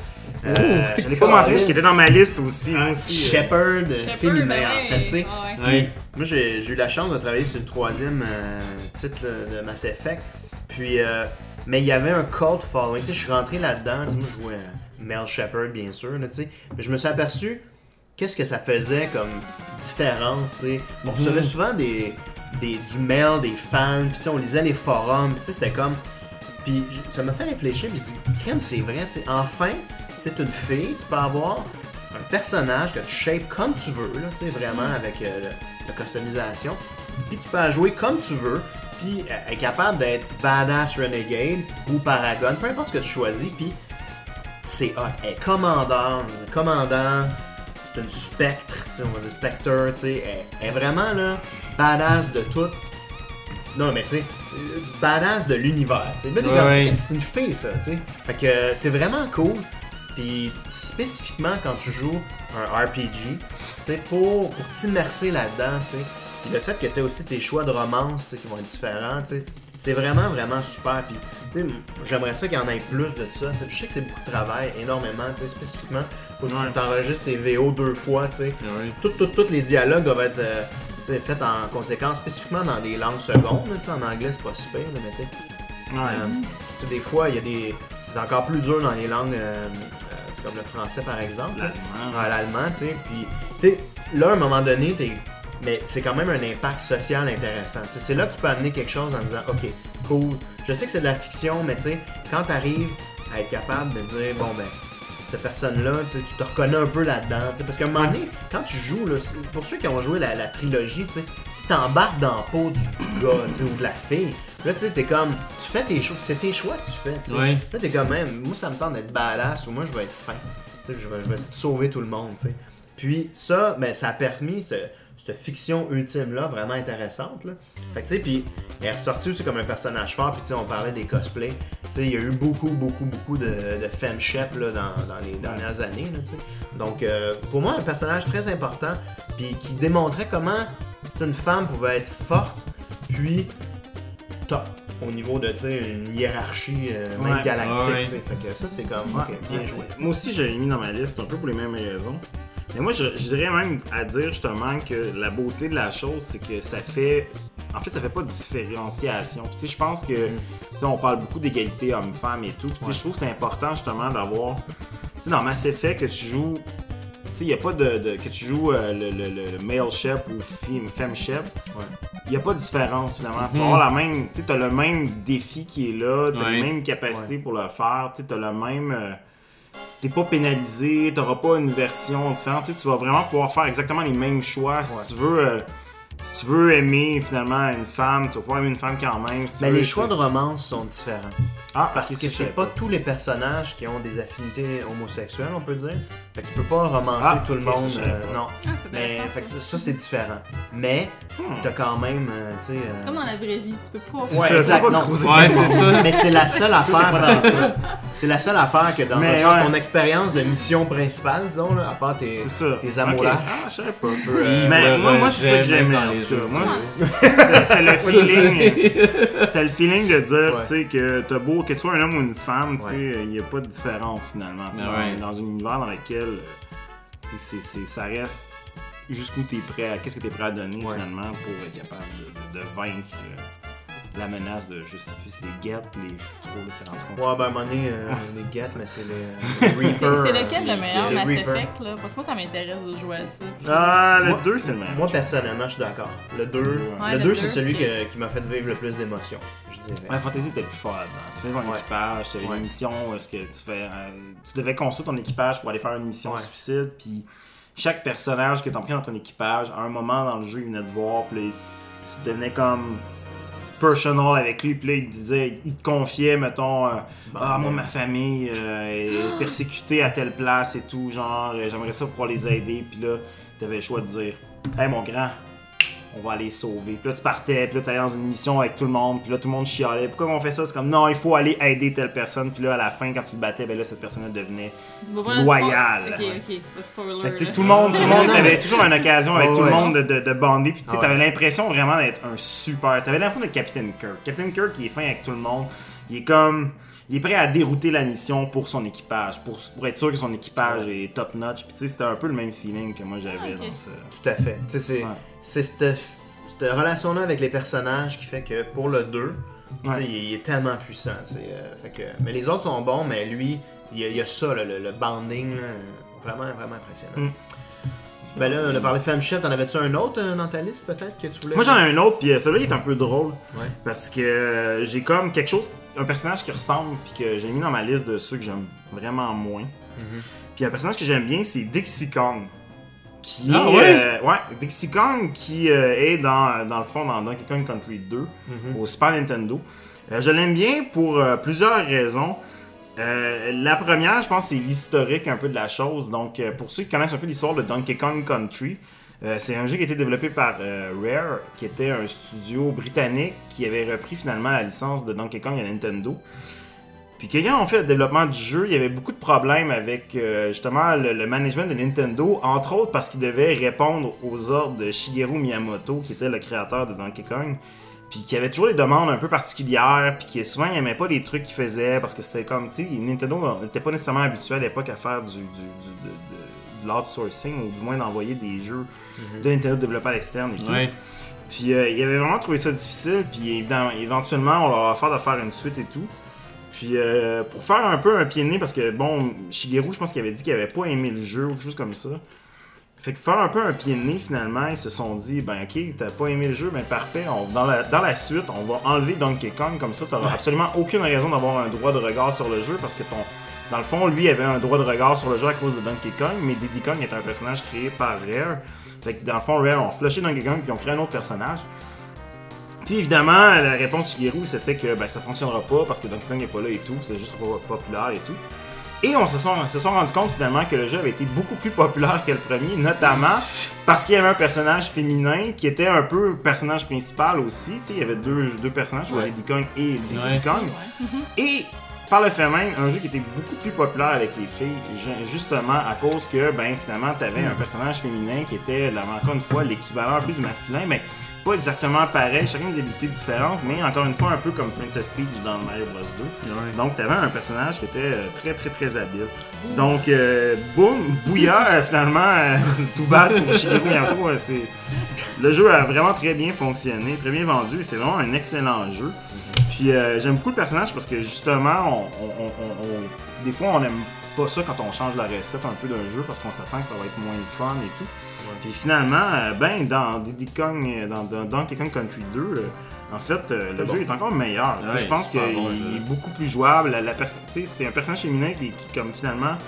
Euh, Je l'ai pas mentionné parce qu'il était dans ma liste aussi. Moi aussi euh. Shepherd Shepherd, féminin, ben en ouais. fait, tu sais. Ah ouais. Puis, Ouais. moi, j'ai j'ai eu la chance de travailler sur le troisième euh, titre là, de Mass Effect. Puis, euh, mais il y avait un cult following. Tu sais, je suis rentré là-dedans. Tu sais, moi, je jouais euh, Mel Shepherd, bien sûr. Là, tu sais. Mais je me suis aperçu qu'est-ce que ça faisait comme différence. Tu sais. On recevait souvent des, des, du mail, des fans. Puis, tu sais, on lisait les forums. Puis, tu sais, c'était comme. Puis, j- ça m'a fait réfléchir. Puis, je dis, crème, c'est vrai. Tu sais, enfin, si t'es une fille, tu peux avoir un personnage que tu shapes comme tu veux, là, tu sais, vraiment avec euh, le- la customisation. Puis tu peux la jouer comme tu veux, puis elle est capable d'être badass renegade ou paragon, peu importe ce que tu choisis, puis c'est hot. Elle est commandant, commandant, c'est une spectre, tu sais, on va dire spectre, tu sais, elle, elle est vraiment là, badass de tout. non, mais tu sais, badass de l'univers, tu sais. Là, t'es Ouais. comme, c'est une fille, ça, tu sais. Fait que euh, c'est vraiment cool. Puis spécifiquement quand tu joues un R P G, tu sais, pour, pour t'immerser là-dedans, tu sais. Puis le fait que tu aies aussi tes choix de romance, tu sais, qui vont être différents, tu sais. C'est vraiment, vraiment super. Puis, tu sais, j'aimerais ça qu'il y en ait plus de ça. T'sais, je sais que c'est beaucoup de travail, énormément, tu sais, spécifiquement. Faut que Ouais. tu t'enregistres tes V O deux fois, tu sais. Ouais. Tous tout, tout les dialogues doivent être euh, t'sais, faits en conséquence, spécifiquement dans des langues secondes. Là, t'sais, en anglais, c'est pas super, là, mais tu sais. Ouais. Euh, t'sais, des fois, il y a des. C'est encore plus dur dans les langues. Euh, euh, c'est comme le français, par exemple. là. L'allemand. Ouais, l'allemand, tu sais. Puis, tu sais, là, à un moment donné, t'es. Mais c'est quand même un impact social intéressant. T'sais, c'est là que tu peux amener quelque chose en disant, OK, cool. Je sais que c'est de la fiction, mais tu sais, quand t'arrives à être capable de dire, bon, ben, cette personne-là, tu te reconnais un peu là-dedans. T'sais, parce qu'à un moment donné, quand tu joues, là, pour ceux qui ont joué la, la trilogie, tu sais, tu t'embarques dans la peau du, du gars, tu sais, ou de la fille. Là, tu sais, t'es comme, tu fais tes choix, c'est tes choix que tu fais. T'sais. Ouais. Là, t'es comme, même, moi, ça me tente d'être badass, ou moi, je vais être fin. T'sais, je vais, je vais essayer de sauver tout le monde, tu sais. Puis ça, ben, ça a permis ce, cette fiction ultime-là, vraiment intéressante. Là. Fait que tu sais, puis elle est ressortie aussi comme un personnage fort, puis tu sais, on parlait des cosplays. Tu sais, il y a eu beaucoup, beaucoup, beaucoup de, de femshep là, dans, dans les dernières années, là, tu sais. Donc, euh, pour moi, un personnage très important, puis qui démontrait comment une femme pouvait être forte, puis top, au niveau de, tu sais, une hiérarchie euh, même Ouais. galactique, Ouais. tu sais. Fait que ça, c'est comme, Ouais. ok, bien joué. Moi aussi, je l'ai mis dans ma liste, un peu pour les mêmes raisons. Mais moi, je, je dirais même à dire justement que la beauté de la chose, c'est que ça fait. En fait, ça fait pas de différenciation. Puis, tu sais, je pense que. Tu sais, on parle beaucoup d'égalité homme-femme et tout. Puis, tu sais, je trouve que c'est important justement d'avoir. Tu sais, dans Mass Effect, que tu joues. Tu sais, il n'y a pas de, de- que tu joues euh, le, le, le male chef ou femme, femme chef. Il n'y a pas de différence finalement. Tu vas avoir la même. Tu sais, t'as le même défi qui est là, t'as Ouais. les mêmes capacités pour le faire, tu sais, t'as le même. euh, T'es pas pénalisé, t'auras pas une version différente. Tu sais, tu vas vraiment pouvoir faire exactement les mêmes choix. Si tu veux. euh, si tu veux aimer finalement une femme, tu vas pouvoir aimer une femme quand même. Si tu Mais veux, les tu- choix de romance sont différents. Ah, Parce ok, que je c'est savais pas tous les personnages qui ont des affinités homosexuelles, on peut dire. Fait que tu peux pas romancer Ah, tout le ok, ça, monde. je savais euh, pas. non. Ah, c'est Mais intéressant, fait que ça. ça, c'est différent. Mais Hmm. t'as quand même, euh, tu sais. euh, C'est comme dans la vraie vie, tu peux pas. C'est Ouais, ça, exact, c'est pas non. cruiser. Ouais, c'est ça. Mais c'est la seule affaire. parce que c'est la seule affaire que dans Mais le sens, ouais. ton expérience de mission principale, disons, là, à part tes, C'est ça. tes amourages. Ok. Ah, je savais pas. euh, Mais le moi, moi c'est ça que rejet, même j'aimais. dans en les tout cas. jeux. Moi, Ouais. c'était c'était le feeling. C'était le feeling de dire, Ouais. tu sais, que t'as beau, que tu sois un homme ou une femme, tu sais, Ouais. il n'y a pas de différence finalement. tu sais, Ouais. dans, dans un univers dans lequel, euh, tu sais, c'est- c'est- ça reste jusqu'où t'es prêt, à, qu'est-ce que t'es prêt à donner Ouais. finalement pour être capable de, de- de vaincre euh, la menace de, je sais plus, c'est les guêpes, les, je sais plus trop, là, c'est rendu compte. Ouais, ben à un moment donné, euh, Ah, les c'est guests, ça. mais c'est les, les C'est Reapers. c'est euh, lequel les- le meilleur les Mass Reapers. Effect, là? Parce que moi, ça m'intéresse de jouer à ça. Ah, le Moi- deux, c'est le même. Moi, personnellement, je suis d'accord. Le deux, Ouais, le le deux, deux, c'est celui ok. que- qui m'a fait vivre le plus d'émotions, je dirais. Ouais, Fantasy était le plus fort là-dedans. Tu fais ton Ouais. équipage, tu avais Ouais. une mission où est-ce que tu fais. euh, tu devais construire ton équipage pour aller faire une mission Ouais. suicide, puis chaque personnage que tu as pris dans ton équipage, à un moment dans le jeu, il venait te voir, puis là, tu devenais comme personal avec lui, puis là, il te disait, il te confiait, mettons, euh, ah, moi, ma famille euh, est persécutée à telle place et tout, genre, euh, j'aimerais ça pouvoir les aider, puis là, tu avais le choix de dire, hey, mon grand, on va aller sauver. Puis là, tu partais, puis là, tu allais dans une mission avec tout le monde, puis là, tout le monde chialait. Pourquoi on fait ça? C'est comme, non, il faut aller aider telle personne, puis là, à la fin, quand tu le battais, ben là, cette personne-là devenait. Tu vas pas le Loyal. spoil- Ok, ok, pas spoiler. Fait que, tu sais, là. tout le monde, tout le Non, monde, non, t'avais mais- toujours une occasion avec Oh, tout le ouais. monde de, de, de bander, puis tu sais, Ah, t'avais ouais. l'impression vraiment d'être un super. T'avais l'impression d'être Captain Kirk. Captain Kirk, il est fin avec tout le monde. Il est comme. Il est prêt à dérouter la mission pour son équipage, pour, pour être sûr que son équipage est top notch. Puis tu sais, c'était un peu le même feeling que moi j'avais Ah, ok. dans ce. Tout à fait. Tu sais, c'est Ouais. c'est cette, cette relation-là avec les personnages qui fait que pour le deux, tu sais, Ouais. il, il est tellement puissant. Tu sais, euh, fait que, mais les autres sont bons, mais lui, il y a, il y a ça, là, le, le banding, là, vraiment, vraiment impressionnant. Mm. Ben là, on a parlé de Femship, t'en avais-tu un autre euh, dans ta liste peut-être que tu voulais? Moi j'en ai un autre, puis euh, celui-là il est un peu drôle. Ouais. Parce que euh, j'ai comme quelque chose, un personnage qui ressemble, puis que j'ai mis dans ma liste de ceux que j'aime vraiment moins. Mhm. Puis un personnage que j'aime bien, c'est Dixie Kong. Qui Ah est, ouais? euh, ouais, Dixie Kong qui euh, est dans, dans le fond dans Donkey Kong Country deux Mhm. au Super Nintendo. Euh, je l'aime bien pour euh, plusieurs raisons. Euh, la première, je pense, c'est l'historique un peu de la chose. Donc, euh, pour ceux qui connaissent un peu l'histoire de Donkey Kong Country, Euh, c'est un jeu qui a été développé par euh, Rare, qui était un studio britannique qui avait repris finalement la licence de Donkey Kong à Nintendo. Puis quand on fait le développement du jeu, il y avait beaucoup de problèmes avec euh, justement le, le management de Nintendo, entre autres parce qu'il devait répondre aux ordres de Shigeru Miyamoto, qui était le créateur de Donkey Kong. Puis qui avait toujours des demandes un peu particulières, puis qui souvent il n'aimait pas les trucs qu'il faisait, parce que c'était comme, tu sais, Nintendo n'était pas nécessairement habitué à l'époque à faire du, du, du de, de, de l'outsourcing, ou du moins d'envoyer des jeux mm-hmm. de Nintendo développés à l'externe et tout. Ouais. Puis euh, il avait vraiment trouvé ça difficile, puis évidemment, éventuellement on leur a offert de faire une suite et tout. Puis euh, pour faire un peu un pied de nez, parce que bon, Shigeru, je pense qu'il avait dit qu'il avait pas aimé le jeu ou quelque chose comme ça. Fait que faire un peu un pied de nez, finalement, ils se sont dit, ben ok, t'as pas aimé le jeu, ben parfait, on, dans, la, dans la suite, on va enlever Donkey Kong, comme ça t'auras absolument aucune raison d'avoir un droit de regard sur le jeu, parce que ton, dans le fond, lui avait un droit de regard sur le jeu à cause de Donkey Kong, mais Diddy Kong est un personnage créé par Rare. Fait que dans le fond, Rare ont flushé Donkey Kong puis ils ont créé un autre personnage. Puis évidemment, la réponse de Shigeru, c'était que ben, ça fonctionnera pas parce que Donkey Kong n'est pas là et tout, c'était juste pas populaire et tout. Et on se sont, se sont rendu compte finalement que le jeu avait été beaucoup plus populaire que le premier, notamment parce qu'il y avait un personnage féminin qui était un peu le personnage principal aussi. Tu sais, il y avait deux, deux personnages, ouais. Diddy Kong et Dixie Kong. Ouais. Et par le fait même, un jeu qui était beaucoup plus populaire avec les filles, justement à cause que ben finalement tu avais mm. un personnage féminin qui était, là, encore une fois, l'équivalent un peu du masculin, mais pas exactement pareil, chacun des habilités différentes, mais encore une fois un peu comme Princess Peach dans Mario Bros deux. Ouais. Donc tu avais un personnage qui était très très très habile. Mmh. Donc euh, boum, Bouya euh, finalement euh, tout bad pour Shigeru Miyamoto, euh, c'est le jeu a vraiment très bien fonctionné, très bien vendu, c'est vraiment un excellent jeu. Mmh. Puis euh, j'aime beaucoup le personnage parce que justement on, on, on, on, des fois on aime pas ça quand on change la recette un peu d'un jeu parce qu'on s'attend que ça va être moins fun et tout. Puis finalement, ben dans Diddy Kong, dans, dans Donkey Kong Country deux, euh, en fait, euh, le bon. jeu est encore meilleur. Ouais, je pense qu'il bon, est beaucoup plus jouable. La, la pers- c'est un personnage féminin qui, qui, comme finalement,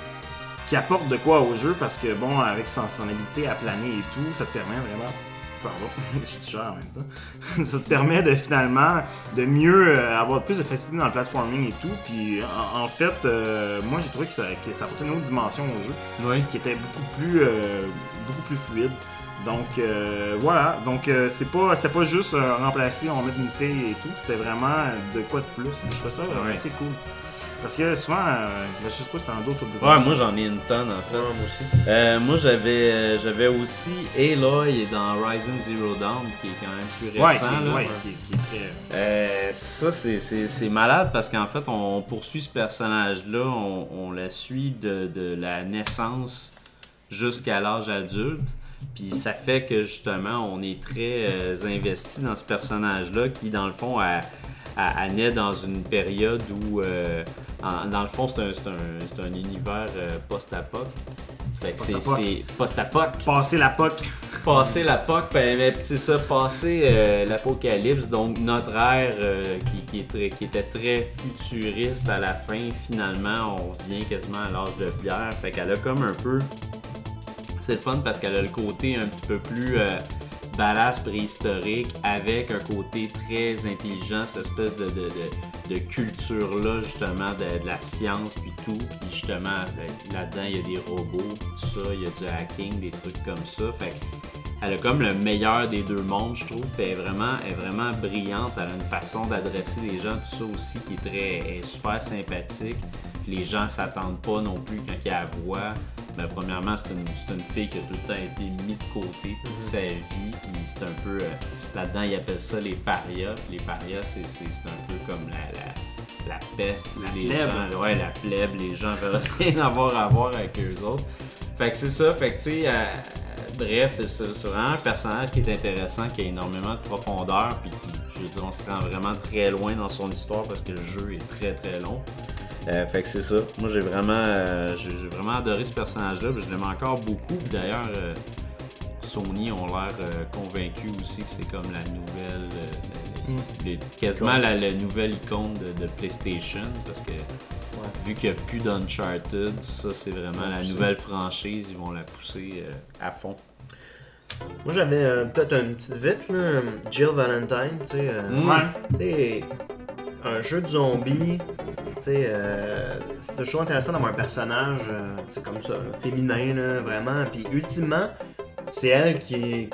qui apporte de quoi au jeu parce que bon, avec son, son habilité à planer et tout, ça te permet vraiment. Pardon, je suis cher en même temps. Ça te permet de finalement de mieux euh, avoir plus de facilité dans le platforming et tout. Puis en, en fait, euh, moi j'ai trouvé que ça, que ça apportait une autre dimension au jeu, oui. qui était beaucoup plus, euh, beaucoup plus fluide. Donc euh, voilà, donc euh, c'est pas, c'était pas juste euh, remplacer, on met une fille et tout, c'était vraiment de quoi de plus. Je trouve ça ouais. assez cool. Parce que souvent, euh, je sais pas si t'en as d'autres. Ouais, moi j'en ai une tonne en fait. Ouais, moi aussi. Euh, moi j'avais euh, j'avais aussi Aloy dans Horizon Zero Dawn qui est quand même plus récent. Ouais, qui, là. Ouais, qui, qui est très. Euh, ça c'est, c'est, c'est malade parce qu'en fait on poursuit ce personnage-là, on, on la suit de, de la naissance jusqu'à l'âge adulte. Puis ça fait que justement on est très euh, investi dans ce personnage-là qui dans le fond a. Elle naît dans une période où, euh, en, dans le fond, c'est un, c'est un, c'est un univers euh, post-apoc. Fait que c'est, c'est post-apoc. Passer la P O C. Passer la P O C, ben, c'est ça, passer euh, l'apocalypse. Donc notre ère euh, qui, qui, est très, qui était très futuriste à la fin, finalement, on revient quasiment à l'âge de pierre. Fait qu'elle a comme un peu... C'est le fun parce qu'elle a le côté un petit peu plus... Euh, badass préhistorique avec un côté très intelligent, cette espèce de, de, de, de culture-là, justement, de, de la science, puis tout. Puis justement, là-dedans, il y a des robots, tout ça, il y a du hacking, des trucs comme ça. Fait qu'elle a comme le meilleur des deux mondes, je trouve. Puis elle est vraiment, elle est vraiment brillante. Elle a une façon d'adresser les gens, tout ça aussi, qui est, très, est super sympathique. Les gens s'attendent pas non plus quand ils la voient. Ben, premièrement, c'est une, c'est une fille qui a tout le temps été mise de côté toute sa vie. Puis c'est un peu... Euh, là-dedans, ils appellent ça les parias. Les parias, c'est, c'est, c'est un peu comme la, la, la peste. La les plèbe. Gens, ouais, la plèbe. Les gens veulent rien avoir à voir avec eux autres. Fait que c'est ça. Fait que tu sais... Euh, bref, c'est, c'est vraiment un personnage qui est intéressant, qui a énormément de profondeur. Puis je veux dire, on se rend vraiment très loin dans son histoire parce que le jeu est très très long. Euh, fait que c'est ça. Moi, j'ai vraiment, euh, j'ai, j'ai vraiment adoré ce personnage-là. Je l'aime encore beaucoup. Puis d'ailleurs, euh, Sony ont l'air euh, convaincus aussi que c'est comme la nouvelle, euh, mm. les, quasiment la, la nouvelle icône de, de PlayStation. Parce que ouais. vu qu'il n'y a plus d'Uncharted, ça c'est vraiment ouais, la ça. nouvelle franchise. Ils vont la pousser euh, à fond. Moi j'avais euh, peut-être une petite vite, là, Jill Valentine, tu sais. Euh, mm. ouais. Tu sais, un jeu de zombies. Euh, c'est toujours intéressant d'avoir un personnage euh, comme ça, là, féminin, là, vraiment. Puis ultimement, c'est elle qui est...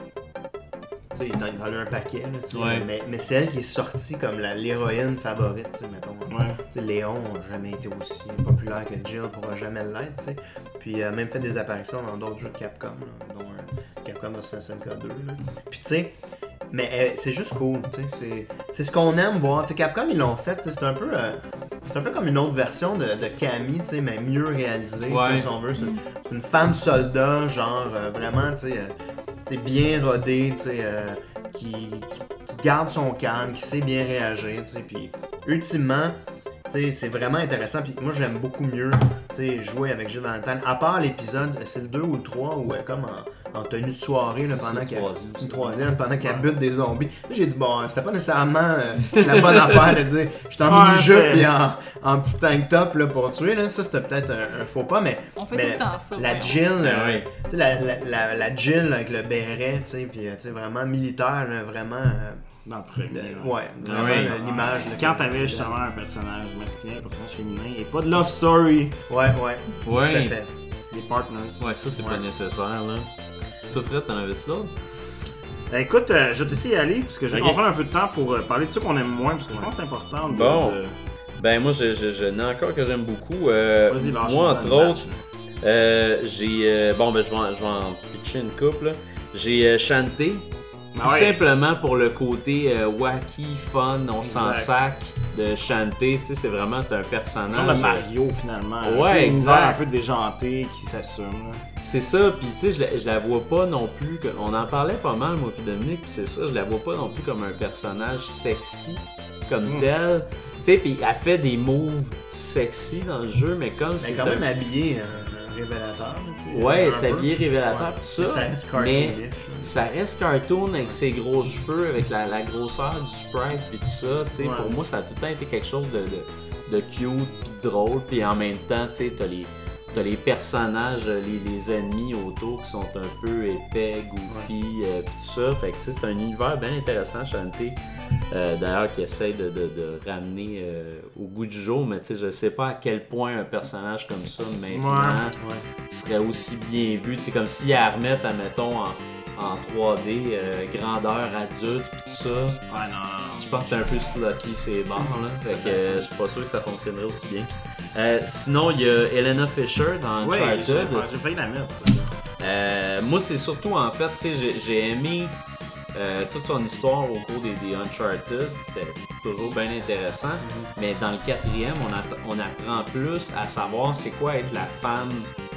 Tu sais, il en a un paquet, là, tu sais, Ouais. mais, mais c'est elle qui est sortie comme la- l'héroïne favorite, tu sais, mettons. Ouais. Tu sais, Léon n'a jamais été aussi populaire que Jill, pourra jamais l'être, tu sais. Puis elle a même fait des apparitions dans d'autres jeux de Capcom, là, dont euh, Capcom Assassin's Creed deux, là. Puis tu sais, mais euh, c'est juste cool, tu sais, c'est, c'est ce qu'on aime voir. Tu sais, Capcom, ils l'ont fait, tu sais, c'est un peu... euh, c'est un peu comme une autre version de, de Cammy, tu sais, mais mieux réalisée, tu sais, Ouais. si on veut. C'est une, c'est une femme soldat, genre, euh, vraiment, tu sais... euh, T'sais, bien rodé, t'sais, euh, qui, qui, qui garde son calme, qui sait bien réagir, t'sais, puis ultimement, t'sais, c'est vraiment intéressant, puis moi j'aime beaucoup mieux t'sais, jouer avec Jill Valentine, à part l'épisode, c'est le deux ou le trois, où elle est comme en, en tenue de soirée, là, pendant le qu'elle troisième, une c'est troisième, pendant qu'elle bute des zombies. Là j'ai dit, bon, c'était pas nécessairement euh, la bonne affaire de dire, je suis en Ouais, mini-jupe c'est- pis en, en petit tank top là, pour tuer, là. Ça c'était peut-être un, un faux pas, mais... On fait mais tout le temps ça. La voyons. Jill, Ben euh, oui. tu sais, la, la, la, la Jill avec le béret, tu sais, puis euh, tu sais, vraiment militaire, là, vraiment. euh, Dans le premier. le- ouais, vraiment oui. là, l'image. là, Quand que- t'avais justement un personnage masculin, un personnage féminin, et pas de love story, Ouais, ouais. Tout à Ouais. fait. des partners. Ouais, ça, c'est Ouais. pas nécessaire, là. Toi, Fred, t'en avais-tu d'autres? Euh, écoute, euh, je vais t'essayer d'y aller, parce que je vais Ok. prendre un peu de temps pour euh, parler de ceux qu'on aime moins, parce que je pense que c'est important de... Bon. de- Ben, moi, je, je, je n'ai encore que j'aime beaucoup. Euh, Vas-y, lâche moi, ça, entre le autres, match, là. euh, j'ai. euh, bon, ben, je vais, en- je vais en pitcher une couple, là. J'ai euh, chanté. Tout Ah ouais. simplement pour le côté euh, wacky, fun, on s'en Exact. sac de chanter. Tu sais, c'est vraiment c'est un personnage. Genre de euh, Mario, finalement. un Ouais, peu exact. ouvert, un peu déjanté, qui s'assume. là. C'est ça, puis tu sais, je, la- je la vois pas non plus. que- On en parlait pas mal, moi, puis Dominique, puis c'est ça, je la vois pas non plus comme un personnage sexy comme Mm. tel. Tu sais, puis elle fait des moves sexy dans le jeu, mais comme Mais c'est. quand un- même habillé, un, un révélateur. là, tu sais, Ouais, un c'est peu. habillé révélateur, Ouais. tout ça. Mais ça reste mais cartoonish, là. ça reste cartoon avec ses gros cheveux, avec la, la grosseur du sprite, puis tout ça. Tu sais, Ouais. pour moi, ça a tout le temps été quelque chose de, de, de cute, puis de drôle, puis en même temps, tu sais, t'as les. T'as les personnages, les, les ennemis autour qui sont un peu épais, goofy, euh, pis tout ça. Fait que tu sais, c'est un univers bien intéressant, Shantae. Euh, D'ailleurs, qui essaie de, de, de ramener euh, au goût du jour, mais tu sais, je sais pas à quel point un personnage comme ça, maintenant, Ouais. serait aussi bien vu. Tu sais, comme s'il y a à remettre, admettons, en, en trois D, euh, grandeur adulte, pis tout ça. Ouais, non, non, Je pense que c'est un peu sloppy ces barres là, fait que euh, je suis pas sûr que ça fonctionnerait aussi bien. Euh, sinon, il y a Elena Fisher dans non. Ouais, j'ai Uncharted. j'ai failli la mettre. ça. Euh, moi, c'est surtout en fait, tu sais, j'ai- j'ai aimé euh, toute son histoire au cours des, des Uncharted. C'était toujours bien intéressant. Mais dans le quatrième, on, atta- on apprend plus à savoir c'est quoi être la femme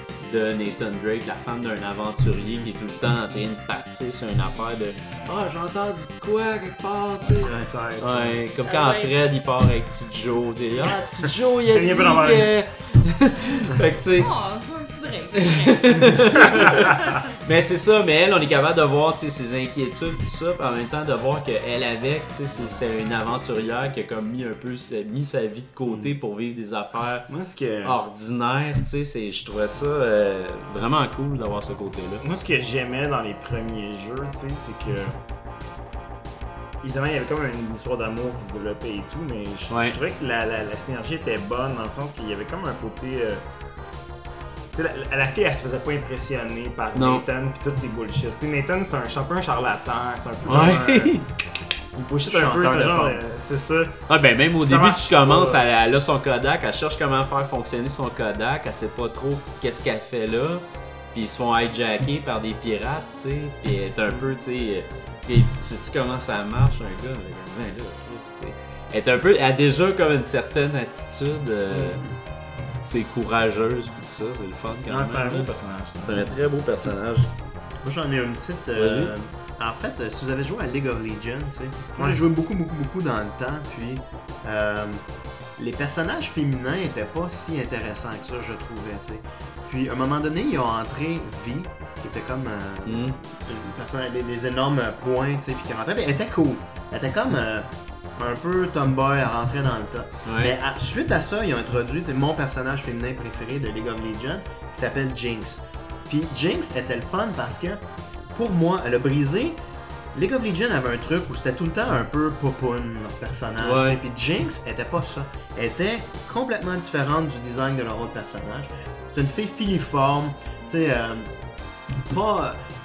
de Nathan Drake, la femme d'un aventurier qui est tout le temps en train de partir sur une affaire de ah, j'ai entendu de quoi quelque part, tu sais. Ouais, tête, Ouais, comme Ah quand ouais. Fred il part avec Petit Joe, tu sais, ah Petit Joe il a Il dit est pas dans que. Fait que tu sais. Oh, je veux un petit break. c'est vrai. Mais c'est ça, mais elle, on est capable de voir tu sais, ses inquiétudes, tout ça, puis en même temps de voir qu'elle avec, tu sais, c'est- c'était une aventurière qui a comme mis un peu sa- mis sa vie de côté pour vivre des affaires Moi, ce que... ordinaires, tu sais, c'est- je trouvais ça euh, vraiment cool d'avoir ce côté-là. Moi, ce que j'aimais dans les premiers jeux, tu sais, c'est que. Évidemment, il y avait comme une histoire d'amour qui se développait et tout, mais je, Ouais. je trouvais que la, la, la synergie était bonne dans le sens qu'il y avait comme un côté. euh, Tu sais, la, la fille, elle se faisait pas impressionner par Non. Nathan pis toutes ces bullshit. Tu sais, Nathan, c'est un, c'est un peu un charlatan, c'est un peu. Ouais. comme un- Il bullshit un peu, Chanteur c'est de genre. pop. euh, c'est ça. Ah ben même au Ça début marche tu commences, pas. elle, elle a son Kodak, elle cherche comment faire fonctionner son Kodak, elle sait pas trop qu'est-ce qu'elle fait là, puis ils se font hijacker par des pirates, tu sais, puis elle est un peu, tu sais, euh, puis elle dit, tu sais comment ça marche un gars, mais ben là, Christ, tu sais. Elle est un peu, elle a déjà comme une certaine attitude, euh, tu sais, courageuse puis tout ça, c'est le fun quand Non, même. c'est un là. beau personnage. C'est un très beau personnage. Moi j'en ai une petite. euh, en fait, euh, si vous avez joué à League of Legends, tu sais, moi Ouais. j'ai joué beaucoup, beaucoup, beaucoup dans le temps, puis euh, les personnages féminins étaient pas si intéressants que ça, je trouvais, tu sais. Puis à un moment donné, ils ont entré Vi, qui était comme euh, Mm. une personne avec des, des énormes points, tu sais, puis qui rentrait, puis elle était cool. Elle était comme euh, un peu tomboy, elle rentrait dans le tas. Ouais. Mais à- suite à ça, ils ont introduit tu sais, mon personnage féminin préféré de League of Legends, qui s'appelle Jinx. Puis Jinx était le fun parce que, pour moi, elle a brisé. League of Legends avait un truc où c'était tout le temps un peu popoun, leur personnage. Ouais. tu sais. Puis Jinx était pas ça. Elle était complètement différente du design de leur autre personnage. C'est une fille filiforme, tu sais, euh, pas.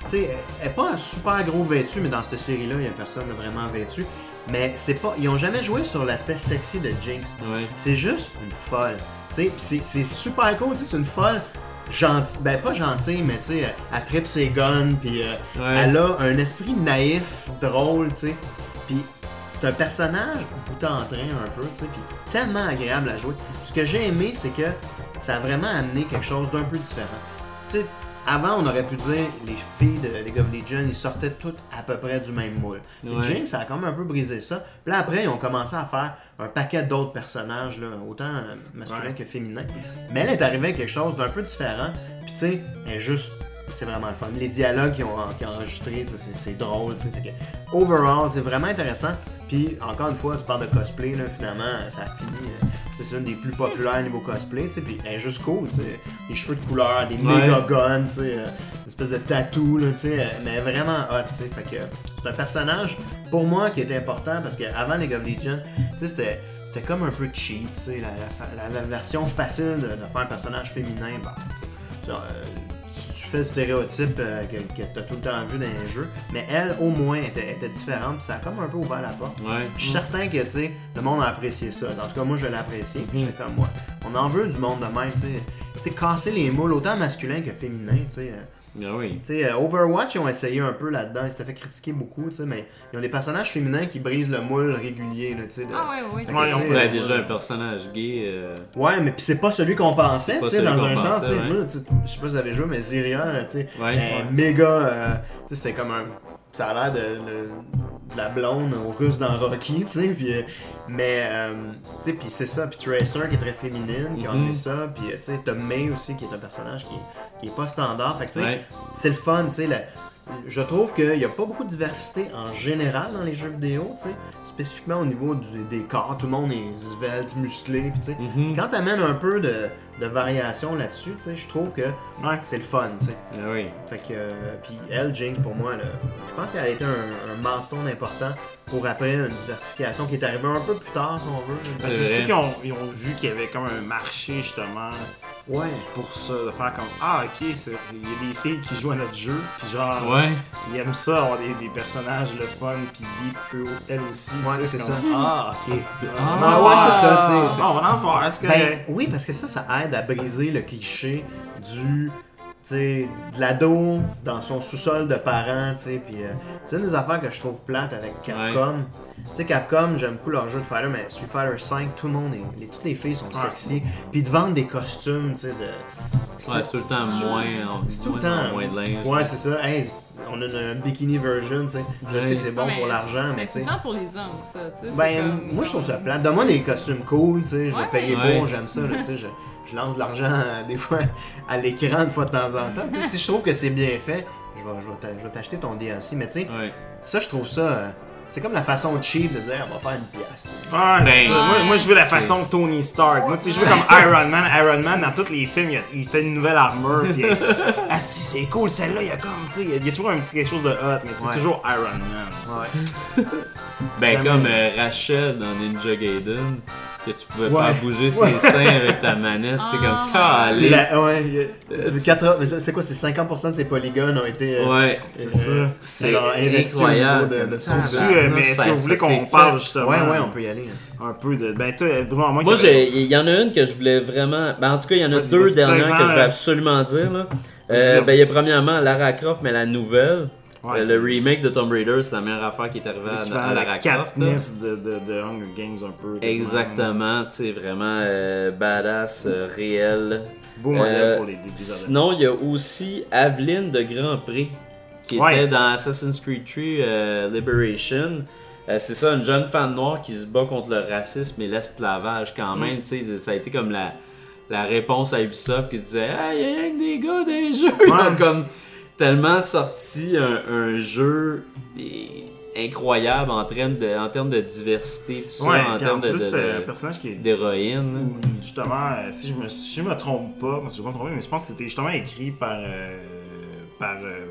tu sais, elle est pas un super gros vêtu, mais dans cette série-là, il y a personne de vraiment vêtu. Mais c'est pas, ils ont jamais joué sur l'aspect sexy de Jinx. Ouais. C'est juste une folle. Tu sais, c'est, c'est super cool, tu sais, c'est une folle gentille, ben pas gentille, mais tu sais, elle tripe ses guns, puis euh, Ouais. elle a un esprit naïf, drôle, tu sais. Puis c'est un personnage bout en train un peu, tu sais, puis tellement agréable à jouer. Ce que j'ai aimé, c'est que ça a vraiment amené quelque chose d'un peu différent. Tu sais, avant, on aurait pu dire les filles de League of Legends, ils sortaient toutes à peu près du même moule. Ouais. Jinx, ça a quand même un peu brisé ça. Puis là, après, ils ont commencé à faire un paquet d'autres personnages, là, autant euh, masculins Ouais. que féminins. Mais elle est arrivée avec quelque chose d'un peu différent. Puis tu sais, elle est juste... C'est vraiment le fun. Les dialogues qu'ils ont, qu'ils ont enregistrés, tu sais, c'est, c'est drôle. Tu sais. Fait que, overall, c'est vraiment intéressant. Puis, encore une fois, tu parles de cosplay, là, finalement, ça a fini. euh, tu sais, c'est une des plus populaires niveau cosplay. Tu sais. Puis, elle est juste cool. Tu sais. Les cheveux de couleur, des Ouais. méga guns, tu sais, euh, une espèce de tatou. Là, tu sais, euh, mais vraiment hot. Tu sais. Fait que, c'est un personnage, pour moi, qui était important parce qu'avant League of Legends, tu sais, c'était. C'était comme un peu cheap, tu sais, la, la, la, la version facile de, de faire un personnage féminin. Bon, tu, sais, euh, tu, tu fais le stéréotype euh, que, que tu as tout le temps vu dans les jeux, mais elle, au moins, était, était différente, puis ça a comme un peu ouvert la porte. Ouais. Puis je suis certain que, tu sais, le monde a apprécié ça. En tout cas, moi, je l'ai apprécié, puis j'étais comme moi. On en veut du monde de même, tu sais. Tu sais, casser les moules, autant masculin que féminin, tu sais. euh, Ah oui. Tu sais, euh, Overwatch, ils ont essayé un peu là-dedans, ils s'étaient fait critiquer beaucoup, tu sais, mais ils ont des personnages féminins qui brisent le moule régulier, là, tu sais. de- Ah ouais, ouais, c'est Ouais, ils ont- tu sais, Ouais, euh, déjà un personnage gay. euh, Ouais, mais puis c'est pas celui qu'on pensait, C'est pas tu sais, celui dans qu'on un sens, pensait, tu sais. ouais. Moi, tu- tu- je sais pas si vous avez joué, mais Zyria, tu sais, Ouais. euh, Ouais. méga, euh, tu sais, c'était comme un... Ça a l'air de, de- de la blonde aux Russes dans Rocky, tu sais, puis... euh, mais, euh, tu sais, puis c'est ça, puis Tracer qui est très féminine, qui a Mhm. enlevé ça, puis euh, tu sais, t'as Mei aussi qui est un personnage qui, qui est pas standard, fait que tu sais, Ouais. c'est le fun, tu sais, la- je trouve qu'il n'y a pas beaucoup de diversité en général dans les jeux vidéo, tu sais, spécifiquement au niveau du, des corps, tout le monde est svelte, musclé, puis tu sais, Mhm. puis quand t'amènes un peu de, de variation là-dessus, tu sais, je trouve que Ouais. c'est le fun, tu sais. Ah oui. Fait que, euh, puis elle, Jinx, pour moi, là, je pense qu'elle a été un, un milestone important pour après une diversification qui est arrivée un peu plus tard, si on veut. Ben, C'est c'est vrai. surtout qu'ils ont, ils ont vu qu'il y avait comme un marché justement Ouais. pour ça, de faire comme ah ok, c'est- il y a des filles qui jouent à notre jeu, puis genre Ouais. ils aiment ça avoir des, des personnages le fun, puis eux, elles aussi, tu Ouais, sais, c'est comme, ça. ah ok. Ah, On va ouais, faire- c'est ça, tu sais, c'est- Ah, on va en faire, est-ce que Ben oui, parce que ça, ça aide à briser le cliché du, tu sais, de l'ado dans son sous-sol de parents, tu sais, puis euh, c'est une des affaires que je trouve plate avec Capcom. Tu sais, Capcom, j'aime beaucoup leur jeu de fighter, mais Street Fighter cinq, tout le monde, est, les, toutes les filles sont Ouais. sexy, puis ils te vendent des costumes, tu sais, de... Ouais, c'est tout le temps moins, en, C'est tout le moins en temps. moins de linge. Ouais, c'est ça. Hey, on a une, une bikini version, tu sais. Je Ouais. sais que c'est bon Ouais, pour l'argent, mais tu C'est sais. tout le temps pour les hommes, ça. tu sais, c'est Ben, comme- moi je trouve ça plate. Donne-moi des costumes cool, tu sais, je vais Ouais. payer Ouais. pour, j'aime ça, là, tu sais, je, je lance de l'argent euh, des fois à l'écran une fois de temps en temps. Tu sais, si je trouve que c'est bien fait, je vais, je vais t'a- je vais t'acheter ton D L C, mais tu sais, Ouais. ça je trouve ça, euh, c'est comme la façon cheap de dire on va faire une pièce. tu sais. Ah, c'est Ben, ça. Moi, moi, je veux la c'est- façon de Tony Stark. Moi, tu sais, je veux comme Iron Man. Iron Man, dans tous les films, il, a- il fait une nouvelle armure. Puis, ah, si, c'est cool, celle-là, il y a comme, tu sais, il y a toujours un petit quelque chose de hot, mais c'est Ouais. toujours Iron Man. Ouais. Ben, vraiment- comme euh, Rachel dans Ninja Gaiden, que tu pouvais Ouais. faire bouger ses Ouais. seins avec ta manette, tu sais, Ah, comme calé. La- ouais, il y a- c'est quatre- mais ça, c'est quoi, c'est cinquante pour cent de ces polygones ont été. euh, Ouais, euh, c'est ça. c'est alors, investi au incroyable. niveau de- de comme son- ça. Tu, euh, mais est-ce Ça- que vous voulez ça qu'on s'est parle fait. justement Ouais, ouais, on peut y aller. hein. un peu de. Ben, toi, Bruno, à moins Moi, que- j'ai- il y en a une que je voulais vraiment. Ben, en tout cas, il y en a Vas-y, deux vas-y, dernières par que je veux exemple, absolument dire. Là. Vas-y, Euh, ben, il y a vas-y. premièrement Lara Croft, mais la nouvelle. Ouais. Euh, le remake de Tomb Raider, c'est la meilleure affaire qui est arrivée à, l'équivalent à de Lara la Croft. là. Katniss de, de, de Hunger Games un peu. quasiment. Exactement, tu sais, vraiment euh, badass, euh, réel. Beau modèle Euh, pour les des- des Sinon, il y a aussi Aveline de Grand Prix, qui Ouais. était dans Assassin's Creed trois euh, Liberation. Euh, c'est ça, une jeune femme noire qui se bat contre le racisme et l'esclavage quand même. Tu sais, ça a été comme la, la réponse à Ubisoft qui disait « Ah, il y a rien que des gars dans les jeux! Ils ont comme tellement sorti un, un jeu et- incroyable en termes de, en termes de diversité, tout ça, Ouais, en puis termes en de, plus, de- euh, un de- personnage qui est d'héroïne. Ou justement, euh, si je me, si je me trompe pas, parce que je vais me tromper, mais je pense que c'était justement écrit par, euh, par euh,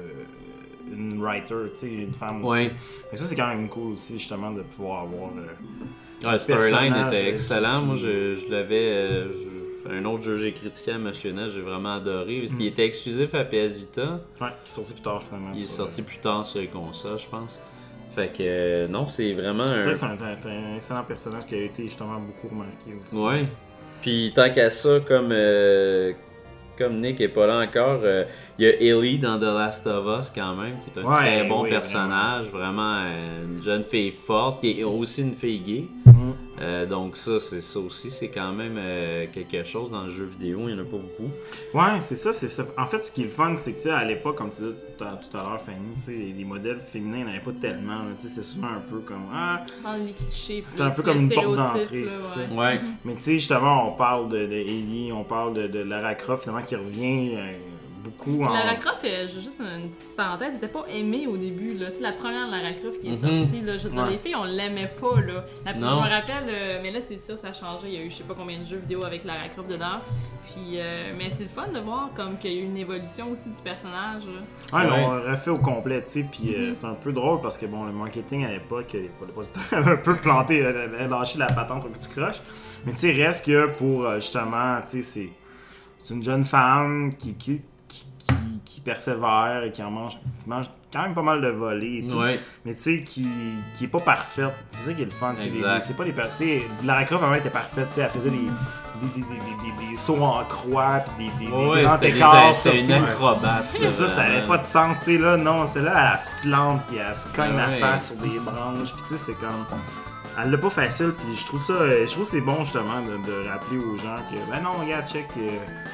une writer, tu sais, une femme aussi. Ouais. Mais ça, c'est quand même cool aussi, justement, de pouvoir avoir. euh, Ouais, le storyline personnage, était euh, excellent. qui- Moi, je, je l'avais. euh, je- un autre jeu que j'ai critiqué à Emotionnel, j'ai vraiment adoré. Parce qu'il Mm. était exclusif à P S Vita. Ouais, qui est sorti plus tard finalement. Il est sur- sorti plus tard sur les consoles, je pense. Fait que euh, non, c'est vraiment C'est un. vrai que c'est un, un- un excellent personnage qui a été justement beaucoup remarqué aussi. Ouais. Puis tant qu'à ça, comme, euh, comme Nick est pas là encore, euh, il y a Ellie dans The Last of Us quand même, qui est un Ouais, très bon oui, personnage, vraiment, euh, une jeune fille forte, qui est aussi une fille gay. Mm. Euh, donc ça, c'est ça aussi, c'est quand même euh, quelque chose dans le jeu vidéo, il y en a pas beaucoup. Ouais, c'est ça, c'est ça. En fait, ce qui est le fun, c'est que tu sais, à l'époque, comme tu disais tout à, tout à l'heure, Fanny, tu sais, les, les modèles féminins, il n'y en avait pas tellement. là. Tu sais, c'est souvent un peu comme ah, Dans les clichés. c'est un peu comme une porte d'entrée, c'est ça. Ouais. Mais tu sais, justement, on parle de, de Ellie, on parle de, de Lara Croft, finalement, qui revient euh, beaucoup en. Lara Croft, euh, j'ai juste une petite parenthèse, elle était pas aimée au début. Là. Tu sais, la première Lara Croft qui est Mhm. sortie, là, je veux dire, Ouais. les filles, on l'aimait pas. Là. La, Non. Je me rappelle, euh, mais là, c'est sûr, ça a changé. Il y a eu je sais pas combien de jeux vidéo avec Lara Croft dedans. Puis, euh, mais c'est le fun de voir comme qu'il y a eu une évolution aussi du personnage. Là. Ouais, Ouais. on l'a refait au complet, tu sais, puis euh, Mhm. c'est un peu drôle parce que bon, le marketing à l'époque, les dépositaires avaient un peu planté, euh, avaient lâché la patente au bout du croche. Mais tu sais, reste que pour euh, justement, tu sais, c'est, c'est une jeune femme qui, qui, qui, qui, qui persévère et qui en mange, qui mange quand même pas mal de volets et tout. Ouais. Mais tu sais, qui, qui est pas parfaite. C'est ça qui est le fun. tu sais, Exact. les- c'est pas les per- tu sais, Lara Croft vraiment était parfaite, tu sais, elle faisait des, des, des, des, des, des sauts en croix puis des, des, des Ouais, grands c'était des- écarts c'était une surtout. acrobate. C'est ça, ça avait pas de sens, tu sais, là, non, c'est là, elle se plante, puis elle se cogne Ah la ouais. face sur des branches, puis tu sais, c'est comme... Elle l'a pas facile, puis je trouve ça, euh, je trouve que c'est bon, justement, de, de rappeler aux gens que, ben non, regarde, check, euh,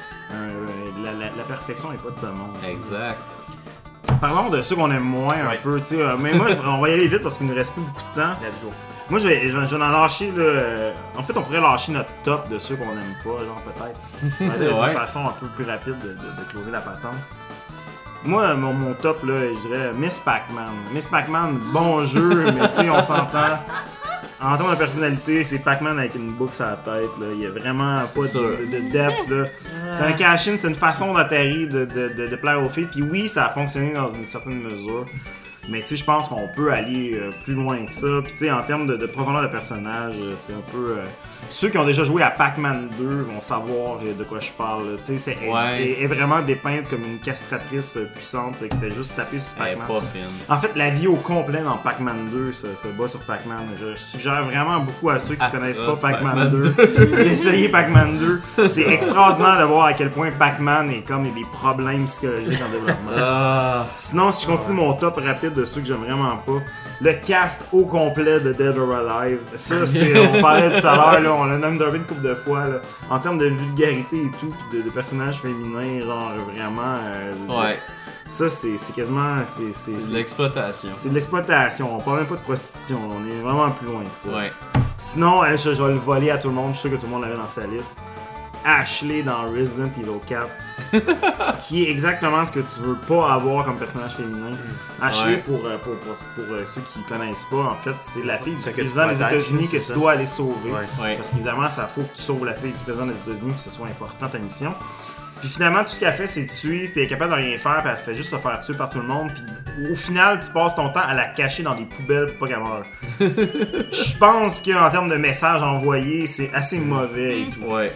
euh, la, la, la perfection est pas de ce monde. tu sais. Exact. Parlons de ceux qu'on aime moins un Ouais. peu, tu sais, euh, mais moi, on va y aller vite parce qu'il nous reste plus beaucoup de temps. Let's go. Moi, je vais, je vais je vais en lâcher, là, euh, en fait, on pourrait lâcher notre top de ceux qu'on aime pas, genre, peut-être. Ça va être Ouais. une façon un peu plus rapide de, de, de closer la patente. Moi, mon, mon top, là, je dirais Miss Pac-Man. Miss Pac-Man, bon jeu, mais tu sais, on s'entend. En termes de personnalité, c'est Pac-Man avec une boucle sur la tête. Là. Il y a vraiment C'est pas sûr. de, de, de depth. Là. C'est un cash-in, c'est une façon d'atterrir, de, de, de, de plaire aux filles. Puis oui, ça a fonctionné dans une certaine mesure. Mais tu sais, je pense qu'on peut aller euh, plus loin que ça. Puis tu sais, en termes de, de profondeur de personnage, euh, c'est un peu... euh, Ceux qui ont déjà joué à Pac-Man deux vont savoir euh, de quoi je parle. là. Tu sais, c'est- elle, Ouais. elle est vraiment dépeinte comme une castratrice euh, puissante euh, qui fait juste taper sur Elle est Pac-Man. pas fine. En fait, la vie au complet dans Pac-Man deux se, se bat sur Pac-Man. Je suggère vraiment beaucoup à ceux qui Ah, connaissent ah, pas Pac-Man, Pac-Man deux d'essayer Pac-Man deux. C'est extraordinaire de voir à quel point Pac-Man est comme il y a des problèmes psychologiques en développement. Ah, Sinon, si je continue mon top rapide de ceux que j'aime vraiment pas, le cast au complet de Dead or Alive. Ça, c'est, on parlait tout à l'heure, là, on l'a nommé une couple de fois, là, en termes de vulgarité et tout, pis de, de personnages féminins, genre vraiment. euh, de- ouais, Ça, c'est, c'est quasiment. C'est, c'est, c'est de c'est- l'exploitation. c'est de l'exploitation, on parle même pas de prostitution, on est vraiment plus loin que ça. Ouais. Sinon, hein, je, je vais le voler à tout le monde, je suis sûr que tout le monde l'avait dans sa liste. Ashley dans Resident Evil quatre, qui est exactement ce que tu veux pas avoir comme personnage féminin. Ashley, Ouais. pour, euh, pour, pour, pour, euh, ceux qui connaissent pas, en fait, c'est la fille du C'est que président tu des protèges, États-Unis que c'est tu ça. dois aller sauver. Ouais. Ouais. Parce qu'évidemment, ça faut que tu sauves la fille du président des États-Unis, puis que ce soit important ta mission. Puis finalement, tout ce qu'elle fait, c'est te suivre, puis elle est capable de rien faire, puis elle fait juste se faire tuer par tout le monde. Puis au final, tu passes ton temps à la cacher dans des poubelles pour pas qu'elle meure. Je pense qu'en termes de messages envoyés, c'est assez mauvais et tout. Ouais.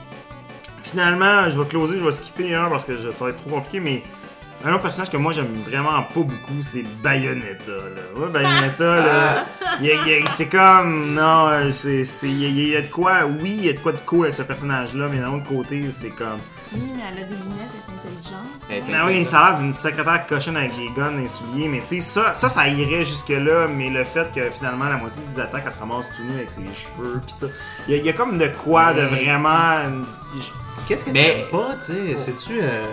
Finalement, je vais closer, je vais skipper un parce que je- ça va être trop compliqué, mais un autre personnage que moi j'aime vraiment pas beaucoup, c'est Bayonetta. Là. Ouais, Bayonetta, là, il y a- il y a- c'est comme, non, euh, c'est, c'est, il y, a- il y a de quoi, oui, il y a de quoi de cool avec ce personnage-là, mais d'un autre côté, c'est comme, Oui, mais elle a des lunettes, elle est intelligente. Elle est ah oui, intelligente. ça a l'air d'une secrétaire cochonne avec des guns et des souliers, mais tu sais, ça, ça, ça irait jusque-là, mais le fait que finalement la moitié des attaques, elle se ramasse tout nu avec ses cheveux, pis tout, il y, a- il y a comme de quoi de Mais- vraiment. Qu'est-ce que Mais- t'aimes pas, tu sais? C'est-tu. euh,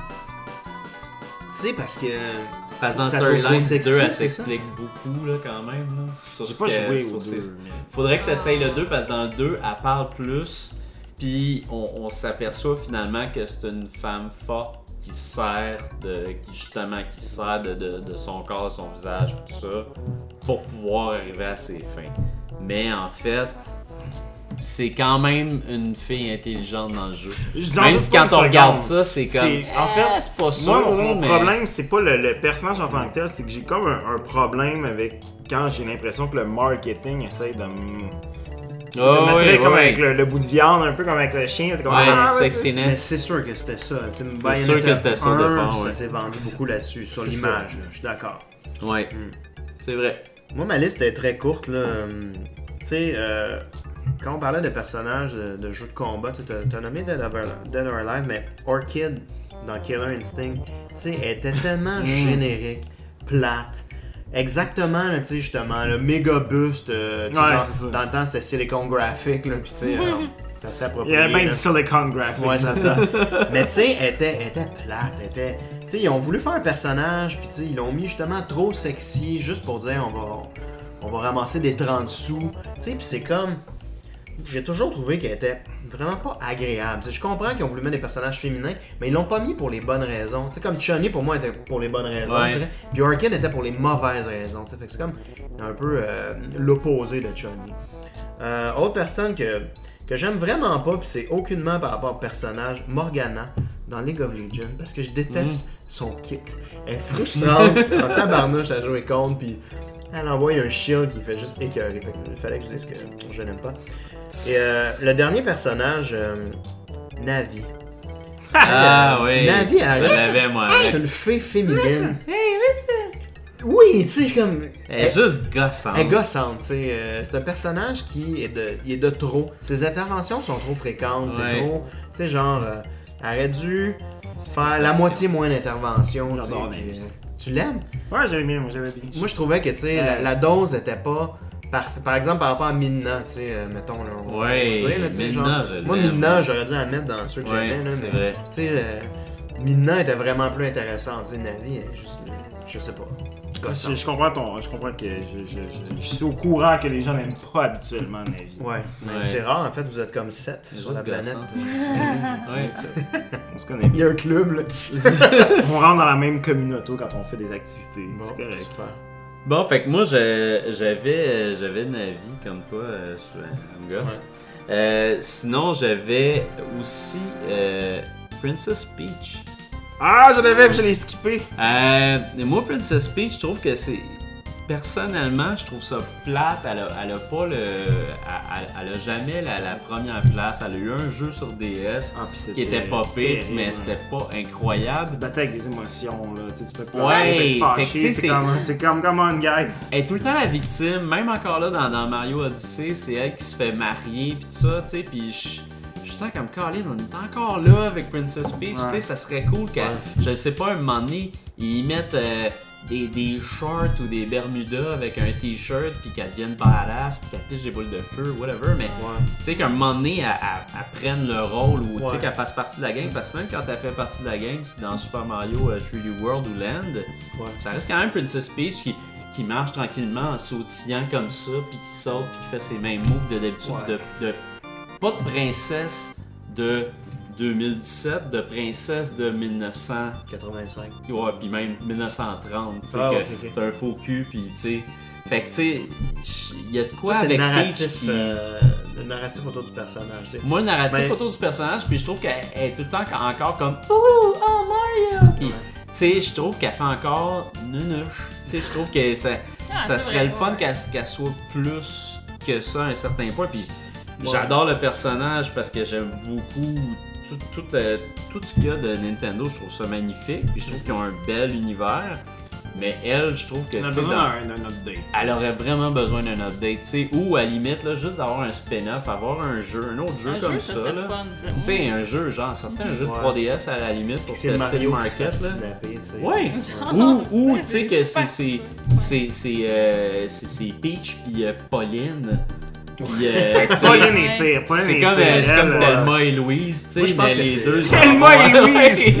Tu sais, parce que. Parce que dans t'as trouvé trop Storyline sexy, deux, elle c'est ça? s'explique beaucoup, là, quand même. Là, sur J'ai ce pas qu'elle- joué sur aux ses- deux. mais- Faudrait que tu essayes le deux parce que dans le deux, elle parle plus. Puis on, on s'aperçoit finalement que c'est une femme forte qui sert de. qui justement qui sert de, de, de son corps, de son visage, tout ça, pour pouvoir arriver à ses fins. Mais en fait, c'est quand même une fille intelligente dans le jeu. Je dis en Même doute si pas quand une on regarde seconde. ça, c'est comme. C'est- en fait, eh, c'est pas sûr. Moi, mon, là, mon mais- problème, c'est pas le, le personnage en tant que tel, c'est que j'ai comme un, un problème avec quand j'ai l'impression que le marketing essaye de me Tu Oh, me oui, dirais comme oui. avec le, le bout de viande, un peu comme avec le chien. T'es comme, Ouais, ah, ouais, Mais sexiness. c'est sûr que c'était ça. Tu sais, C'est Bayonetta sûr que c'était ça, de un, part, ça ouais. s'est vendu beaucoup là-dessus, sur C'est l'image. ça. là, Je suis d'accord. Ouais. Mm. C'est vrai. Moi, ma liste est très courte. Là. Hum, Tu sais, euh, quand on parlait de personnages de, de jeux de combat, tu as nommé Dead or, Dead or Alive, mais Orchid dans Killer Instinct, tu sais, elle était tellement générique, plate. Exactement, là, tu sais, justement, le méga buste. euh, tu sais, Ouais, genre, c'est ça. dans le temps, c'était Silicon Graphic, là, puis tu sais, euh, c'était assez Il approprié. y avait même là. du Silicon Graphics Ouais, c'est là-dedans. ça. Mais tu sais, elle était, elle était plate, elle était... Tu sais, ils ont voulu faire un personnage, puis tu sais, ils l'ont mis justement trop sexy, juste pour dire, on va, on va ramasser des trente sous. Tu sais, puis c'est comme... J'ai toujours trouvé qu'elle était vraiment pas agréable. Tu sais, je comprends qu'ils ont voulu mettre des personnages féminins, mais ils l'ont pas mis pour les bonnes raisons. Tu sais, comme Chun-Li, pour moi, était pour les bonnes raisons, Ouais. je dirais. Puis Orchid était pour les mauvaises raisons. Tu sais, fait que c'est comme un peu euh, l'opposé de Chun-Li. Euh, autre personne que, que j'aime vraiment pas, puis c'est aucunement par rapport au personnage, Morgana, dans League of Legends, parce que je déteste son kit. Elle est frustrante, en tabarnouche à jouer contre, puis elle envoie un shield qui fait juste écœurer. Fait que il fallait que je dise que je n'aime pas. Et euh, le dernier personnage, euh, Navi. Ah oui. Navi, Je arrête. l'avais, moi. C'est avec. une fée féminine. Hey, listen! Oui, tu sais, je suis comme. Elle est juste gossante. Elle est gossante, tu sais. euh, c'est un personnage qui est de, il est de trop. Ses interventions sont trop fréquentes, Ouais. c'est trop. Tu sais, genre, euh, elle aurait dû faire la moitié moins d'interventions. tu sais, J'adore puis, Navi. euh, Tu l'aimes? Ouais, j'avais bien, moi j'avais bien. Moi, je trouvais que, tu sais, la, la dose était pas parfaite. Par exemple, par rapport à Midna, tu sais, euh, mettons, là. On va Ouais, dire, là, tu sais, Midna, genre, je moi, l'aime. Midna, j'aurais dû la mettre dans ceux que Ouais, j'aimais, là. c'est Mais, vrai. tu sais, euh, Midna était vraiment plus intéressante. Tu sais, Navi, elle est juste, euh, je sais pas. Je, gossante. je comprends ton. Je comprends que je, je, je, je suis au courant que les gens n'aiment pas habituellement Navi. Ouais, mais Ouais. c'est rare, en fait, vous êtes comme sept C'est sur la juste planète. gossante. Ouais, ça. On se connaît Il y bien. a un club, là. On rentre dans la même communauté quand on fait des activités. Bon, c'est correct. super. Bon, fait que moi, je- j'avais euh, j'avais Navi comme toi, euh, sur un gosse. Euh, sinon, j'avais aussi euh, Princess Peach. Ah, je l'avais, puis je l'ai skippé. Euh, moi, Princess Peach, je trouve que c'est... Personnellement, je trouve ça plate. Elle a, elle a pas le... Elle, elle a jamais la, la première place. Elle a eu un jeu sur D S Ah, puis c'était qui était pas pire, terrible, mais ouais. c'était pas incroyable. C'est battu avec des émotions, là. Tu sais, tu peux pas Ouais, être fâché. fait que, tu sais, C'est c'est- comme, c'est comme, come on, guys. Elle est tout le temps la victime, même encore là dans, dans Mario Odyssey, c'est elle qui se fait marier pis tout ça, tu sais, pis je je suis comme Colin, on est encore là avec Princess Peach, tu sais, Ouais. ça serait cool qu'elle, Ouais. je sais pas, un moment donné, ils mettent euh, des, des shorts ou des bermudas avec un t-shirt pis qu'elle devienne badass pis qu'elle pige des boules de feu, whatever, mais Ouais. tu sais qu'à un moment donné, elle, elle- elle prenne le rôle ou tu sais Ouais. qu'elle fasse partie de la gang, parce que même quand elle fait partie de la gang dans Super Mario euh, trois D World ou Land, Ouais. ça reste quand même Princess Peach qui, qui marche tranquillement en sautillant comme ça, puis qui saute, puis qui fait ses mêmes moves de d'habitude, Ouais. de, de pas de princesse de deux mille dix-sept, de princesse de mille neuf cents, quatre-vingt-cinq. ouais, puis même mille neuf cent trente, tu sais, Ah, que ok, ok. t'as un faux cul, puis tu sais, fait que tu sais, il y a de quoi Ça, c'est avec le Peach narratif, qui... euh, le narratif autour du personnage, tu sais. Moi, le narratif Ben- autour du personnage, puis je trouve qu'elle est tout le temps encore comme « Ouh, oh Mario! » Puis, Ouais. tu sais, je trouve qu'elle fait encore nunuche. Tu sais, je trouve que ça, Ah, ça c'est serait vrai, le fun ouais. qu'elle qu'elle soit plus que ça à un certain point. Puis, Ouais. j'adore le personnage parce que j'aime beaucoup tout, tout, euh, tout ce qu'il y a de Nintendo. Je trouve ça magnifique. Puis, je trouve qu'ils ont un bel univers. Mais elle, je trouve que, On a tu sais, besoin dans- d'un d'un update. elle aurait vraiment besoin d'un update, tu sais, ou à la limite, là, juste d'avoir un spin-off, avoir un jeu, un autre jeu Un comme jeu, ça, serait là. le fun, ça. Tu sais, un jeu, genre, certains jeux de Ouais. trois D S à la limite pour C'est tester Mario le qui se market, fait là. kidnapper, tu sais. Ouais. Genre, Ou, ou c'est- tu sais que c'est c'est c'est c'est c'est euh, c'est c'est Peach puis euh, Pauline. Puis euh, tu sais, Pauline Ouais. est pire. Pauline c'est est comme pire. euh, c'est Elle, comme ouais. Thelma et Louise, tu Moi, je sais, pense mais que les c'est- deux. Thelma et sont- Louise!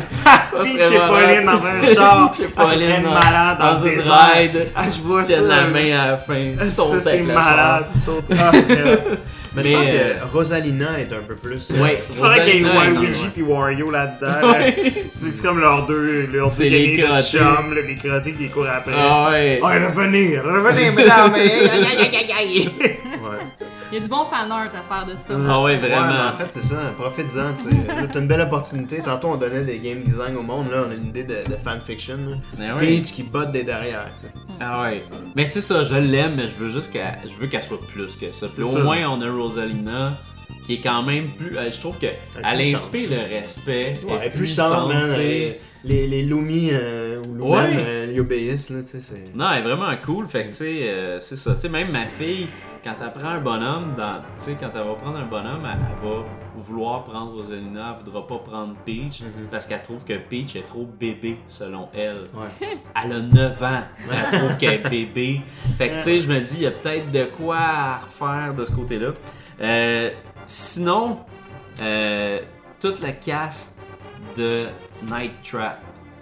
Ça Pique serait chez malade. Pauline dans un char. Chez Ah, ça serait Pauline dans- malade dans dans le une désert. ride. Ah, je vois Ils tiennent ça. la main à la fin, Ça, sautent c'est avec le malade. char. Sautent. Ah, c'est vrai. Mais, Mais, je pense euh, que Rosalina est un peu plus. Ouais, Il faudrait qu'il y ait Rosalina, Waluigi ouais. puis Wario là-dedans. Ouais. C'est c'est comme leurs deux, leurs C'est deux les amis de crottés. chum, là, les crottés qui courent après. Ah ouais. Oh, revenez, revenez, Revenez, mesdames! Aïe, aïe, aïe, aïe, aïe. Ouais. Il y a du bon fan art à faire de ça. Ah ouais, Ouais, vraiment. mais en fait, c'est ça. Profites-en, tu sais. Là, t'as une belle opportunité. Tantôt, on donnait des game design au monde. Là, on a une idée de, de fanfiction. là. Mais ouais. Peach qui botte des derrière, tu sais. Ah ouais. Mais c'est ça, je l'aime, mais je veux juste qu'elle, je veux qu'elle soit plus que ça. Puis au ça. moins, on a Rosalina, qui est quand même plus. euh, je trouve qu'elle inspire le respect. Ouais, elle est puissante, man. tu sais. euh, Les, les Lumi euh, ou Lumen, Ouais. euh, ils obéissent, là, tu sais. c'est- Non, elle est vraiment cool. Fait que, tu sais, euh, c'est ça. Tu sais, même ma fille, quand elle prend un bonhomme, dans, tu sais, quand elle va prendre un bonhomme, elle, elle va vouloir prendre Rosalina, elle voudra pas prendre Peach, Mhm. parce qu'elle trouve que Peach est trop bébé, selon elle. Ouais. Elle a neuf ans, elle trouve qu'elle est bébé. Fait que, tu sais, je me dis, il y a peut-être de quoi à refaire de ce côté-là. Euh, sinon, euh, toute la cast de Night Trap.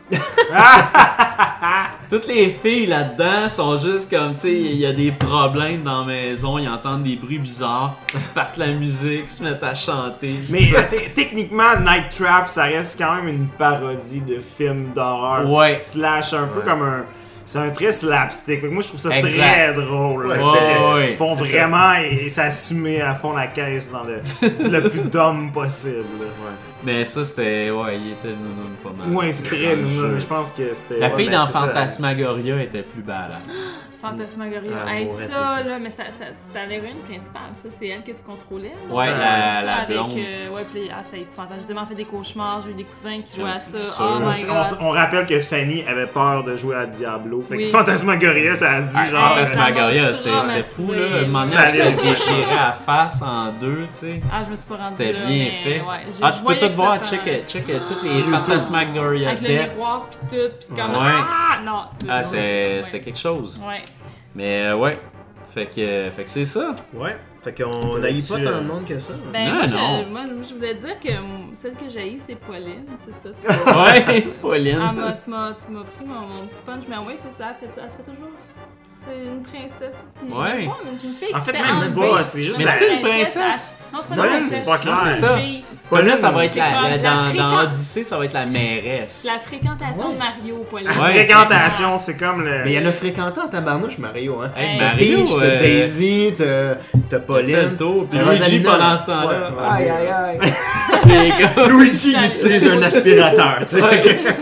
Toutes les filles là-dedans sont juste comme, tu sais, il y a des problèmes dans la maison, ils entendent des bruits bizarres, ils partent la musique, se mettent à chanter. Mais tout ça. euh, t- techniquement, Night Trap, ça reste quand même une parodie de film d'horreur. Ouais. Slash, un peu Ouais. comme un. C'est un très slapstick. Fait que moi, je trouve ça Exact. très drôle. Ouais, là. ouais, C'était- ouais, Ils font c'est vraiment et, et s'assumer à fond la caisse dans le, le plus dumb possible. là. Mais ça, c'était, ouais, il était nounoun pas mal. Ouais, c'est très nounou, mais je pense que c'était. La ouais, fille ben, dans c'est ça. Fantasmagoria était plus badass. Fantasmagoria. Ah, Hey, mourait ça, tout le là, mais ça- ça- c'était l'héroïne principale, ça, c'est elle que tu contrôlais. là. Ouais, Euh, la- ça, la avec, blonde. euh, ouais, puis ah, c'était épouvantable. J'ai tellement fait des cauchemars, j'ai eu des cousins qui jouaient à C'est ça. sûr. Oh On, my s- god. on s- on rappelle que Fanny avait peur de jouer à Diablo. Fait Oui. que Fantasmagoria, ça a dû Ah, genre. Fantasmagoria, euh, c'était ça m'a c'était fou, là. traumatisé. Un moment donné, Ça elle se fait allait. déchirer la face en deux, tu sais. Ah, je me suis pas rendue C'était là, bien mais, fait. ouais, je- Ah, je tu peux voyais tout que voir, ça check, fait- check euh, toutes Sur les YouTube. Fantasmagoria Avec le deaths. miroir pis tout, pis comme. Ouais. Ah, non. Ah, c'est- Ouais. c'était quelque chose. Ouais. Mais euh, ouais, fait que, euh, fait que c'est ça. Ouais. Fait qu'on Là-dessus, n'aille pas euh, tant de monde que ça. Ben, Non, moi, non. Je, moi, je voulais dire que hum, celle que j'ai c'est Pauline, c'est ça. Tu vois. Ouais, Pauline. Ah, moi, tu m'as tu m'as pris mon, mon petit punch, mais oui, c'est ça, elle, fait, elle se fait toujours. C'est une princesse qui. Ouais. Pas, mais c'est une fille En qui fait, se fait même enlever. pas, c'est juste Mais la- c'est une princesse. elle- Non, c'est pas Pauline, une princesse. c'est pas clair. C'est ça. Une fille. Comme là, ça va être la, C'est la- comme la dans, dans fréquence. Odyssey, ça va être la mairesse. La fréquentation de Mario, Pauline. La Ouais, fréquentation, c'est comme le. Mais il y en a fréquenté en tabarnouche, Mario, hein. Hey, Hey, T'as Mario, Peach, t'as euh, Daisy, t'as t'as Pauline. fait le tour, puis Mais Luigi Rosalina, pendant ce temps-là. ouais, ouais. Aïe, aïe, aïe. Puis comme- Luigi, il utilise un aspirateur, tu sais. Ouais. fait que-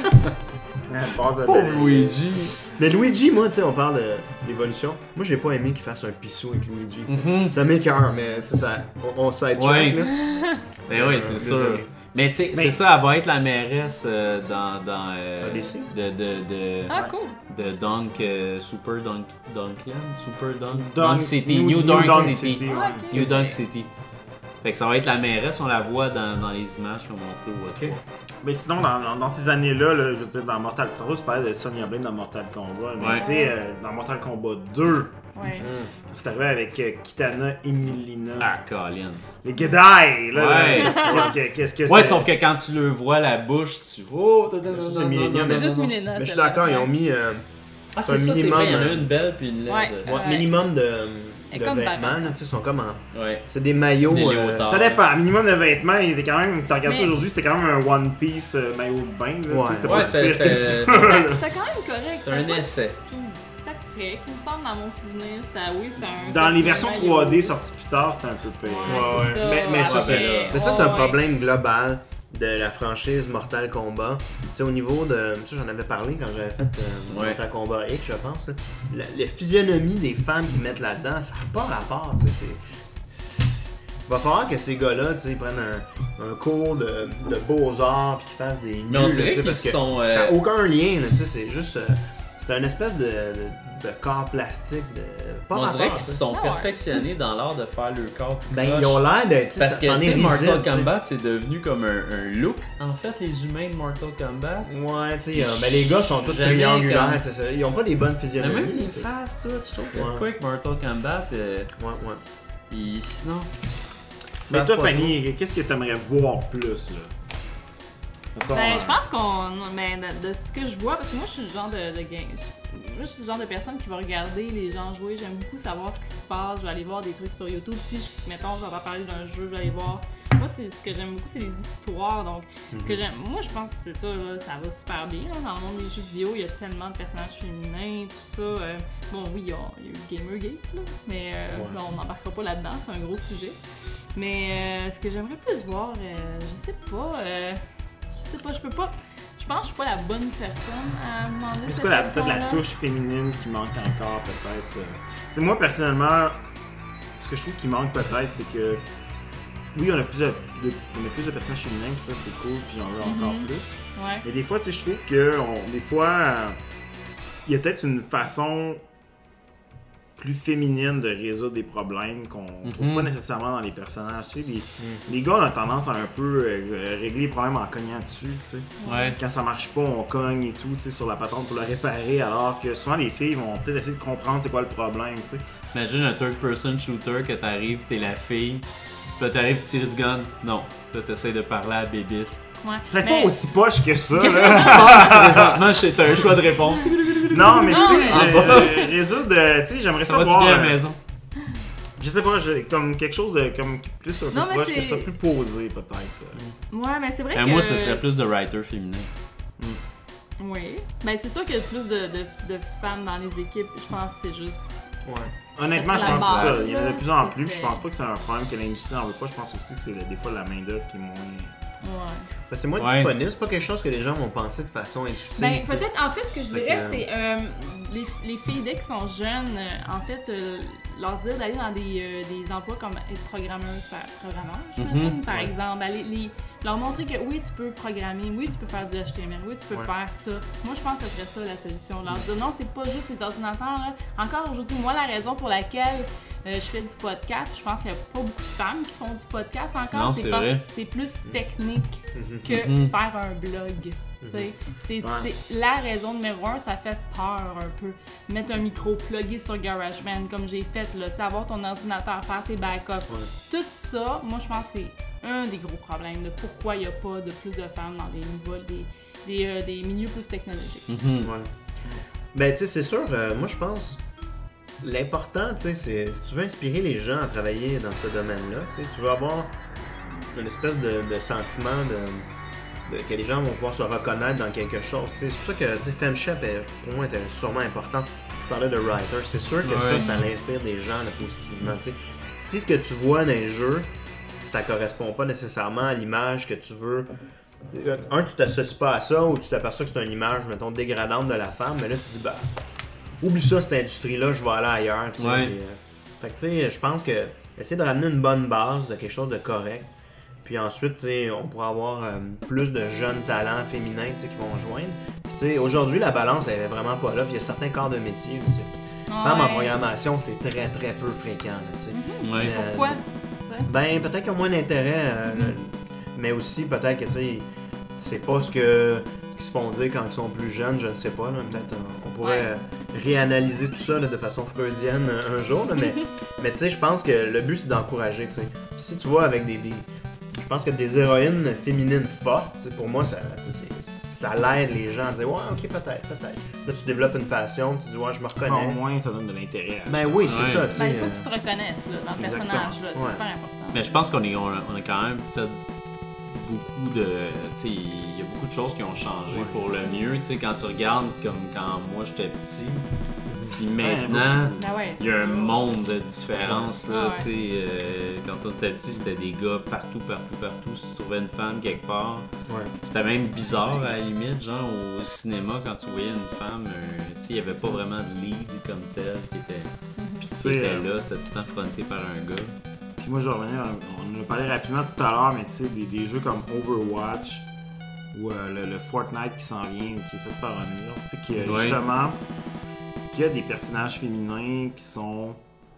Ah, passe à Pauvre belle- Luigi. Mais Luigi, moi, tu sais, on parle de l'évolution. Moi, j'ai pas aimé qu'il fasse un pissou avec Luigi, tu sais. Mhm. Ça m'écoeure, mais c'est ça. On, on sidetrack, Ouais. là. Ben oui, Euh, c'est sûr. désolé. Mais tu sais, Mais- c'est ça, elle va être la mairesse euh, dans, dans euh, Odyssey? de, de, de, Ah, cool. de Dunk, euh, Super Dunk, Dunkland, Super Dunk, Dunk- Dunk City, New- New, New Dunk, Dunk City, City, Ah, ouais. ok. New Dunk City. Fait que ça va être la mairesse, on la voit dans, dans les images qu'on a montrées au Ok. E trois. Mais sinon, dans, dans- dans ces années-là, là, je veux dire, dans Mortal Kombat, tu parlais de Sonya Blade dans Mortal Kombat, mais Ouais. tu sais, euh, dans Mortal Kombat deux, Ouais. c'est arrivé avec euh, Kitana et Milina. Ah, Colin. Les Gedai, là, Ouais. là, qu'est-ce que qu'est-ce que Ouais, c'est? sauf que quand tu le vois la bouche, tu. Oh, da, da, da, Ça, da, c'est da, Millennium, da, C'est da, juste da. Milena. Mais je suis celle-là. d'accord, ils ont mis euh, Ah, c'est un ça, c'est minimum, vrai, il y en a euh, une belle puis une laide. Ouais. ouais, Ouais. minimum de, Et de comme vêtements, Batman. là, tu sais, ils sont comme en... Ouais. C'est des maillots... Des euh, léotards. Ça dépend. Un minimum de vêtements, il était quand même. Tu regardes ça Mais- aujourd'hui, c'était quand même un One Piece euh, maillot de bain. Là, tu sais, Ouais. c'était Ouais, pas si pire c'était- que ça. c'était- C'était c'était quand même correct. C'est un pas- essai. C'était correct. Il me semble, dans mon souvenir, c'était oui, c'était un. Dans les c'était versions un trois D maillot. sorties plus tard, c'était un peu pire. Ouais, c'est ça. Mais, mais ça, Ah, c'est, ben là. mais ça, c'est un Ouais. problème global de la franchise Mortal Kombat. Tu sais, au niveau de... Ça, j'en avais parlé quand j'avais fait euh, Ouais. Mortal Kombat X, je pense. là. La, la physionomie des femmes qu'ils mettent là-dedans, ça n'a pas rapport, tu sais. C'est... c'est- Il va falloir que ces gars-là, tu sais, ils prennent un, un cours de, de beaux-arts puis qu'ils fassent des Mais on nus, là, dirait tu sais, qu'ils parce que sont, euh, ça n'a aucun lien, là, tu sais, c'est juste... euh, c'est un espèce de, de, de corps plastique, de... Pas On rapport, dirait tu qu'ils sais. sont Ah ouais. perfectionnés dans l'art de faire leur corps tout Ben, croche. ils ont l'air d'être... tu sais, Parce ça- que c'en tu est sais, Mortal risible, tu sais. Kombat, c'est devenu comme un, un look, en fait, les humains de Mortal Kombat. Ouais, tu sais, euh, ben les gars sont tous Jamais triangulaires, comme- tu sais, ça. Ils ont pas des bonnes Mais physionomies. même les c'est- faces, tout, je trouve que Ouais. quoi que Mortal Kombat, euh, Ouais, ouais. ils- sinon... Mais savent toi, pas Fanny, qu'est-ce que t'aimerais voir plus, là? Mettons, Ben, euh, je pense qu'on. Mais de, de ce que je vois, parce que moi, je suis le genre de, de game. Moi, je suis le genre de personne qui va regarder les gens jouer. J'aime beaucoup savoir ce qui se passe. Je vais aller voir des trucs sur YouTube. Si, je, mettons, j'entends parler d'un jeu, je vais aller voir. Moi, c'est, ce que j'aime beaucoup, c'est les histoires. Donc, mm-hmm. ce que j'aime. Moi, je pense que c'est ça, là, ça va super bien. Là, dans le monde des jeux vidéo, il y a tellement de personnages féminins, tout ça. Euh, bon, oui, il y a, il y a eu Gamergate, là, mais euh, ouais. là, on n'embarquera pas là-dedans. C'est un gros sujet. Mais euh, ce que j'aimerais plus voir, euh, je sais pas. Euh, je sais pas, je peux pas. Je pense que je suis pas la bonne personne à demander. Mais c'est quoi la, peut-être la touche féminine qui manque encore, peut-être? Euh... Tu sais, moi, personnellement, ce que je trouve qui manque peut-être, c'est que. Oui, on a plus de, de, on a plus de personnages féminins, puis ça, c'est cool, puis j'en veux mm-hmm. encore plus. Ouais. Mais des fois, tu sais, je trouve que. On, des fois, il euh, y a peut-être une façon plus féminine de résoudre des problèmes qu'on mm-hmm. trouve pas nécessairement dans les personnages. Tu sais, les, mm. les gars, on a tendance à un peu euh, régler les problèmes en cognant dessus, tu sais. Ouais. Quand ça marche pas, on cogne et tout, tu sais, sur la patente pour le réparer, alors que souvent les filles vont peut-être essayer de comprendre c'est quoi le problème, tu sais. Imagine un third-person shooter que t'arrives, t'es la fille, puis là t'arrives tirer du gun, non. Là t'essayes de parler à la bébite. Ouais. Peut-être mais... pas aussi poche que ça. Qu'est-ce là. qui se passe présentement? T'as un choix de répondre. Non, mais tu sais, mais... euh, résoudre, tu sais, j'aimerais ça savoir. Ça va-tu bien euh, à la maison? Je sais pas, j'ai comme quelque chose de comme plus un peu non, proche c'est... que ça, plus posé peut-être. Ouais, mais c'est vrai euh, que... Moi, ce serait plus de writer féminin. Mm. Oui. Ben, c'est sûr qu'il y a plus de, de, de femmes dans les équipes. Je pense que c'est juste... Ouais. Honnêtement, je pense que c'est ça. Il y en a de plus en plus. Puis je pense pas que c'est un problème que l'industrie n'en veut pas. Je pense aussi que c'est des fois la main-d'œuvre qui est moins. Ouais. Ben, c'est moins ouais. disponible, c'est pas quelque chose que les gens vont penser de façon intuitive. Ben, peut-être, en fait, ce que je dirais, que... c'est euh, les, les filles, dès qu'elles sont jeunes, euh, en fait, euh, leur dire d'aller dans des, euh, des emplois comme être programmeuse, programmeur, j'imagine, mm-hmm. par ouais. exemple. Aller, les, leur montrer que oui, tu peux programmer, oui, tu peux faire du H T M L, oui, tu peux ouais. faire ça. Moi, je pense que ce serait ça la solution. Leur dire non, c'est pas juste les ordinateurs. Là. Encore aujourd'hui, moi, la raison pour laquelle Euh, je fais du podcast, je pense qu'il n'y a pas beaucoup de femmes qui font du podcast encore. Non, c'est, c'est, pas, vrai. c'est plus technique que mm-hmm. faire un blog. Mm-hmm. C'est, ouais. c'est la raison numéro un, ça fait peur un peu. Mettre un micro plugué sur GarageBand comme j'ai fait, là, avoir ton ordinateur, faire tes backups. Ouais. Tout ça, moi je pense que c'est un des gros problèmes de pourquoi il n'y a pas de plus de femmes dans des niveaux, des, des, euh, des milieux plus technologiques. Mm-hmm. Ouais. Ben tu sais, c'est sûr, euh, moi je pense... L'important, tu sais, c'est si tu veux inspirer les gens à travailler dans ce domaine-là, tu sais, tu veux avoir une espèce de, de sentiment de, de que les gens vont pouvoir se reconnaître dans quelque chose. C'est pour ça que, tu sais, FemShep, est, pour moi, était sûrement important. Tu parlais de writer, c'est sûr que ouais. ça, ça l'inspire des gens là, positivement. Tu sais, si ce que tu vois dans les jeux, ça correspond pas nécessairement à l'image que tu veux. Un, tu t'associes pas à ça, ou tu t'aperçois que c'est une image, mettons, dégradante de la femme, mais là, tu dis, bah. Oublie ça, cette industrie-là, je vais aller ailleurs. T'sais, ouais. et, euh, fait que, tu sais, je pense que essayer de ramener une bonne base de quelque chose de correct. Puis ensuite, tu sais, on pourra avoir euh, plus de jeunes talents féminins qui vont joindre. Tu sais, aujourd'hui, la balance, elle est vraiment pas là. Puis il y a certains corps de métier. Ouais. Femmes en programmation, c'est très, très peu fréquent. Mm-hmm. Ouais. Euh, Pourquoi? Ben, peut-être qu'ils ont moins d'intérêt. Euh, mm-hmm. Mais aussi, peut-être que, tu sais, c'est pas ce que. se font dire quand ils sont plus jeunes, je ne sais pas. Là, peut-être on, on pourrait ouais. réanalyser tout ça là, de façon freudienne un jour. Là, mais mais tu sais, je pense que le but c'est d'encourager. T'sais. Si tu vois avec des, des. Je pense que des héroïnes féminines fortes, pour moi, ça, ça l'aide les gens à dire ouais, ok, peut-être, peut-être. Là, tu développes une passion, tu dis ouais, je me reconnais. Bon, au moins, ça donne de l'intérêt. Ben oui, c'est ouais. ça. Tu sais. Ben, il faut que tu te reconnaisses là, dans le Exactement. personnage. Là, c'est ouais. super important. Mais je pense qu'on est, on, on a quand même fait beaucoup de. Tu sais, il y a beaucoup de choses qui ont changé ouais. pour le mieux. Tu sais, quand tu regardes comme quand moi j'étais petit, puis maintenant, il ouais, ouais, y a un sûr. monde de différence. Là, ah, ouais. tu sais, euh, quand on était petit, c'était des gars partout, partout, partout. Si tu trouvais une femme quelque part, ouais. c'était même bizarre à la limite. Genre au cinéma, quand tu voyais une femme, euh, tu sais, il n'y avait pas vraiment de lead comme tel qui était, mm-hmm. qui était là. C'était tout le temps fronté par un gars. Puis moi, je vais revenir, on en a parlé rapidement tout à l'heure, mais tu sais, des, des jeux comme Overwatch ou euh, le, le Fortnite qui s'en vient, qui est fait par Unreal, tu sais, qui a ouais. justement, qui a des personnages féminins qui sont,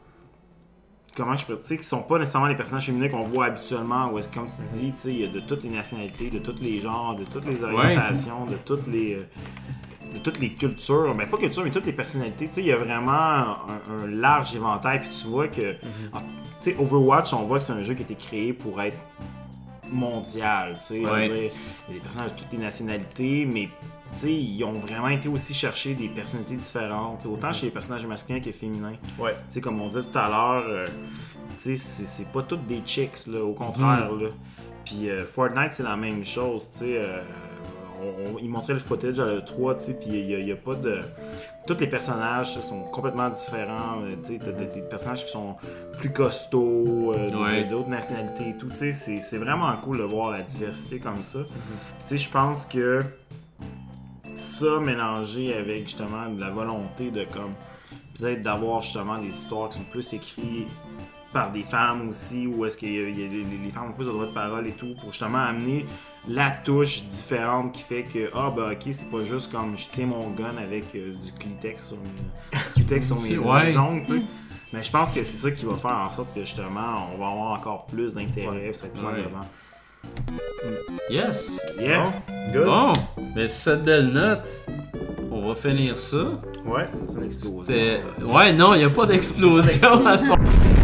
comment je peux dire, qui sont pas nécessairement les personnages féminins qu'on voit habituellement, ou est-ce que, comme tu dis, tu sais, il y a de toutes les nationalités, de tous les genres, de toutes les orientations, ouais. de toutes les... Euh, de toutes les cultures, mais pas cultures, mais toutes les personnalités. Tu sais, il y a vraiment un, un large éventail, puis tu vois que, mm-hmm. tu sais, Overwatch, on voit que c'est un jeu qui a été créé pour être mondial, tu sais. Je veux Ouais. dire, il y a des personnages de toutes les nationalités, mais tu sais, ils ont vraiment été aussi chercher des personnalités différentes, tu sais, autant chez les personnages masculins que féminins. Ouais. Tu sais, comme on disait tout à l'heure, euh, tu sais, c'est c'est pas toutes des chicks, là, au contraire, là. Puis euh, Fortnite, c'est la même chose, tu sais. Euh, on- on- ils montraient le footage à l'E trois, tu sais, puis il y, a- il y a pas de... Tous les personnages sont complètement différents, euh, tu sais, t'as des, des personnages qui sont plus costauds, euh, Ouais. d'autres nationalités et tout, tu sais, c'est c'est vraiment cool de voir la diversité comme ça. Puis tu sais, je pense que ça mélangé avec justement de la volonté de comme peut-être d'avoir justement des histoires qui sont plus écrites par des femmes aussi, ou est-ce que y a- y a- les, les femmes ont plus de droit de parole et tout, pour justement amener la touche différente qui fait que, ah ben ok, c'est pas juste comme je tiens mon gun avec euh, du Kleenex sur mes, du Q-Tex sur mes, Ouais. mes ongles, tu sais. Mais je pense que c'est ça qui va faire en sorte que justement on va avoir encore plus d'intérêt, puis ça va être plus en Ouais. devant. Yes! Yeah! Good. Bon, mais sur cette belle note, on va finir ça. Ouais. C'est une explosion. C'est- Ouais, non, il n'y a pas d'explosion à son.